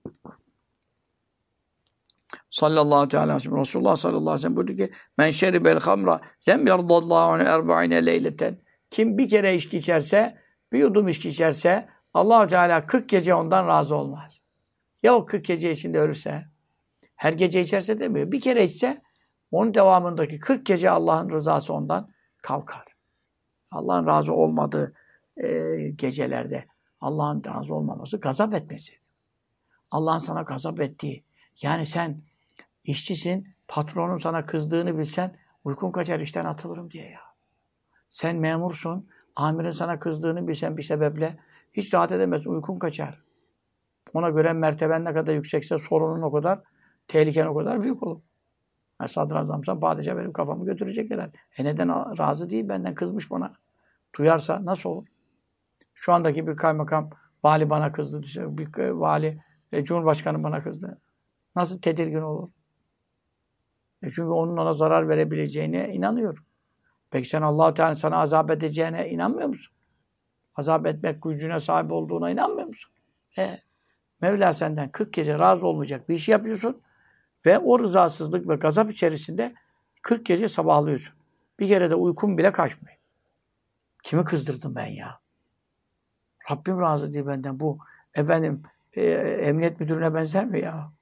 sallallahu teala aleyhi ve sellem. Resulullah sallallahu aleyhi ve sellem buyurdu ki men şeribel hamra lem yardallahu anhu 40 leyleten. Kim bir kere içki içerse, bir yudum içki içerse Allah-u Teala 40 gece ondan razı olmaz. Ya o 40 gece içinde ölürse, her gece içerse demiyor. Bir kere içse onun devamındaki 40 gece Allah'ın rızası ondan kalkar. Allah'ın razı olmadığı gecelerde Allah'ın razı olmaması gazap etmesi. Allah'ın sana gazap ettiği. Yani sen işçisin, patronun sana kızdığını bilsen uykun kaçar işten atılırım diye ya. Sen memursun, amirin sana kızdığını bilsen bir sebeple hiç rahat edemezsin, uykun kaçar. Ona göre merteben ne kadar yüksekse sorunun o kadar, tehliken o kadar büyük olur. Yani sadrazamsa padişah benim kafamı götürecek herhalde. Neden razı değil, benden kızmış bana. Duyarsa nasıl olur? Şu andaki bir kaymakam, vali bana kızdı, bir vali, cumhurbaşkanı bana kızdı. Nasıl tedirgin olur? Çünkü onun ona zarar verebileceğine inanıyor. Peki sen Allah-u Teala sana azap edeceğine inanmıyor musun? Azap etmek gücüne sahip olduğuna inanmıyor musun? Mevla senden 40 gece razı olmayacak bir işi yapıyorsun ve o rızasızlık ve gazap içerisinde 40 gece sabahlıyorsun. Bir kere de uykun bile kaçmıyor. Kimi kızdırdım ben ya? Rabbim razı değil benden. Bu emniyet müdürüne benzer mi ya?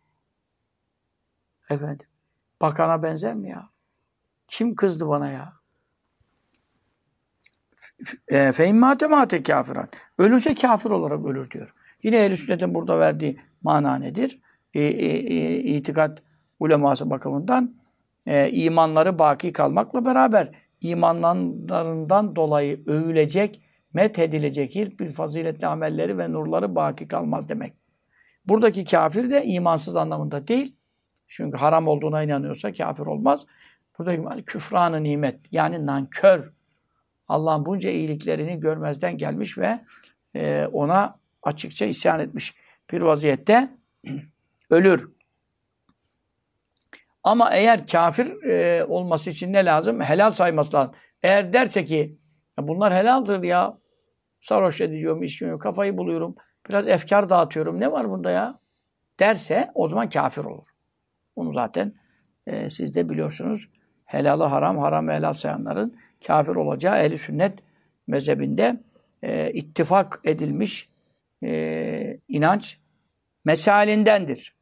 Bakana benzer mi ya? Kim kızdı bana ya? Feimmâte kafiran. Ölürse kafir olarak ölür diyor. Yine Ehl-i Sünnet'in burada verdiği mana nedir? itikat uleması bakımından imanları baki kalmakla beraber imanlarından dolayı övülecek, methedilecek hiçbir faziletli amelleri ve nurları baki kalmaz demek. Buradaki kafir de imansız anlamında değil. Çünkü haram olduğuna inanıyorsa kafir olmaz. Buradaki küfran-ı nimet, yani nankör. Allah'ın bunca iyiliklerini görmezden gelmiş ve ona açıkça isyan etmiş bir vaziyette ölür. Ama eğer kafir olması için ne lazım? Helal sayması lazım. Eğer derse ki bunlar helaldir ya, sarhoş ediyorum, içmiyorum, kafayı buluyorum, biraz efkar dağıtıyorum, ne var bunda ya derse o zaman kafir olur. Onu zaten siz de biliyorsunuz. Helalı haram, haramı helal sayanların kafir olacağı Ehl-i Sünnet mezhebinde ittifak edilmiş inanç mesalindendir.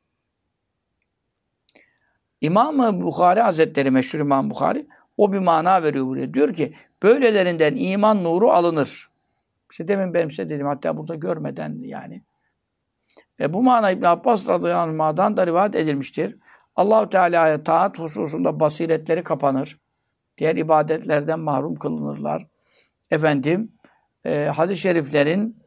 İmam-ı Bukhari Hazretleri, meşhur İmam Bukhari, o bir mana veriyor buraya. Diyor ki, böylelerinden iman nuru alınır. İşte demin benim size dedim, hatta burada görmeden yani. Bu mana İbn Abbas radıyallahu anh'dan da rivayet edilmiştir. Allah-u Teala'ya taat hususunda basiretleri kapanır. Diğer ibadetlerden mahrum kılınırlar. Hadis-i şeriflerin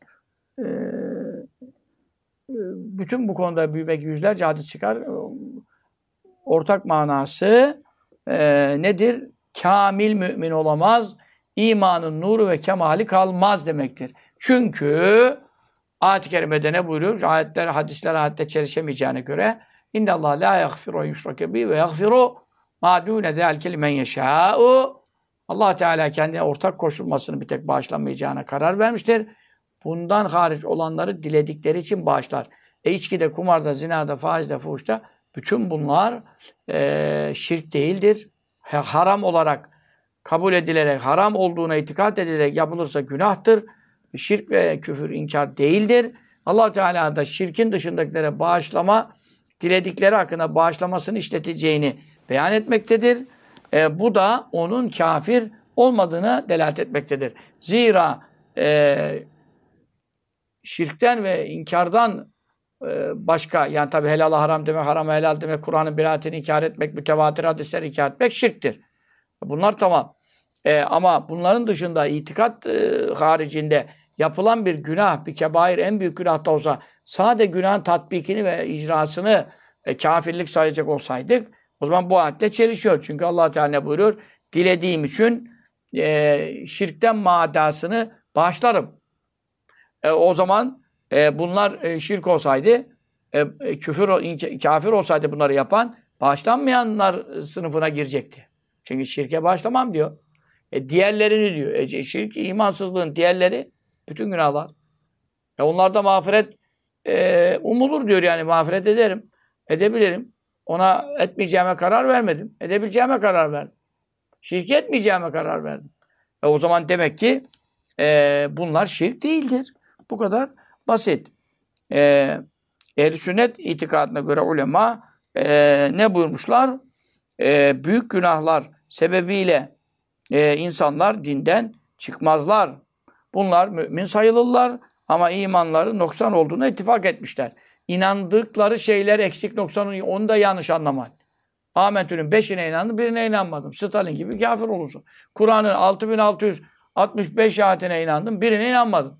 bütün bu konuda büyük yüzlerce hadis çıkar. Ortak manası nedir? Kamil mümin olamaz. İmanın nuru ve kemali kalmaz demektir. Çünkü ayet-i kerimede ne buyuruyor? Hadisler ayette çelişemeyeceğine göre İnnallâh lâ yaghfiru yushrake bî ve yaghfiru mâ dûne zâlike limen yeşâ'u. Allah Teala kendine ortak koşulmasını bir tek bağışlamayacağına karar vermiştir. Bundan hariç olanları diledikleri için bağışlar. İçkide, kumarda, zinada, faizde, fuhuşta bütün bunlar şirk değildir. Haram olarak kabul edilerek, haram olduğuna itikat edilerek yapılırsa günahtır. Şirk ve küfür inkar değildir. Allah Teala da şirkin dışındakilere bağışlama, diledikleri hakkında bağışlamasını işleteceğini beyan etmektedir. Bu da onun kafir olmadığını delalet etmektedir. Zira şirkten ve inkardan başka, yani tabi helal haram demek, harama helal demek, Kur'an'ın bir ayetini inkar etmek, mütevatir hadisleri inkar etmek şirktir. Bunlar tamam. Ama bunların dışında itikat haricinde yapılan bir günah, bir kebair, en büyük günah da olsa sade günahın tatbikini ve icrasını kafirlik sayacak olsaydık o zaman bu ayetle çelişiyor. Çünkü Allah Teala ne buyuruyor? Dilediğim için şirkten madasını bağışlarım. O zaman bunlar şirk olsaydı, kafir olsaydı bunları yapan, bağışlanmayanlar sınıfına girecekti. Çünkü şirke bağışlamam diyor. Diğerlerini diyor. Şirk, imansızlığın diğerleri bütün günahlar. Onlarda mağfiret umulur diyor, yani mağfiret ederim. Edebilirim. Ona etmeyeceğime karar vermedim. Edebileceğime karar verdim. Şirk etmeyeceğime karar verdim. O zaman demek ki bunlar şirk değildir. Bu kadar basit. Ehl-i Sünnet itikadına göre ulema ne buyurmuşlar? Büyük günahlar sebebiyle insanlar dinden çıkmazlar. Bunlar mümin sayılırlar ama imanları noksan olduğuna ittifak etmişler. İnandıkları şeyler eksik, noksan, onu da yanlış anlamayın. Ahmet'in 5'ine inandım, birine inanmadım. Stalin gibi kafir olursun. Kur'an'ın 6665 ayetine inandım, birine inanmadım.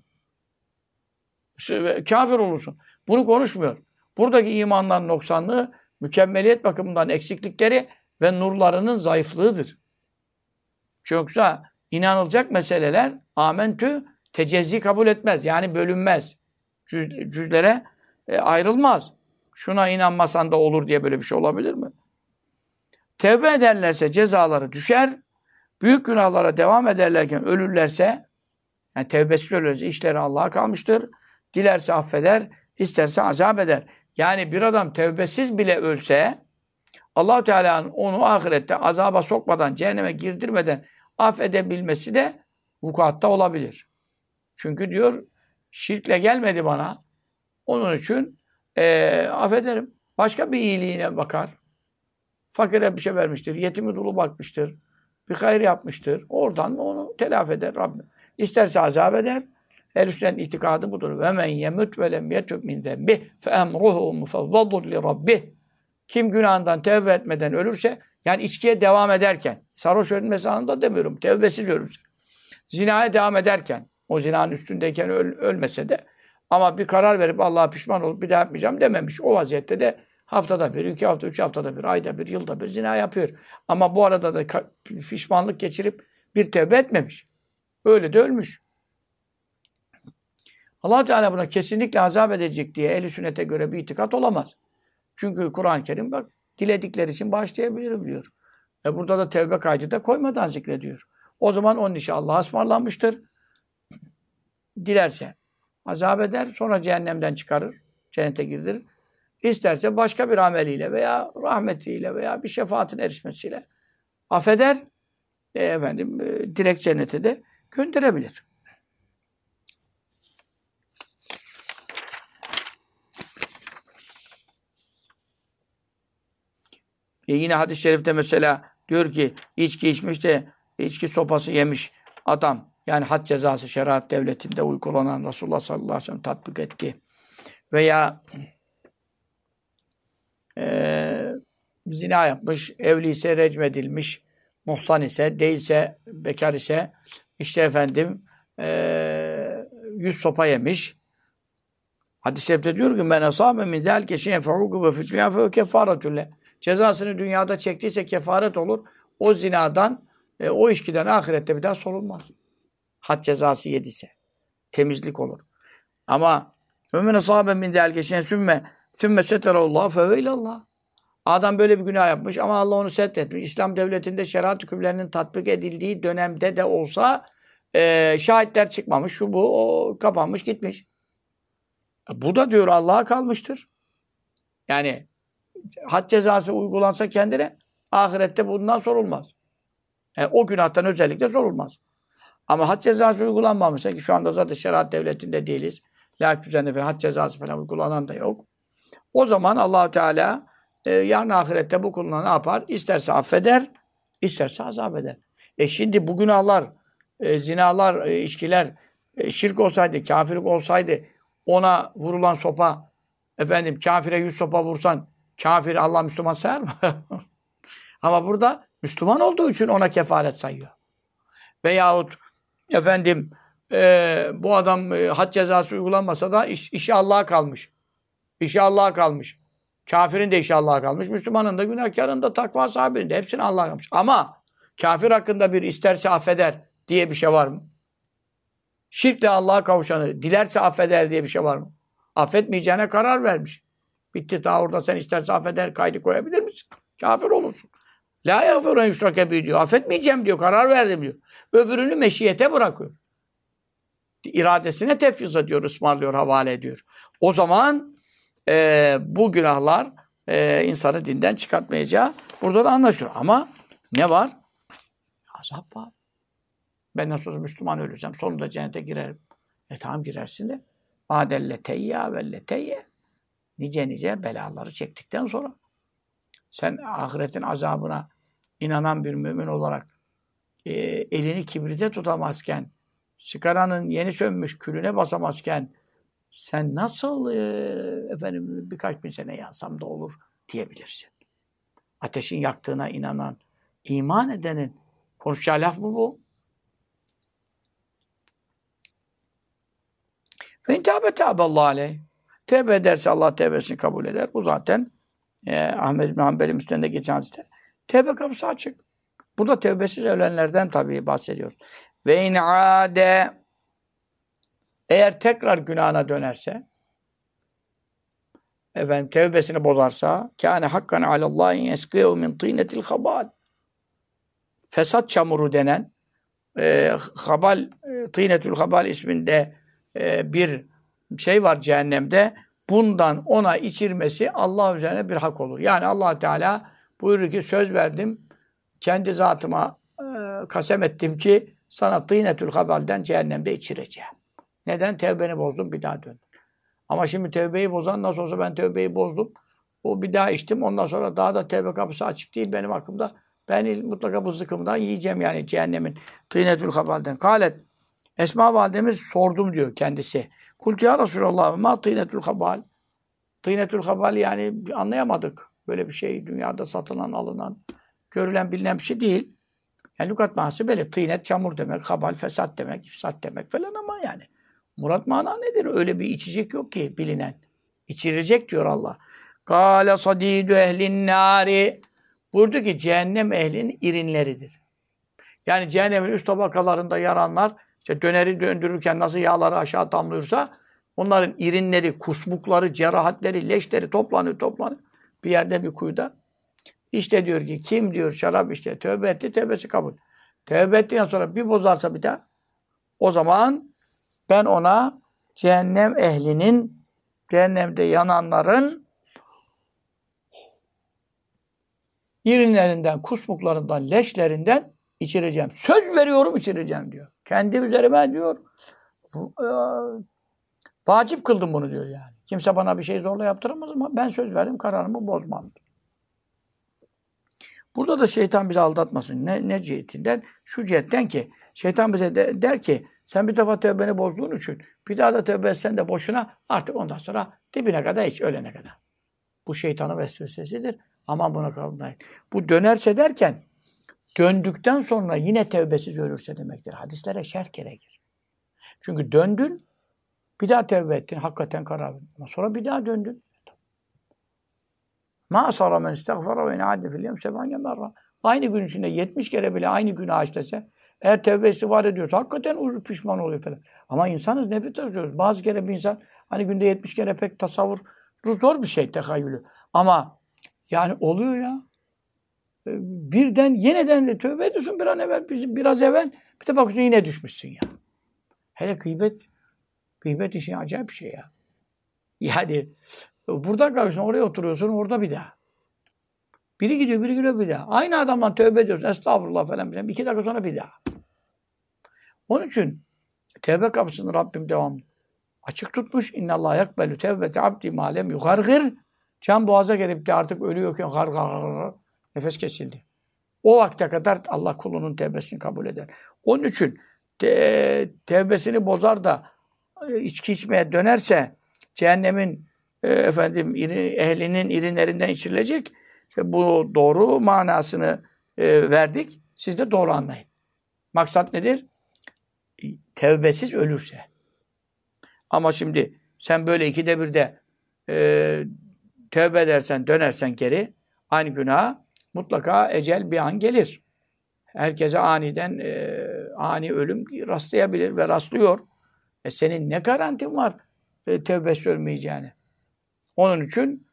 Kafir olursun. Bunu konuşmuyor. Buradaki imanların noksanlığı, mükemmeliyet bakımından eksiklikleri ve nurlarının zayıflığıdır. Yoksa inanılacak meseleler amentü tecezzi kabul etmez. Yani bölünmez. Cüzlere ayrılmaz. Şuna inanmasan da olur diye böyle bir şey olabilir mi? Tevbe ederlerse cezaları düşer. Büyük günahlara devam ederlerken ölürlerse, yani tevbesiz ölürlerse işleri Allah'a kalmıştır. Dilerse affeder, isterse azap eder. Yani bir adam tevbesiz bile ölse, Allah Teala'nın onu ahirette azaba sokmadan, cehenneme girdirmeden affedebilmesi de vukuatta olabilir. Çünkü diyor, şirkle gelmedi bana. Onun için affederim. Başka bir iyiliğine bakar. Fakire bir şey vermiştir, yetimi dulu bakmıştır, bir hayır yapmıştır. Oradan onu telafi eder Rabbim. İsterse azap eder, Ehl-i sünnet itikadı budur. Ve men yemut ve lem yetub min zenbih fe emruhu mufevvadun li rabbih. Kim günahından tevbe etmeden ölürse, yani içkiye devam ederken, sarhoş ölmesi anında demiyorum, tevbesiz ölürse, zinaya devam ederken, o zinanın üstündeyken ölmese de, ama bir karar verip Allah'a pişman olup bir daha yapmayacağım dememiş. O vaziyette de haftada bir, 2 hafta, 3 haftada bir, ayda bir, yılda bir zina yapıyor. Ama bu arada da pişmanlık geçirip bir tevbe etmemiş. Öyle de ölmüş. Allah Teala buna kesinlikle azap edecek diye ehl-i sünnete göre bir itikat olamaz. Çünkü Kur'an-ı Kerim bak, diledikleri için bağışlayabilirim diyor. Burada da tevbe kaydı da koymadan zikrediyor. O zaman onun işi Allah'a ısmarlanmıştır. Dilerse azap eder, sonra cehennemden çıkarır, cennete girdirir. İsterse başka bir ameliyle veya rahmetiyle veya bir şefaatin erişmesiyle affeder, direkt cennete de gönderebilir. Yine hadis-i şerifte mesela diyor ki içki içmiş de içki sopası yemiş adam, yani had cezası şeriat devletinde uygulanan Resulullah sallallahu aleyhi ve sellem tatbik etti. Veya zina yapmış, evli ise recmedilmiş, muhsan ise, değilse, bekar ise, işte 100 sopa yemiş. Hadis-i şerifte diyor ki men asâbe min zâlike şey'en fe'ûgûbe ve fid-dünyâ fe kefâretülle. Cezasını dünyada çektiyse kefaret olur. O zinadan, o içkiden ahirette bir daha sorulmaz. Had cezası yediyse. Temizlik olur. Ama وَمَنْ أَصَابَ مِنْ ذَلْكَ شَيْءٍ ثُمَّ سَتَرَ اللّٰهُ فَهُوَ illallah. Adam böyle bir günah yapmış ama Allah onu setretmiş. İslam devletinde şeriat hükümlerinin tatbik edildiği dönemde de olsa şahitler çıkmamış. Şu bu, o kapanmış gitmiş. Bu da diyor Allah'a kalmıştır. Yani had cezası uygulansa kendine ahirette bundan sorulmaz. O günahtan özellikle sorulmaz. Ama had cezası uygulanmamışsa ki şu anda zaten şeriat devletinde değiliz. Laik düzeninde had cezası falan uygulanan da yok. O zaman Allah Teala yarın ahirette bu kuluna ne yapar? İsterse affeder, isterse azap eder. Şimdi bu günahlar, zinalar, içkiler, şirk olsaydı, kafirlik olsaydı, ona vurulan sopa, kafire 100 sopa vursan, kafir Allah Müslüman sayar mı? Ama burada Müslüman olduğu için ona kefaret sayıyor. Veyahut bu adam had cezası uygulanmasa da işi Allah'a kalmış. İşi Allah'a kalmış. Kafirin de işi Allah'a kalmış. Müslümanın da, günahkarın da, takva sahibinin de hepsinin Allah'a kalmış. Ama kafir hakkında bir isterse affeder diye bir şey var mı? Şirkle Allah'a kavuşanı dilerse affeder diye bir şey var mı? Affetmeyeceğine karar vermiş. Bitti, daha orada sen isterse affeder kaydı koyabilir misin? Kafir olursun. La yagfiru en yüşrake bihi diyor. Affetmeyeceğim diyor. Karar verdim diyor. Öbürünü meşiyete bırakıyor. İradesine tefviz ediyor, ısmarlıyor, havale ediyor. O zaman bu günahlar insanı dinden çıkartmayacağı burada da anlaşılıyor. Ama ne var? Azap var. Ben nasıl olsa Müslüman ölürsem sonunda cennete girerim. Tamam girersin de adelleteyya velleteyye. Nice belaları çektikten sonra sen ahiretin azabına inanan bir mümin olarak elini kibrite tutamazken, sigaranın yeni sönmüş külüne basamazken sen nasıl birkaç bin sene yansam da olur diyebilirsin. Ateşin yaktığına inanan, iman edenin konuşacağı laf mı bu? Fe tâbeallâhu aleyh. Tevbe ederse Allah tevbesini kabul eder. Bu zaten Ahmed bin Hanbel'in üstünde geçen hadiste. Tevbe kapısı açık. Burada tevbesiz ölenlerden tabii bahsediyoruz. Ve in âde, eğer tekrar günahına dönerse, tevbesini bozarsa, kâne hakkan alallâhi yeskîhu min tînetil habal. Fesat çamuru denen habal, tînetül habal isminde bir şey var cehennemde. Bundan ona içirmesi Allah üzerine bir hak olur. Yani Allah Teala buyurur ki söz verdim, kendi zatıma kasem ettim ki sana tînetül habalden cehennemde içireceğim. Neden? Tevbeni bozdum, bir daha dön. Ama şimdi tevbeyi bozan nasıl olsa ben tevbeyi bozdum. O bir daha içtim. Ondan sonra daha da tevbe kapısı açık değil benim hakkımda. Ben mutlaka bu zıkkımdan yiyeceğim yani cehennemin tînetül habalden. Kâlet Esma validemiz sordum diyor kendisi. Kultu ya Resulallah ma tînetül habal. Tînetül habal yani anlayamadık. Böyle bir şey dünyada satılan, alınan, görülen, bilinen bir şey değil. Yani lügat manası böyle. Tînet çamur demek, habal fesat demek, ifsat demek falan ama yani. Murat mana nedir? Öyle bir içecek yok ki bilinen. İçirecek diyor Allah. Kâle sadîdü ehlin nâri. Buyurdu ki cehennem ehlinin irinleridir. Yani cehennemin üst tabakalarında yaranlar işte döneri döndürürken nasıl yağları aşağı damlıyorsa onların irinleri, kusmukları, cerahatleri, leşleri toplanıyor. Bir yerde bir kuyuda. İşte diyor ki kim diyor şarap işte tövbe etti tövbesi kabul. Tövbe ettikten sonra bir bozarsa bir daha o zaman ben ona cehennem ehlinin cehennemde yananların irinlerinden, kusmuklarından, leşlerinden içireceğim. Söz veriyorum içireceğim diyor. Kendi üzerime diyor vacip kıldım bunu diyor yani. Kimse bana bir şey zorla yaptıramaz ama ben söz verdim kararımı bozmam. Burada da şeytan bizi aldatmasın. Ne cihetinden? Şu cihetten ki şeytan bize der ki sen bir defa tövbeni bozduğun için bir daha da tövbe etsen de boşuna artık ondan sonra dibine kadar hiç ölene kadar. Bu şeytanın vesvesesidir. Aman buna kalmayın. Bu dönerse derken döndükten sonra yine tevbesiz ölürse demektir. Hadislere şerh gerekir. Çünkü döndün, bir daha tevbe ettin, hakikaten karar verdin. Ama sonra bir daha döndün. Ma asara men istagfara ve ne'adde fil yevm seb'ane merra. Aynı gün içinde 70 kere bile aynı günah işlese, eğer tevbe istiğfar ediyorsa hakikaten pişman oluyor falan. Ama insanız, nefret ediyoruz. Bazı kere bir insan hani günde 70 kere pek tasavvur zor bir şey tehayyülü. Ama yani oluyor ya. Birden yeniden de tövbe ediyorsun bir an evvel, biraz evvel. Bir de bakıyorsun yine düşmüşsün ya. Hele gıybet işin acayip bir şey ya. Yani burada kalıyorsun, oraya oturuyorsun, orada bir daha. Biri gidiyor, biri geliyor bir daha. Aynı adamdan tövbe ediyorsun, estağfurullah falan. 2 dakika sonra bir daha. Onun için tevbe kapısını Rabbim devamlı açık tutmuş. İnnallâh yakbelü tevbete abdi mâlem yugargır. Can boğaza gelip de artık ölüyorken nefes kesildi. O vakte kadar Allah kulunun tevbesini kabul eder. Onun için tevbesini bozar da içki içmeye dönerse cehennemin ehlinin irinlerinden içirilecek. Bu doğru manasını verdik. Siz de doğru anlayın. Maksat nedir? Tevbesiz ölürse. Ama şimdi sen böyle 2'de 1'de tevbe edersen, dönersen geri aynı günaha mutlaka ecel bir an gelir. Herkese aniden ani ölüm rastlayabilir ve rastlıyor. Senin ne garantin var tevbesiz ölmeyeceğini? Onun için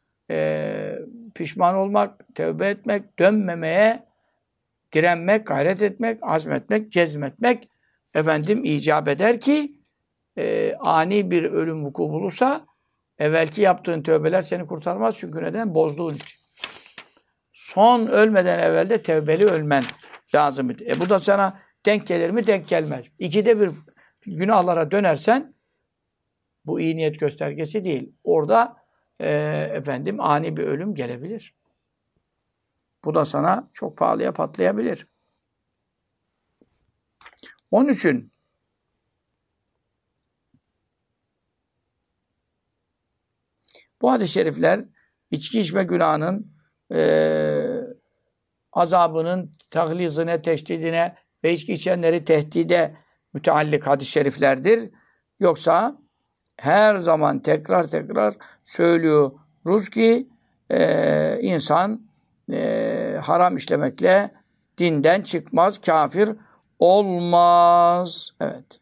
pişman olmak, tevbe etmek, dönmemeye direnmek, gayret etmek, azmetmek, cezmetmek icap eder ki ani bir ölüm vuku bulursa evvelki yaptığın tövbeler seni kurtarmaz. Çünkü neden? Bozduğun için. Son ölmeden evvel de tevbeli ölmen lazım. Bu da sana denk gelir mi? Denk gelmez. 2'de 1 günahlara dönersen bu iyi niyet göstergesi değil. Orada ani bir ölüm gelebilir. Bu da sana çok pahalıya patlayabilir. Onun için bu hadis-i şerifler içki içme günahının azabının tahlizine, teşdidine ve içki içenleri tehdide müteallik hadis-i şeriflerdir. Yoksa her zaman tekrar söylüyoruz ki insan haram işlemekle dinden çıkmaz, kafir olmaz. Evet.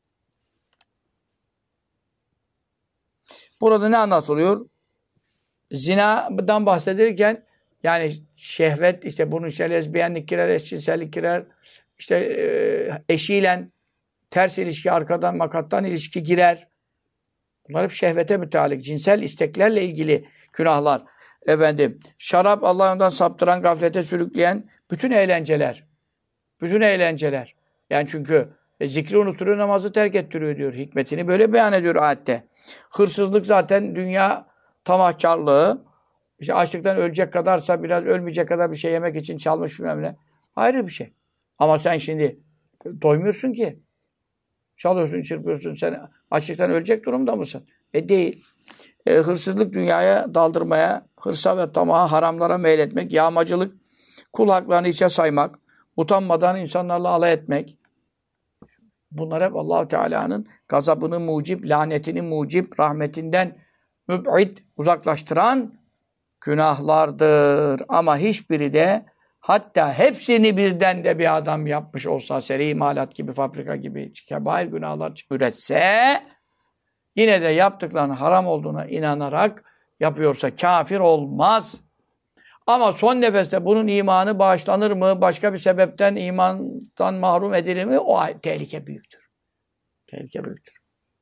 Burada ne anlatılıyor? Zinadan bahsedilirken yani şehvet, işte bunun içine lezbiyenlik girer, eşcinsellik girer, işte eşiyle ters ilişki, arkadan makattan ilişki girer. Bunlar hep şehvete müteallik, cinsel isteklerle ilgili günahlar. Şarap, Allah ondan saptıran, gaflete sürükleyen bütün eğlenceler. Bütün eğlenceler. Yani çünkü zikri unutuyor, namazı terk ettiriyor diyor. Hikmetini böyle beyan ediyor ayette. Hırsızlık zaten dünya tamahkarlığı. İşte açlıktan ölecek kadarsa biraz ölmeyecek kadar bir şey yemek için çalmış bilmem ne. Ayrı bir şey. Ama sen şimdi doymuyorsun ki. Çalıyorsun, çırpıyorsun. Sen açlıktan ölecek durumda mısın? Değil. Hırsızlık dünyaya daldırmaya, hırsa ve tamaha, haramlara meyletmek, yağmacılık, kul haklarını içe saymak, utanmadan insanlarla alay etmek. Bunlar hep Allah-u Teala'nın gazabını mucip, lanetini mucip, rahmetinden müb'id, uzaklaştıran günahlardır. Ama hiçbiri de, hatta hepsini birden de bir adam yapmış olsa, seri imalat gibi, fabrika gibi kebair günahlar üretse, yine de yaptıklarının haram olduğuna inanarak yapıyorsa kafir olmaz. Ama son nefeste bunun imanı bağışlanır mı? Başka bir sebepten imandan mahrum edilir mi? O tehlike büyüktür. Tehlike büyüktür.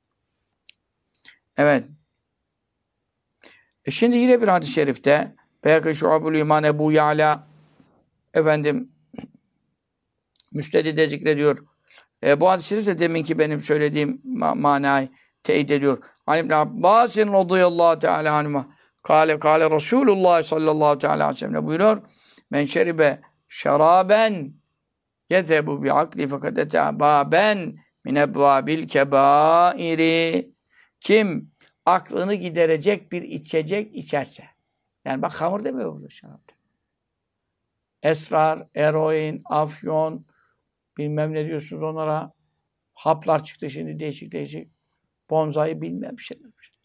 Evet. Şimdi yine bir hadis-i şerifte Beyhaki Şuabul İman Ebu Ya'la Müstedid'de zikrediyor. Bu hadis-i şerif de deminki benim söylediğim manayı teyit ediyor. Hani İbn Abbas'ın radıyallahu teala anhuma kâle Resulullah sallallahu teala aleyhi ve sellem buyuruyor. Men şeribe şeraben yezebu bi'akli fakat etâbâben min ebvâbil kebâiri. Kim aklını giderecek bir içecek içerse. Yani bak hamur demiyor burada şarapta. Esrar, eroin, afyon, bilmem ne diyorsunuz onlara. Haplar çıktı şimdi değişik değişik. Bonzai bilmem bir şey.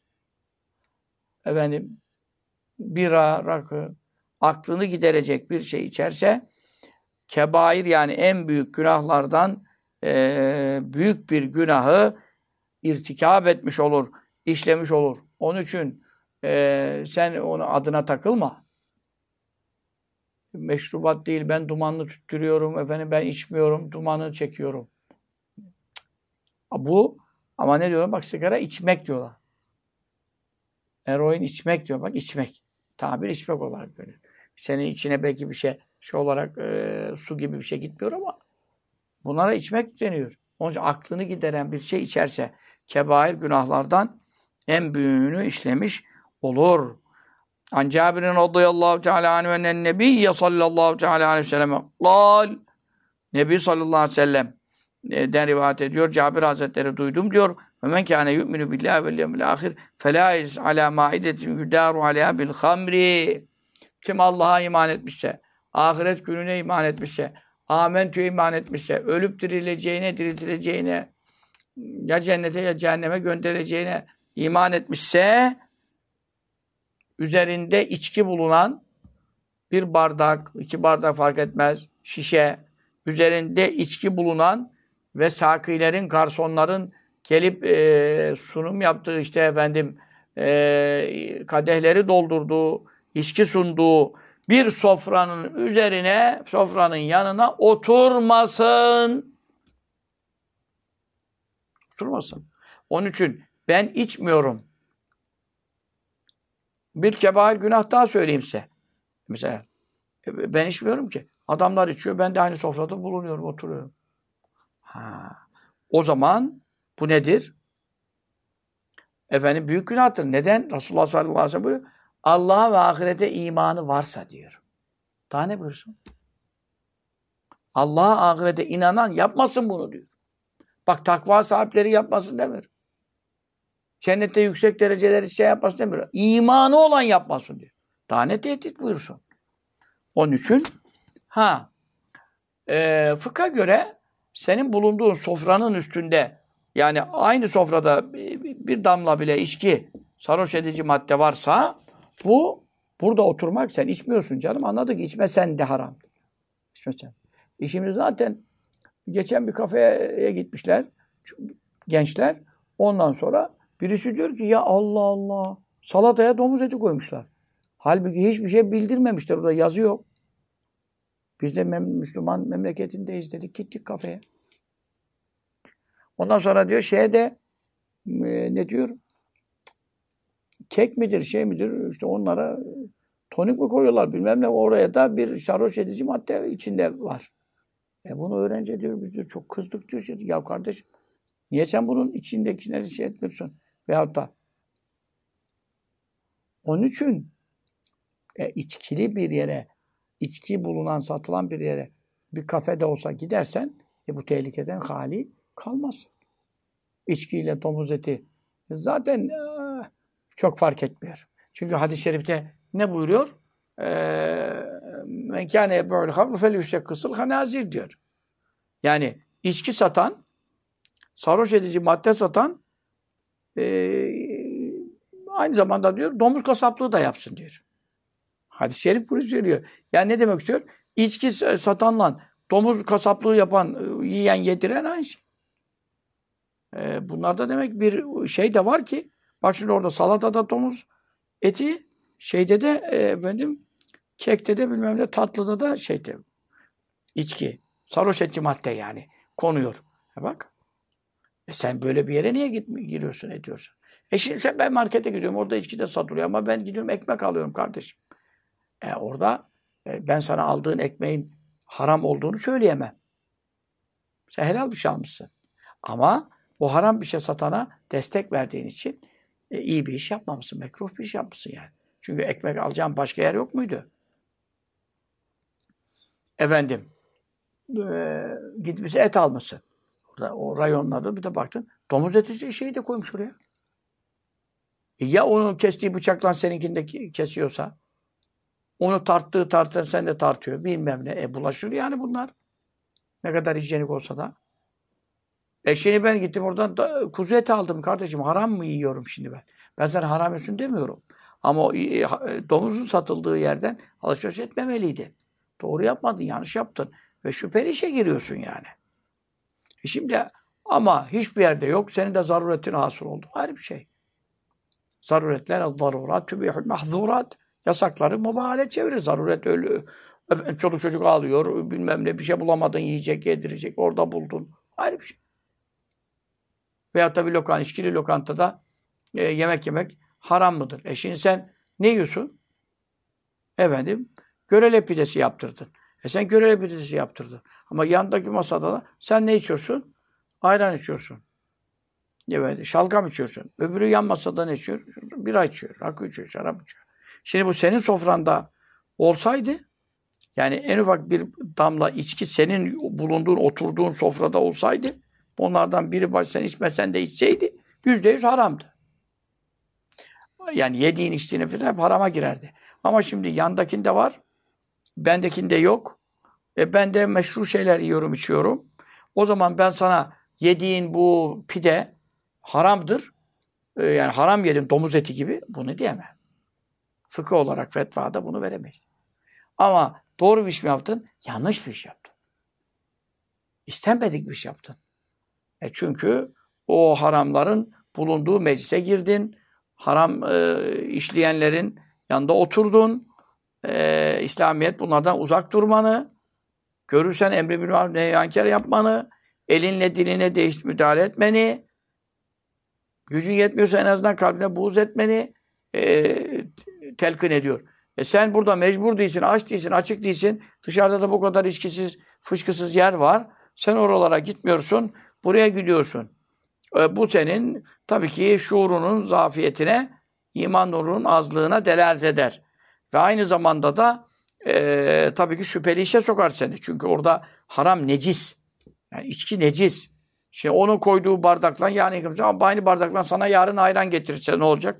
Bira, rakı, aklını giderecek bir şey içerse kebair yani en büyük günahlardan büyük bir günahı irtikab etmiş olur, işlemiş olur. Onun için sen onu adına takılma. Meşrubat değil, ben dumanlı tüttürüyorum, ben içmiyorum, dumanı çekiyorum. Bu, ama ne diyorlar? Bak sigara içmek diyorlar. Eroin içmek diyor. Bak içmek. Tabir içmek olarak görüyor. Senin içine belki bir şey olarak su gibi bir şey gitmiyor ama bunlara içmek deniyor. Onun için aklını gideren bir şey içerse kebair günahlardan en büyüğünü işlemiş olur. An Cabir'in radıyallahu teala anhu enen nebiyye sallallahu teala aleyhi ve sellem kal. Nebi sallallahu aleyhi ve sellem den rivayet ediyor. Cabir Hazretleri duydum diyor. Ve men kâne yu'minu billahi vel yevmil âhir felâ yeclis alâ mâidetin yudâru alâ bil hamri. Kim Allah'a iman etmişse, ahiret gününe iman etmişse, amentü'ye iman etmişse, ölüp diriltileceğine, ya cennete ya cehenneme gönderileceğine iman etmişse, üzerinde içki bulunan bir bardak, iki bardak fark etmez, şişe, üzerinde içki bulunan ve sakilerin, garsonların gelip sunum yaptığı kadehleri doldurduğu, içki sunduğu bir sofranın üzerine, sofranın yanına oturmasın. Oturmasın. Onun için ben içmiyorum. Bir kebair günah daha söyleyeyim size. Mesela ben içmiyorum ki. Adamlar içiyor, ben de aynı sofrada bulunuyorum, oturuyorum. O zaman bu nedir? Büyük günahtır. Neden? Resulullah sallallahu aleyhi ve sellem buyuruyor. Allah'a ve ahirete imanı varsa diyor. Daha ne buyursun? Allah'a ahirete inanan yapmasın bunu diyor. Bak takva sahipleri yapmasın demiyor. Cennette yüksek dereceleri yapmasın demiyor. İmanı olan yapmasın diyor. Daha ne tehdit buyursun? Onun için fıkha göre senin bulunduğun sofranın üstünde yani aynı sofrada bir damla bile içki, sarhoş edici madde varsa burada oturmak sen içmiyorsun canım. Anladık. İçmesen de haram. İçmesen. Şimdi zaten geçen bir kafeye gitmişler gençler. Ondan sonra birisi diyor ki ya Allah Allah salataya domuz eti koymuşlar. Halbuki hiçbir şey bildirmemişler. Orada yazı yok. Biz de Müslüman memleketindeyiz dedik. Gittik kafeye. Ondan sonra diyor ne diyor? Kek midir, midir? İşte onlara tonik mi koyuyorlar bilmem ne. Oraya da bir sarhoş edici madde içinde var. Bunu öğrenince diyor biz diyor çok kızdık diyor. Ya kardeşim niye sen bunun içindekileri etmiyorsun? Veyahut da onun için içkili bir yere, içki bulunan, satılan bir yere bir kafede olsa gidersen bu tehlikeden hali kalmaz. içkiyle domuz eti zaten çok fark etmiyor. Çünkü hadis-i şerifte ne buyuruyor? Men kâne yebu'l hamr felyüştekkısıl hanazir diyor. Yani içki satan, sarhoş edici madde satan aynı zamanda diyor domuz kasaplığı da yapsın diyor. Hadis-i şerif bunu söylüyor. Yani ne demek istiyor? İçki satanla domuz kasaplığı yapan, yiyen, yediren aynı şey. Bunlarda demek bir şey de var ki bak şimdi orada salatada domuz eti, şeyde de kekte de bilmem ne tatlıda da şeyde içki. Sarhoş edici madde yani konuyor. Bak. Sen böyle bir yere niye giriyorsun ediyorsun? Şimdi ben markete gidiyorum orada içki de satılıyor ama ben gidiyorum ekmek alıyorum kardeşim. Orada ben sana aldığın ekmeğin haram olduğunu söyleyemem. Sen helal bir şey almışsın. Ama o haram bir şey satana destek verdiğin için iyi bir iş yapmamışsın. Mekruh bir iş yapmışsın yani. Çünkü ekmek alacağın başka yer yok muydu? Efendim gitmişsin et almışsın. Orada, o rayonlarda bir de baktın. Domuz eti şeyi de koymuş oraya. Ya onun kestiği bıçakla seninkini de kesiyorsa onu tartır sen de tartıyor. Bilmem ne. Bulaşır yani bunlar. Ne kadar hijyenik olsa da. Şimdi ben gittim oradan kuzu eti aldım kardeşim. Haram mı yiyorum şimdi ben? Ben sana haram yiyorsun demiyorum. Ama domuzun satıldığı yerden alışveriş etmemeliydi. Doğru yapmadın, yanlış yaptın. Ve şüpheli işe giriyorsun yani. Şimdi ama hiçbir yerde yok. Senin de zaruretin hasıl oldu. Ayrı bir şey. Zaruretler az-zarurat tübihul mahzurat. Yasakları mübahale çevirir. Zaruret ölü. Çoluk çocuk ağlıyor. Bilmem ne bir şey bulamadın yiyecek, yedirecek. Orada buldun. Ayrı bir şey. Veyahut da bir içkili lokantada yemek yemek haram mıdır? Şimdi sen ne yiyorsun? Efendim, görele pidesi yaptırdın. Sen görele pidesi yaptırdın. Ama yandaki masada da sen ne içiyorsun? Ayran içiyorsun. Evet, şalgam içiyorsun. Öbürü yan masada ne içiyor? Bira içiyor, rakı içiyor, şarap içiyor. Şimdi bu senin sofranda olsaydı, yani en ufak bir damla içki senin bulunduğun, oturduğun sofrada olsaydı, onlardan biri sen içmesen de içseydi, %100 haramdı. Yani yediğin, içtiğin falan hep harama girerdi. Ama şimdi yandakinde var, bendekinde yok. Ben de meşru şeyler yiyorum, içiyorum. O zaman ben sana yediğin bu pide haramdır. Yani haram yedin, domuz eti gibi. Bunu diyemem. Fıkıh olarak fetvada bunu veremeyiz. Ama doğru bir iş mi yaptın? Yanlış bir iş yaptın. İstenmedik bir iş yaptın. Çünkü o haramların bulunduğu meclise girdin. Haram işleyenlerin yanında oturdun. İslamiyet bunlardan uzak durmanı, görürsen emri bil maruf nehy anker yapmanı, elinle diline müdahale etmeni, gücün yetmiyorsa en azından kalbine buğz etmeni telkin ediyor. Sen burada mecbur değilsin, aç değilsin, açık değilsin. Dışarıda da bu kadar içkisiz, fışkısız yer var. Sen oralara gitmiyorsun, buraya gidiyorsun. Bu senin tabii ki şuurunun zafiyetine, iman nurunun azlığına delalet eder. Ve aynı zamanda da tabii ki şüpheli işe sokar seni. Çünkü orada haram necis. Yani içki necis. Şimdi onun koyduğu bardakla yani aynı bardakla sana yarın ayran getirirse ne olacak?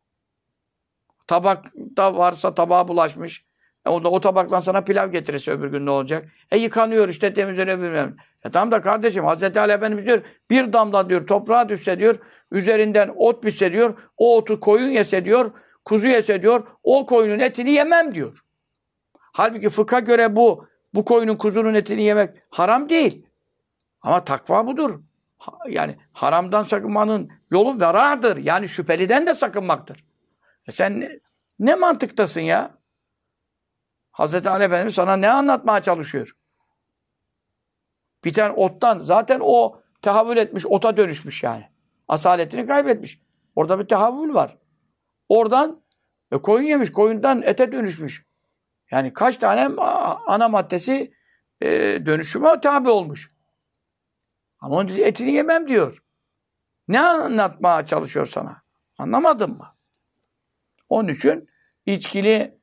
Tabakta varsa tabağa bulaşmış. O tabakla sana pilav getirirse öbür gün ne olacak? Yıkanıyor işte temizleniyor bilmem. Tamam da kardeşim Hazreti Ali Efendimiz diyor bir damla diyor toprağa düşse diyor üzerinden ot bitse diyor o otu koyun yese diyor kuzu yese diyor o koyunun etini yemem diyor. Halbuki fıkha göre bu koyunun kuzunun etini yemek haram değil. Ama takva budur. Yani haramdan sakınmanın yolu veradır. Yani şüpheliden de sakınmaktır. Sen ne mantıktasın ya? Hazreti Ali Efendimiz sana ne anlatmaya çalışıyor? Bir tane ottan zaten o tehavül etmiş, ota dönüşmüş yani. Asaletini kaybetmiş. Orada bir tehavül var. Oradan koyun yemiş, koyundan ete dönüşmüş. Yani kaç tane ana maddesi dönüşüme tabi olmuş. Ama onun etini yemem diyor. Ne anlatmaya çalışıyor sana? Anlamadın mı? Onun için içkili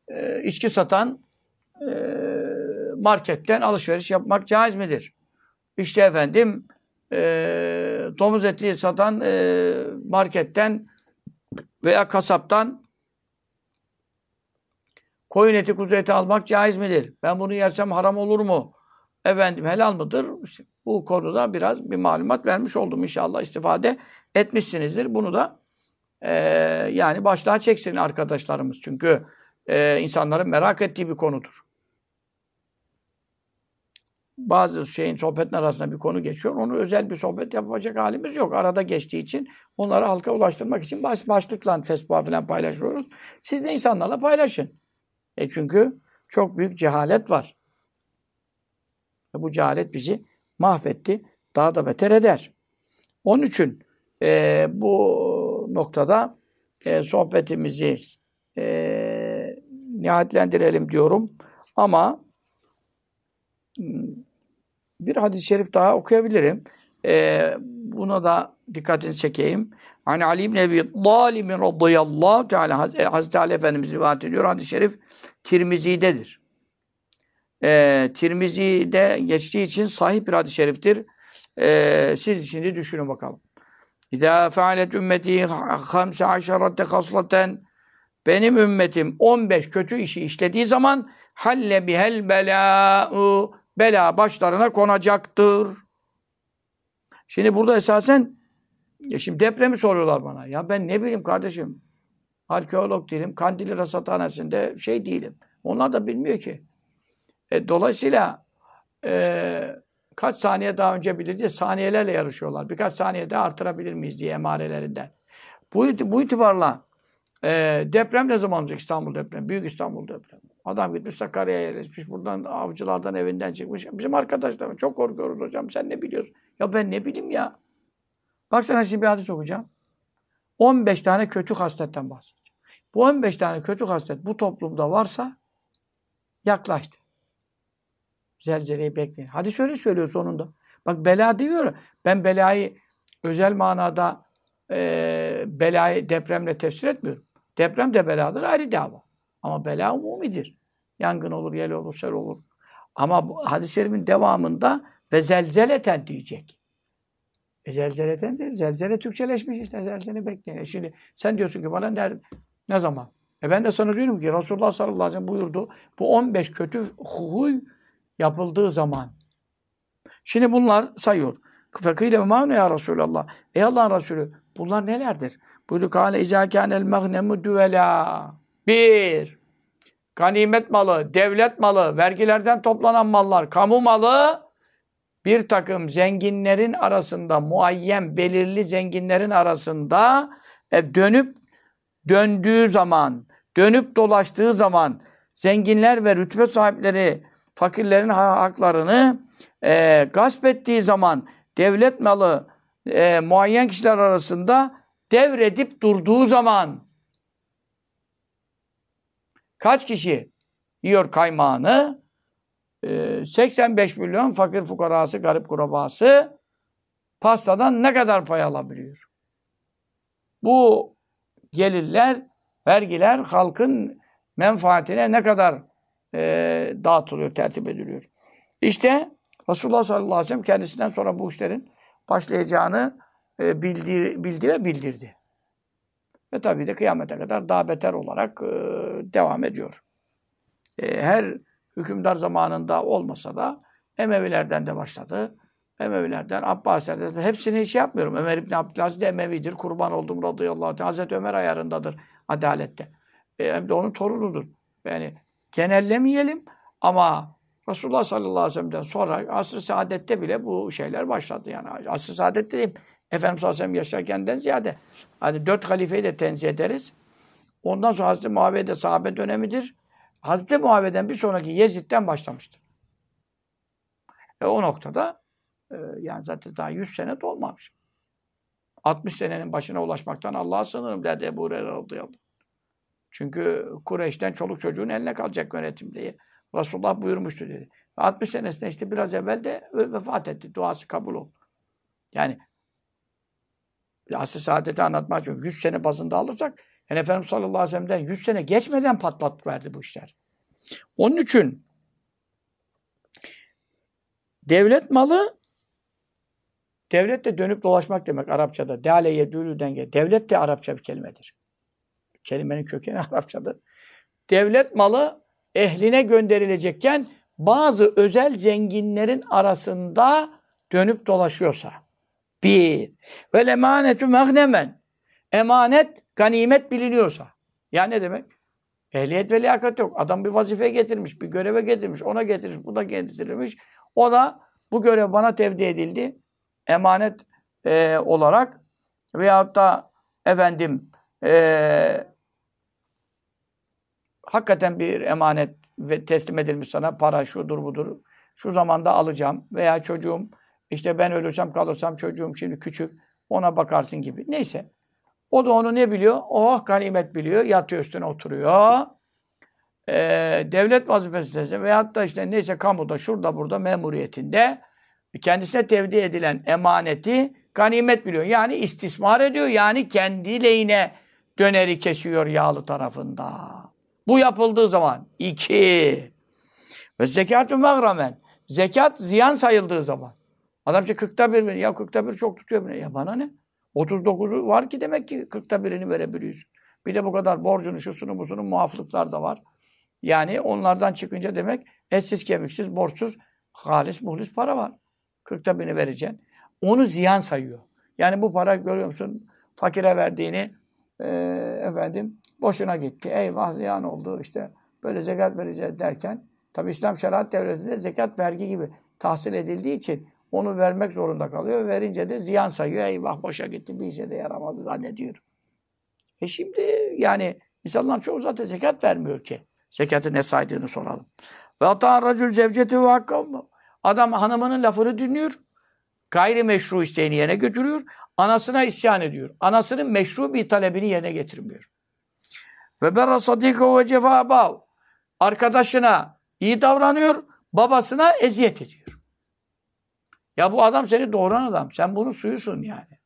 içki satan marketten alışveriş yapmak caiz midir? İşte efendim domuz eti satan marketten veya kasaptan koyun eti, kuzu eti almak caiz midir? Ben bunu yersem haram olur mu? Efendim helal mıdır? İşte bu konuda biraz bir malumat vermiş oldum. İnşallah istifade etmişsinizdir. Bunu da yani başlığa çeksin arkadaşlarımız. Çünkü insanların merak ettiği bir konudur. Bazı şeyin sohbetin arasında bir konu geçiyor. Onu özel bir sohbet yapacak halimiz yok. Arada geçtiği için onları halka ulaştırmak için başlıkla Facebook'a falan paylaşıyoruz. Siz de insanlarla paylaşın. Çünkü çok büyük cehalet var. Bu cehalet bizi mahvetti. Daha da beter eder. Onun için bu noktada sohbetimizi nihayetlendirelim diyorum. Ama bir hadis-i şerif daha okuyabilirim. Buna da dikkatini çekeyim. Hani Ali ibn Ebi Talib radıyallahu teala Hazreti Ali Efendimiz rivayet ediyor. Hadis-i şerif Tirmizi'dedir. Tirmizi'de geçtiği için sahih bir hadis-i şeriftir. Siz şimdi düşünün bakalım. İzâ fealet ümmeti 15 hasleten benim ümmetim 15 kötü işi işlediği zaman halle bihel belâ'u bela başlarına konacaktır. Şimdi burada esasen şimdi depremi soruyorlar bana. Ya ben ne bileyim kardeşim. Arkeolog değilim. Kandilli Rasathanesi'nde şey değilim. Onlar da bilmiyor ki. Dolayısıyla kaç saniye daha önce bilir diye saniyelerle yarışıyorlar. Birkaç saniye daha artırabilir miyiz diye emarelerinden. Bu itibarla deprem ne zaman olacak? İstanbul depremi. Büyük İstanbul depremi. Adam gitmiş Sakarya'ya yerleşmiş. Buradan avcılardan evinden çıkmış. Bizim arkadaşlarım çok korkuyoruz hocam. Sen ne biliyorsun? Ya ben ne bileyim ya. Bak sana şimdi bir hadis okuyacağım. 15 tane kötü hasletten bahsedeceğim. Bu 15 tane kötü haslet bu toplumda varsa yaklaştı. Zelzeleyi bekleyin. Hadis öyle söylüyor sonunda. Bak bela diyor. Ben belayı özel manada belayı depremle tefsir etmiyorum. Deprem de beladır ayrı dava. Ama bela umumidir. Yangın olur, yel olur, sel olur. Ama bu hadis-i şerifin devamında ve zelzeleten diyecek. Zelzeleten değil. Zelzele Türkçeleşmiş işte. Zelzele bekleyin. Şimdi sen diyorsun ki bana ne zaman? Ben de sana diyorum ki Resulullah sallallahu aleyhi ve sellem buyurdu. Bu 15 kötü huy yapıldığı zaman. Şimdi bunlar sayıyor. Fekîle ve mâne ya Resulallah. Ey Allah'ın Resulü bunlar nelerdir? Buyurdu kâle izâ kânel mağnemu düvelâ. Bir, ganimet malı, devlet malı, vergilerden toplanan mallar, kamu malı bir takım zenginlerin arasında, muayyen, belirli zenginlerin arasında döndüğü zaman, dönüp dolaştığı zaman zenginler ve rütbe sahipleri fakirlerin haklarını gasp ettiği zaman devlet malı muayyen kişiler arasında devredip durduğu zaman kaç kişi yiyor kaymağını? 85 milyon fakir fukarası, garip kurabası pastadan ne kadar pay alabiliyor? Bu gelirler, vergiler halkın menfaatine ne kadar dağıtılıyor, tertip ediliyor. İşte Resulullah sallallahu aleyhi ve sellem kendisinden sonra bu işlerin başlayacağını bildi ve bildirdi. Ve tabii de kıyamete kadar daha beter olarak devam ediyor. Her hükümdar zamanında olmasa da Emevilerden de başladı. Emevilerden, Abbasilerden hepsini şey yapmıyorum. Ömer İbni Abdülaziz de Emevidir. Kurban oldum radıyallahu anh. Hazreti Ömer ayarındadır adalette. Hem de onun torunudur. Yani genellemeyelim ama Resulullah sallallahu aleyhi ve sellem'den sonra asr-ı saadette bile bu şeyler başladı. Yani asr-ı saadet dediğim Efendimiz sallallahu aleyhi ve sellem yaşarkenden ziyade hani 4 halifeyi de tenzih ederiz. Ondan sonra Hazreti Muaviye de sahabe dönemidir. Hazreti Muaviye'den bir sonraki Yezid'den başlamıştır. O noktada yani zaten daha 100 sene dolmamış. 60 senenin başına ulaşmaktan Allah'a sığınırım derdi Ebu Hureyre radıyallahu anh. Çünkü Kureyş'ten çoluk çocuğun eline kalacak yönetim diye Resulullah buyurmuştu dedi. 60 senesinde işte biraz evvel de vefat etti. Duası kabul oldu. Yani asr-ı saadeti anlatmak için 100 sene bazında alırsak yani Efendimiz sallallahu aleyhi ve sellem'den 100 sene geçmeden patlat verdi bu işler. Onun için devlet malı Devlet de dönüp dolaşmak demek Arapçada. Deale yedûlüden gel. Devlet de Arapça bir kelimedir. Kelimenin kökeni Arapçadır. Devlet malı ehline gönderilecekken bazı özel zenginlerin arasında dönüp dolaşıyorsa. Bir. Vel emanetü mehnemen. Emanet, ganimet biliniyorsa. Yani ne demek? Ehliyet ve liyakat yok. Adam bir vazifeye getirmiş, bir göreve getirmiş, ona getirmiş, bu da getirilmiş. O da bu görev bana tevdi edildi. Emanet olarak veyahut da efendim hakikaten bir emanet ve teslim edilmiş sana para şudur budur. Şu zamanda alacağım veya çocuğum işte ben ölürsem kalırsam çocuğum şimdi küçük ona bakarsın gibi. Neyse. O da onu ne biliyor? Oh ganimet biliyor. Yatıyor üstüne oturuyor. Devlet vazifesinde veyahut da işte neyse kamuda şurada burada memuriyetinde kendisine tevdi edilen emaneti ganimet biliyor. Yani istismar ediyor. Yani kendi lehine döneri kesiyor yağlı tarafında. Bu yapıldığı zaman. 2. Ve zekatü mağramen. Zekat ziyan sayıldığı zaman. Adam işte 40'ta 1 veriyor. Ya 40'ta 1 çok tutuyor. Ya bana ne? 39'u var ki demek ki 40'ta 1'ini verebiliyorsun. Bir de bu kadar borcunu, şusunu, busunu muaflıklar da var. Yani onlardan çıkınca demek etsiz, kemiksiz, borçsuz, halis, muhlis para var. 40'ta 1'ini vereceksin. Onu ziyan sayıyor. Yani bu para görüyor musun? Fakire verdiğini efendim boşuna gitti. Eyvah ziyan oldu işte. Böyle zekat vereceğiz derken tabi İslam şeriat devletinde zekat vergi gibi tahsil edildiği için onu vermek zorunda kalıyor. Verince de ziyan sayıyor. Eyvah boşa gitti. Bir işe de yaramadı zannediyor. Şimdi yani insanlar çoğu zaten zekat vermiyor ki. Zekatı ne saydığını soralım. Ve hatta racül zevceti ve hakkam. Adam hanımının lafını dinliyor. Gayrimeşru isteğini yerine götürüyor. Anasına isyan ediyor. Anasının meşru bir talebini yerine getirmiyor. Ve berra sadîkahu ve cefâ arkadaşına iyi davranıyor, babasına eziyet ediyor. Ya bu adam seni doğuran adam. Sen bunun suyusun yani.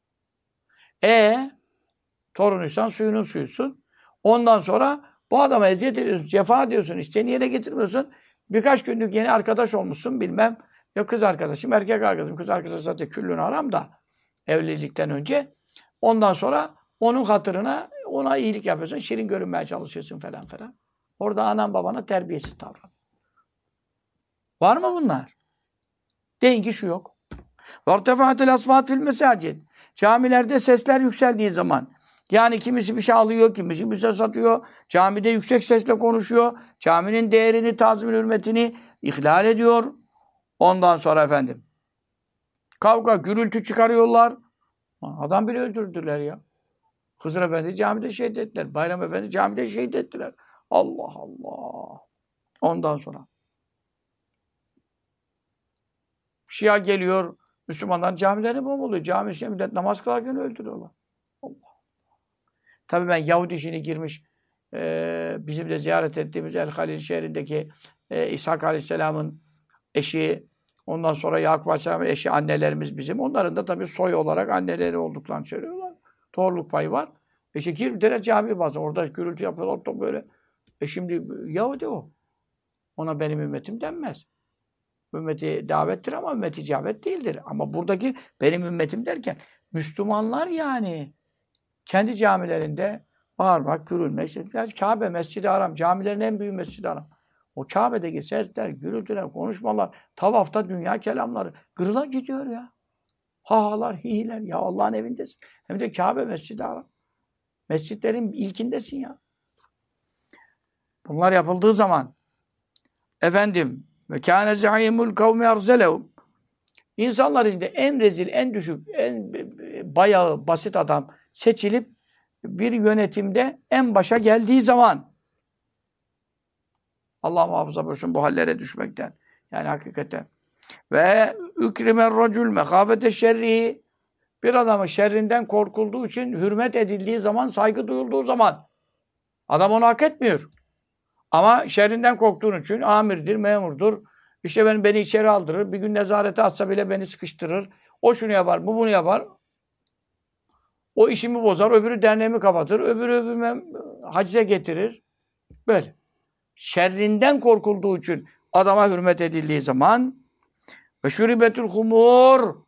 Torunuysan suyunun suyusun. Ondan sonra bu adama eziyet ediyorsun, cefa diyorsun, isteğini yerine getirmiyorsun. Birkaç günlük yeni arkadaş olmuşsun bilmem. Ya kız arkadaşım, erkek arkadaşım. Kız arkadaşı zaten küllün haram da evlilikten önce. Ondan sonra onun hatırına ona iyilik yapıyorsun. Şirin görünmeye çalışıyorsun falan falan. Orada anan babana terbiyesiz davran. Var mı bunlar? Deyin ki şu yok. وَارْتَفَعَتِ الْاَصْفَاتِ فِي الْمَسَاجِدِ Camilerde sesler yükseldiği zaman yani kimisi bir şey alıyor, kimisi bir şey satıyor. Camide yüksek sesle konuşuyor. Caminin değerini, tazmin hürmetini ihlal ediyor. Ondan sonra efendim kavga, gürültü çıkarıyorlar. Adam bile öldürdüler ya. Hızır Efendi camide şehit ettiler. Bayram Efendi camide şehit ettiler. Allah Allah. Ondan sonra Şia geliyor, Müslümanların camilerini bombalıyor. Cami içinde millet namaz kılarken öldürüyorlar. Allah. Tabii ben Yahudi işine girmiş, bizim de ziyaret ettiğimiz El Halil şehrindeki İshak Aleyhisselam'ın eşi, ondan sonra Yakup Aleyhisselam'ın eşi, annelerimiz bizim. Onların da tabii soy olarak anneleri olduklarını söylüyorlar. Doğruluk payı var. İşte girdiler cami bazı. Orada gürültü yapıyorlar da böyle. Şimdi Yahudi o. Ona benim ümmetim denmez. Ümmeti davettir ama ümmeti icabet değildir. Ama buradaki benim ümmetim derken Müslümanlar yani kendi camilerinde bağırmak, gürülmek. İşte Kabe, Mescid-i Haram, camilerin en büyük Mescid-i Haram. O Kabe'deki sesler, gürültüler, konuşmalar, tavafta dünya kelamları kırıla gidiyor ya. Hahalar, hihiler. Ya Allah'ın evindesin. Hem de Kabe, Mescid-i Haram. Mescitlerin ilkindesin ya. Bunlar yapıldığı zaman efendim ve kâne zâimul kavmi arzelehum. İnsanlar içinde en rezil, en düşük, en bayağı basit adam seçilip bir yönetimde en başa geldiği zaman Allah muhafaza buyursun bu hallere düşmekten. Yani hakikaten. Ve ükrimer racul mehâfete şerri. Bir adamın şerrinden korkulduğu için hürmet edildiği zaman, saygı duyulduğu zaman adam onu hak etmiyor. Ama şerrinden korktuğun için amirdir, memurdur. İşte beni içeri aldırır. Bir gün nezarete atsa bile beni sıkıştırır. O şunu yapar, bu bunu yapar. O işimi bozar, öbürü derneğimi kapatır, öbürü hacize getirir. Böyle. Şerrinden korkulduğu için adama hürmet edildiği zaman ve şuribetül humur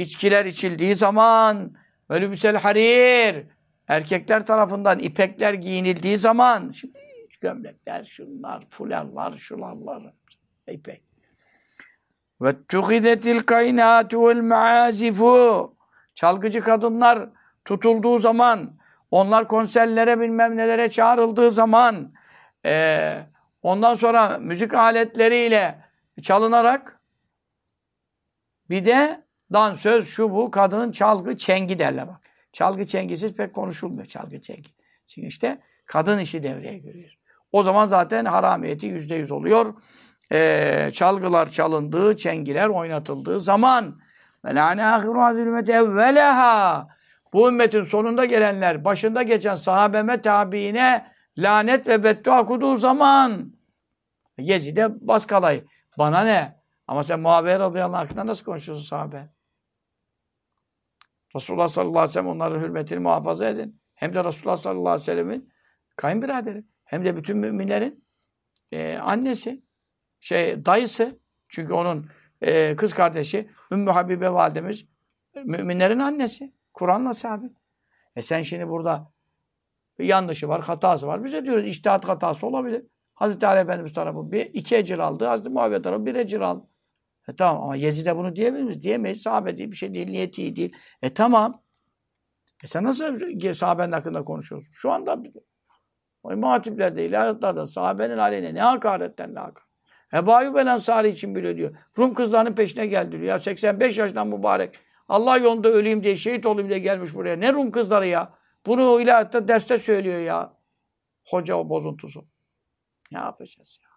içkiler içildiği zaman, velübüsel harir, erkekler tarafından ipekler giyinildiği zaman, şimdi gömlekler, şunlar, fularlar, şularlar, ipek. وَاتُّخِذَتِ الْقَيْنَاتُ وَالْمَعَازِفُ Çalgıcı kadınlar tutulduğu zaman, onlar konserlere bilmem nelere çağrıldığı zaman, ondan sonra müzik aletleriyle çalınarak, bir de dansöz, şu bu, kadının çalgı çengi derler bak. Çalgı çengisiz pek konuşulmuyor çalgı çengi. Çünkü işte kadın işi devreye giriyor. O zaman zaten haramiyeti %100 oluyor. Çalgılar çalındığı, çengiler oynatıldığı zaman ve lâne âhiru hâzil ümmeti evveleha bu ümmetin sonunda gelenler, başında geçen sahabeme tabiine lanet ve beddua okuduğu zaman Yezid'e baskalayı. Bana ne? Ama sen Muaviye radıyallahu anh hakkında nasıl konuşuyorsun sahabe? Resulullah sallallahu aleyhi ve sellem onların hürmetini muhafaza edin. Hem de Resulullah sallallahu aleyhi ve sellemin kayınbiraderi. Hem de bütün müminlerin annesi. Dayısı. Çünkü onun kız kardeşi Ümmü Habibe validemiz müminlerin annesi. Kur'an'la sabit. Sen şimdi burada yanlışı var, hatası var. Bize diyoruz içtihat hatası olabilir. Hazreti Ali Efendimiz tarafı iki ecir aldı. Hazreti Muaviye tarafı bir ecir aldı. Tamam ama Yezid'e bunu diyebilir miyiz? Diyemeyiz. Sahabe değil, bir şey değil, niyeti iyi değil. Tamam. Sen nasıl sahabenin hakkında konuşuyorsun? Şu anda muhatiplerde, ilahiyatlarda sahabenin aleyhine ne hakaretten ne hakaret. Ebu Ayyub el Ensari için bile diyor. Rum kızlarının peşine geldi diyor. Ya 85 yaşından mübarek. Allah yolunda öleyim diye, şehit olayım diye gelmiş buraya. Ne Rum kızları ya? Bunu ilahiyatta derste söylüyor ya. Hoca o bozuntusu. Ne yapacağız ya?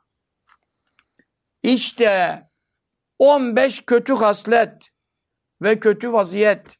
İşte 15 kötü haslet ve kötü vaziyet.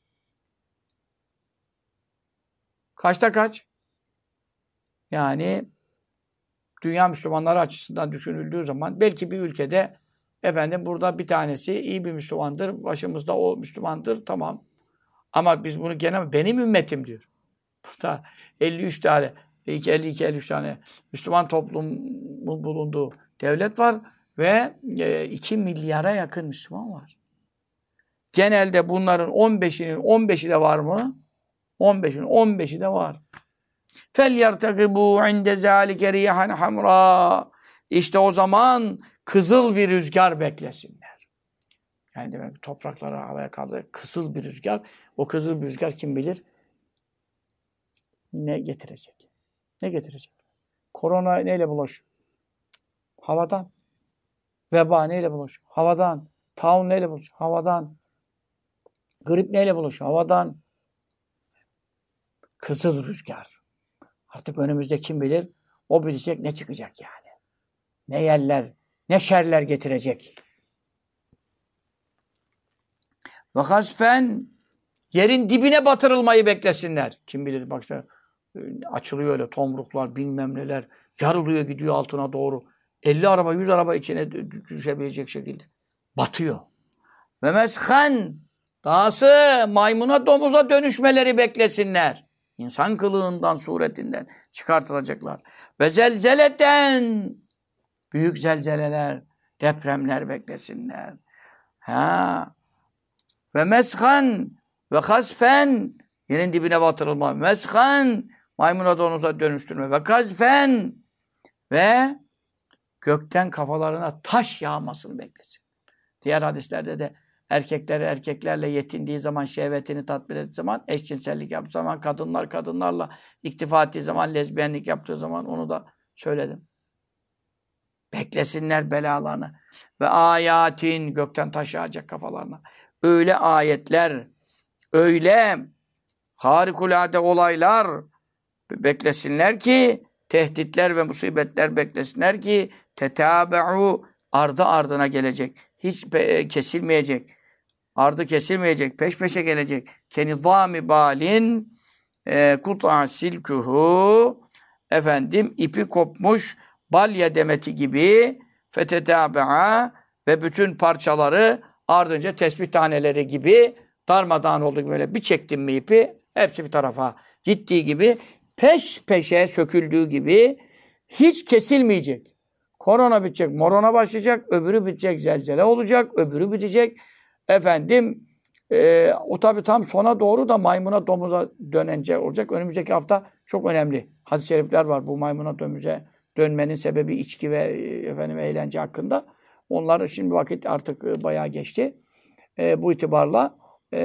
Kaçta kaç? Yani dünya Müslümanları açısından düşünüldüğü zaman belki bir ülkede burada bir tanesi iyi bir Müslümandır, başımızda o Müslümandır, tamam. Ama biz bunu genel benim ümmetim diyor. Burada 53 tane, 52-53 tane Müslüman toplumun bulunduğu devlet var ve 2 milyara yakın Müslüman var. Genelde bunların 15'inin 15'i de var mı? 15'in 15'i de var. فَلْيَرْتَقِبُوا عِنْدَ ذَٰلِكَ رِيحًا حَمْرًا İşte o zaman kızıl bir rüzgar beklesinler. Yani demek toprakları havaya kaldıracak kızıl bir rüzgar. O kızıl bir rüzgar kim bilir ne getirecek? Ne getirecek? Korona neyle bulaşıyor? Havadan. Veba neyle bulaşıyor? Havadan. Taun neyle bulaşıyor? Havadan. Grip neyle bulaşıyor? Havadan. Kızıl rüzgar. Artık önümüzde kim bilir o bilecek ne çıkacak yani. Ne yerler, ne şerler getirecek. Ve hasfen yerin dibine batırılmayı beklesinler. Kim bilir baksana açılıyor öyle tomruklar bilmem neler. Yarılıyor gidiyor altına doğru. 50 araba 100 araba içine düşebilecek şekilde. Batıyor. Ve meshen dahası maymuna domuza dönüşmeleri beklesinler. İnsan kılığından, suretinden çıkartılacaklar. Ve zelzeleten büyük zelzeleler, depremler beklesinler. Ve meshan ve hasfen yerin dibine batırılma. Meshan maymuna domuza dönüştürme. Ve kazfen ve gökten kafalarına taş yağmasını beklesin. Diğer hadislerde de erkekleri erkeklerle yetindiği zaman, şehvetini tatmin ettiği zaman, eşcinsellik yaptığı zaman, kadınlar kadınlarla iktifa ettiği zaman, lezbiyenlik yaptığı zaman onu da söyledim. Beklesinler belalarını. Ve ayatin gökten taş yağacak kafalarına. Öyle ayetler, öyle harikulade olaylar beklesinler ki, tehditler ve musibetler beklesinler ki, tetâbe'u ardı ardına gelecek. Hiç kesilmeyecek. Ardı kesilmeyecek. Peş peşe gelecek. Kenizâmi balin kut'a silkuhu ipi kopmuş balya demeti gibi fetetâbe'a ve bütün parçaları ardınca tesbih taneleri gibi darmadağın olduğu gibi böyle bir çektim mi ipi hepsi bir tarafa gittiği gibi peş peşe söküldüğü gibi hiç kesilmeyecek. Korona bitecek, morona başlayacak, öbürü bitecek, zelzele olacak, öbürü bitecek. O tabi tam sona doğru da maymuna domuza dönence olacak. Önümüzdeki hafta çok önemli hadis-i şerifler var. Bu maymuna domuza dönmenin sebebi içki ve eğlence hakkında. Onlar şimdi vakit artık bayağı geçti. Bu itibarla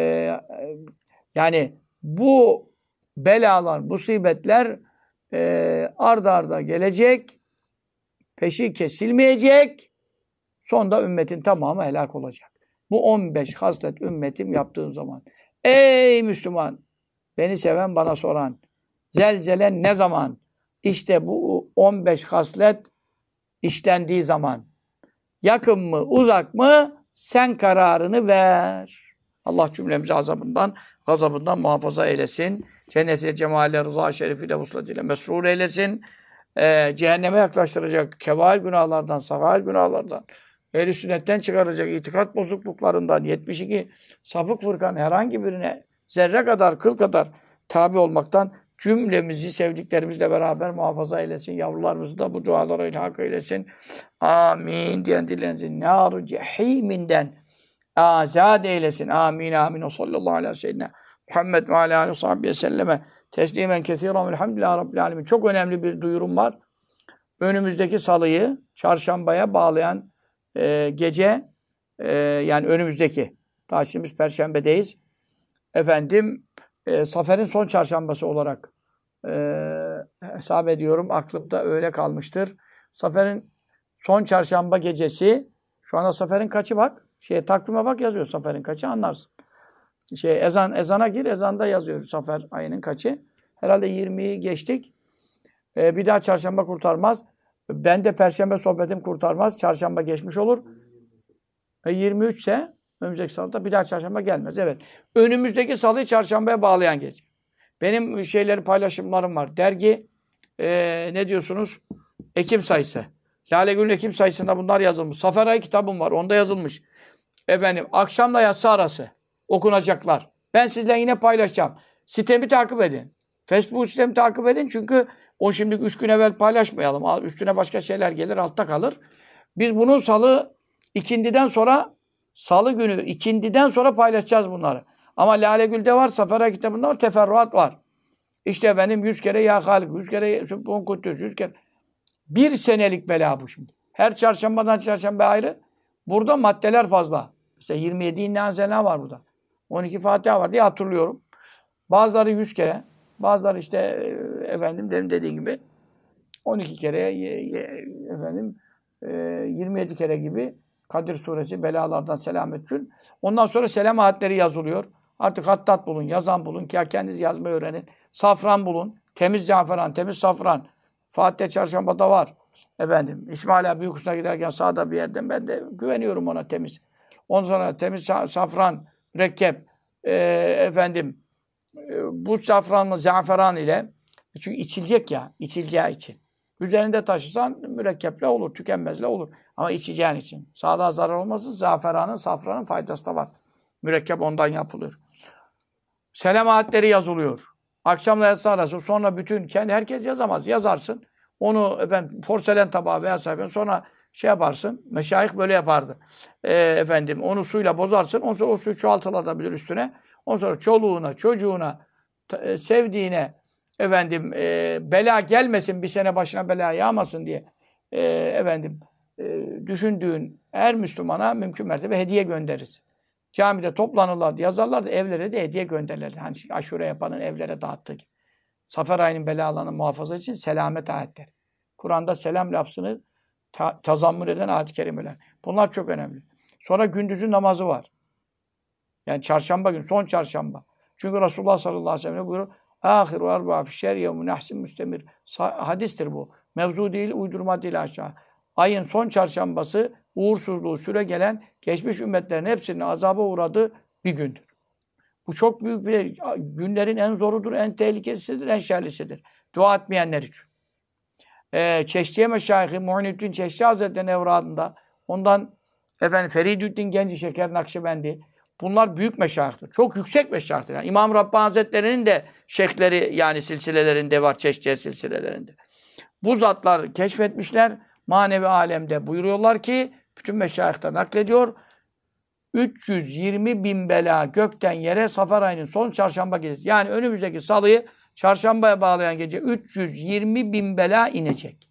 yani bu belalar, musibetler arda arda gelecek, peşi kesilmeyecek, sonunda ümmetin tamamı helak olacak. Bu 15 haslet ümmetim yaptığın zaman. Ey Müslüman! Beni seven, bana soran. Zelzelen ne zaman? İşte bu 15 haslet işlendiği zaman. Yakın mı, uzak mı? Sen kararını ver. Allah cümlemizi azabından, gazabından muhafaza eylesin. Cennetiyle, cemaliyle, rıza şerifiyle, vuslatıyla mesrur eylesin. Cehenneme yaklaştıracak kebair günahlardan, sagair günahlardan, ehl-i sünnetten çıkaracak itikat bozukluklarından, 72 sapık fırkanın herhangi birine zerre kadar, kıl kadar tabi olmaktan cümlemizi sevdiklerimizle beraber muhafaza eylesin. Yavrularımızı da bu dualara ilhak eylesin. Amin diyen dilensin. Nar-ı cehiminden azad eylesin. Amin, amin. O sallallahu aleyhi ve sellem. Muhammed ve aleyhi ve sahbihi selleme. Teslimen kethiren velhamdülillahi rabbil alemin. Çok önemli bir duyurum var. Önümüzdeki salıyı çarşambaya bağlayan gece yani önümüzdeki. Daha şimdi biz Perşembe'deyiz. Efendim Safer'in son çarşambası olarak hesap ediyorum. Aklımda öyle kalmıştır. Safer'in son çarşamba gecesi, şu anda Safer'in kaçı bak? Takvime bak, yazıyor Safer'in kaçı, anlarsın. Ezana gir, ezanda yazıyor Safer ayının kaçı. Herhalde 20'yi geçtik. Bir daha çarşamba kurtarmaz. Ben de Perşembe sohbetim kurtarmaz. Çarşamba geçmiş olur. 23 ise önümüzdeki salıda bir daha çarşamba gelmez. Evet. Önümüzdeki salıyı çarşambaya bağlayan gece. Benim paylaşımlarım var. Dergi ne diyorsunuz? Ekim sayısı. Lale Gül'ün Ekim sayısında bunlar yazılmış. Safer ayı kitabım var. Onda yazılmış. Efendim akşamla yatsı arası okunacaklar. Ben sizle yine paylaşacağım. Sitemi takip edin. Facebook sitemi takip edin. Çünkü o şimdi 3 gün evvel paylaşmayalım. Üstüne başka şeyler gelir, altta kalır. Biz bunu salı günü ikindiden sonra paylaşacağız bunları. Ama Lale Gül'de var, Safer ayı kitabında var, teferruat var. İşte efendim 100 kere ya Halik, 100 kere Sübhun Kuddüs, 100 kere. Bir senelik bela bu şimdi. Her çarşambadan çarşamba ayrı. Burada maddeler fazla. Mesela 27 İnna var burada. 12 Fatiha var diye hatırlıyorum. Bazıları 100 kere, bazıları işte efendim demin dediğim gibi 12 kere, efendim 27 kere gibi Kadir Suresi, belalardan selamet gün. Ondan sonra selam ayetleri yazılıyor. Artık hattat bulun, yazan bulun ki kendiniz yazmayı öğrenin. Safran bulun. Temiz zaferan, temiz safran. Fatih'te çarşambada var. Efendim İsmail abi Büyükuş'una giderken sağda bir yerden ben de güveniyorum ona temiz. Ondan sonra temiz safran, mürekkep, bu safranla zaferan ile, çünkü içilecek ya, içileceği için. Üzerinde taşısan mürekkeple olur, tükenmezle olur. Ama içeceğin için. Sağlığa zarar olmasın, zaferanın, safranın faydası da var. Mürekkep ondan yapılıyor. Selam ayetleri yazılıyor. Akşamla yatsı arası, sonra herkes yazamaz. Yazarsın. Onu porselen tabağı veya sayfanın sonra yaparsın. Meşayih böyle yapardı. Onu suyla bozarsın. Ondan sonra o suyu çoğaltılabilir üstüne. Ondan sonra çoluğuna, çocuğuna, sevdiğine bela gelmesin, bir sene başına bela yağmasın diye düşündüğün her Müslümana mümkün mertebe hediye gönderirsin. Camide toplanırlardı, yazarlardı, evlere de hediye gönderirlerdi. Hani aşure yapanın evlere dağıttığı gibi. Safer ayının belalarını muhafaza için selamet ayetleri. Kur'an'da selam lafzını tazammül eden ayet-i kerimeler. Bunlar çok önemli. Sonra gündüzün namazı var. Yani çarşamba günü, son çarşamba. Çünkü Resulullah sallallahu aleyhi ve sellem buyuruyor. Ahiru erba fişer yevmun ahsin müstemir. Hadistir bu. Mevzu değil, uydurma değil aşağı. Ayın son çarşambası uğursuzluğu süre gelen geçmiş ümmetlerin hepsinin azaba uğradığı bir gündür. Bu çok büyük bir günlerin en zorudur, en tehlikesidir, en şerlisidir. Dua etmeyenler için. Çeşdiye Meşayih-i Mu'niddin Çeşdi Hazretleri'nin evradında ondan Feridüddin Genci Şeker Nakşibendi. Bunlar büyük meşayihtir. Çok yüksek meşayihtir. Yani İmam Rabbani Hazretleri'nin de şeyhleri yani silsilelerinde var, Çeşdiye silsilelerinde. Bu zatlar keşfetmişler. Manevi alemde buyuruyorlar ki bütün meşayihler naklediyor. 320 bin bela gökten yere Safer ayının son çarşamba gecesi. Yani önümüzdeki salıyı çarşambaya bağlayan gece 320 bin bela inecek.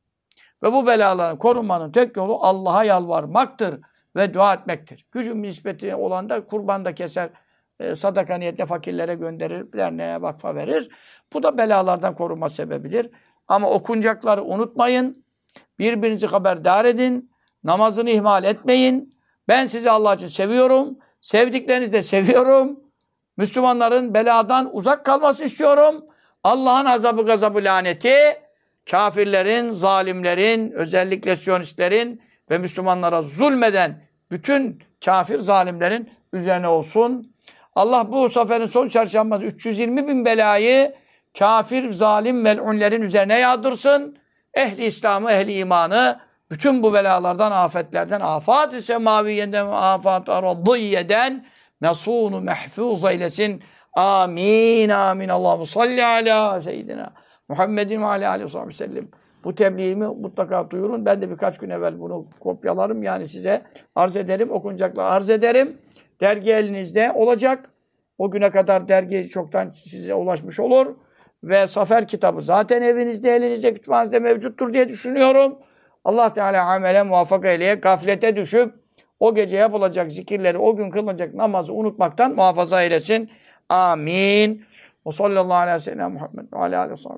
Ve bu belaların korunmanın tek yolu Allah'a yalvarmaktır ve dua etmektir. Gücün nispeti olan da kurban da keser, sadaka niyetle fakirlere gönderir, derneğe, vakfa verir. Bu da belalardan korunma sebebidir. Ama okunacakları unutmayın. Birbirinizi haberdar edin. Namazını ihmal etmeyin. Ben sizi Allah için seviyorum. Sevdiklerinizi de seviyorum. Müslümanların beladan uzak kalmasını istiyorum. Allah'ın azabı, gazabı, laneti kafirlerin, zalimlerin, özellikle Siyonistlerin ve Müslümanlara zulmeden bütün kafir zalimlerin üzerine olsun. Allah bu seferin son çarşambası 320 bin belayı kafir, zalim, mel'unlerin üzerine yağdırsın. Ehli İslam'ı, ehli imanı bütün bu belalardan, afetlerden, afat-ı semaviyeden, afat-ı aradiyeden mesûnu mehfûz eylesin. Amin, amin. Allahu salli ala seyyidina Muhammedin ve aleyhi ve sellem. Bu tebliğimi mutlaka duyurun. Ben de birkaç gün evvel bunu kopyalarım. Yani size arz ederim. Okunacaklar arz ederim. Dergi elinizde olacak. O güne kadar dergi çoktan size ulaşmış olur. Ve Safer kitabı zaten evinizde, elinizde, kütüphanenizde mevcuttur diye düşünüyorum. Allah Teala amele muvaffak eyleye, gaflete düşüp o gece yapılacak zikirleri, o gün kılınacak namazı unutmaktan muhafaza eylesin. Amin. Ve sallallahu aleyhi ve sellem Muhammed ve aleyhi ve sellem.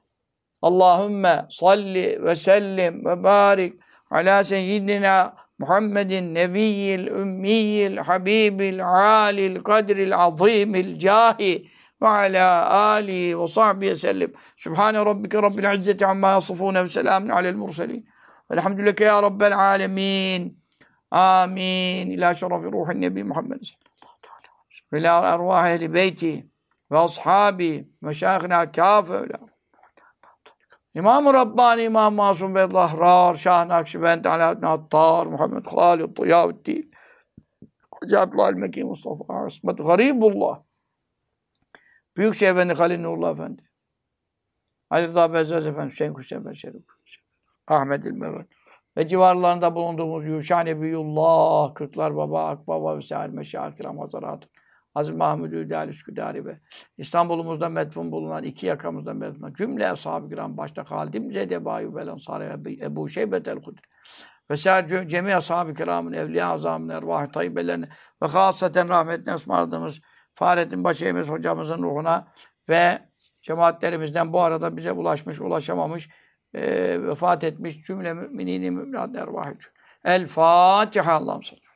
Allahümme salli ve sellim ve barik ala seyyidina Muhammedin nebiyyil ümmiyil habibil alil kadril azimil cahi ve ala alihi ve sahbihi sellem. Sübhane rabbike rabbil izzeti amma yasifune ve selamun alel murselin. Velhamdülillah ya rabbel alemin. Amin. İlâ şerefi ruhin nebi Muhammed sallallahu aleyhi ve sellem. İlâ ervâh ehli beyti ve ashabi meşâihina kâfe. İmam-ı Rabbani, İmam Masum ve Zahrar, Şah Nakşibend, Alaaddin Attar, Muhammed Halid, Ziyaüddin, Hoca Abdülhal Mekki Mustafa, İsmet Garibullah, Büyükşehir Efendi Halil Nurullah Efendi, Ali Rıza Bezzaz Efendi, Hüseyin Hüseyin Beşerif, Ahmet İlmevet ve civarlarında bulunduğumuz Yuşan-ı Büyüllah, Kırklar Baba, Akbaba ve Sâir Meşâih Kiram Hazaratı, Aziz Mahmud Üdâl Üsküdâri ve İstanbul'umuzda medfun bulunan, iki yakamızda medfun bulunan cümle ashab-ı kiram başta Halid ibn Zeyd Ebu Eyyub el-Ensari Ebu Şeybet el-Hudri ve sâir cemi ashab-ı kiramın evliya azamın ervah-ı tayyibelerine ve hasaten rahmetine ısmarladığımız Fahrettin Başeyemiz hocamızın ruhuna ve cemaatlerimizden bu arada bize ulaşmış, ulaşamamış, vefat etmiş cümle müminin müminat ervah için. El Fatiha. Allah'ım sallallahu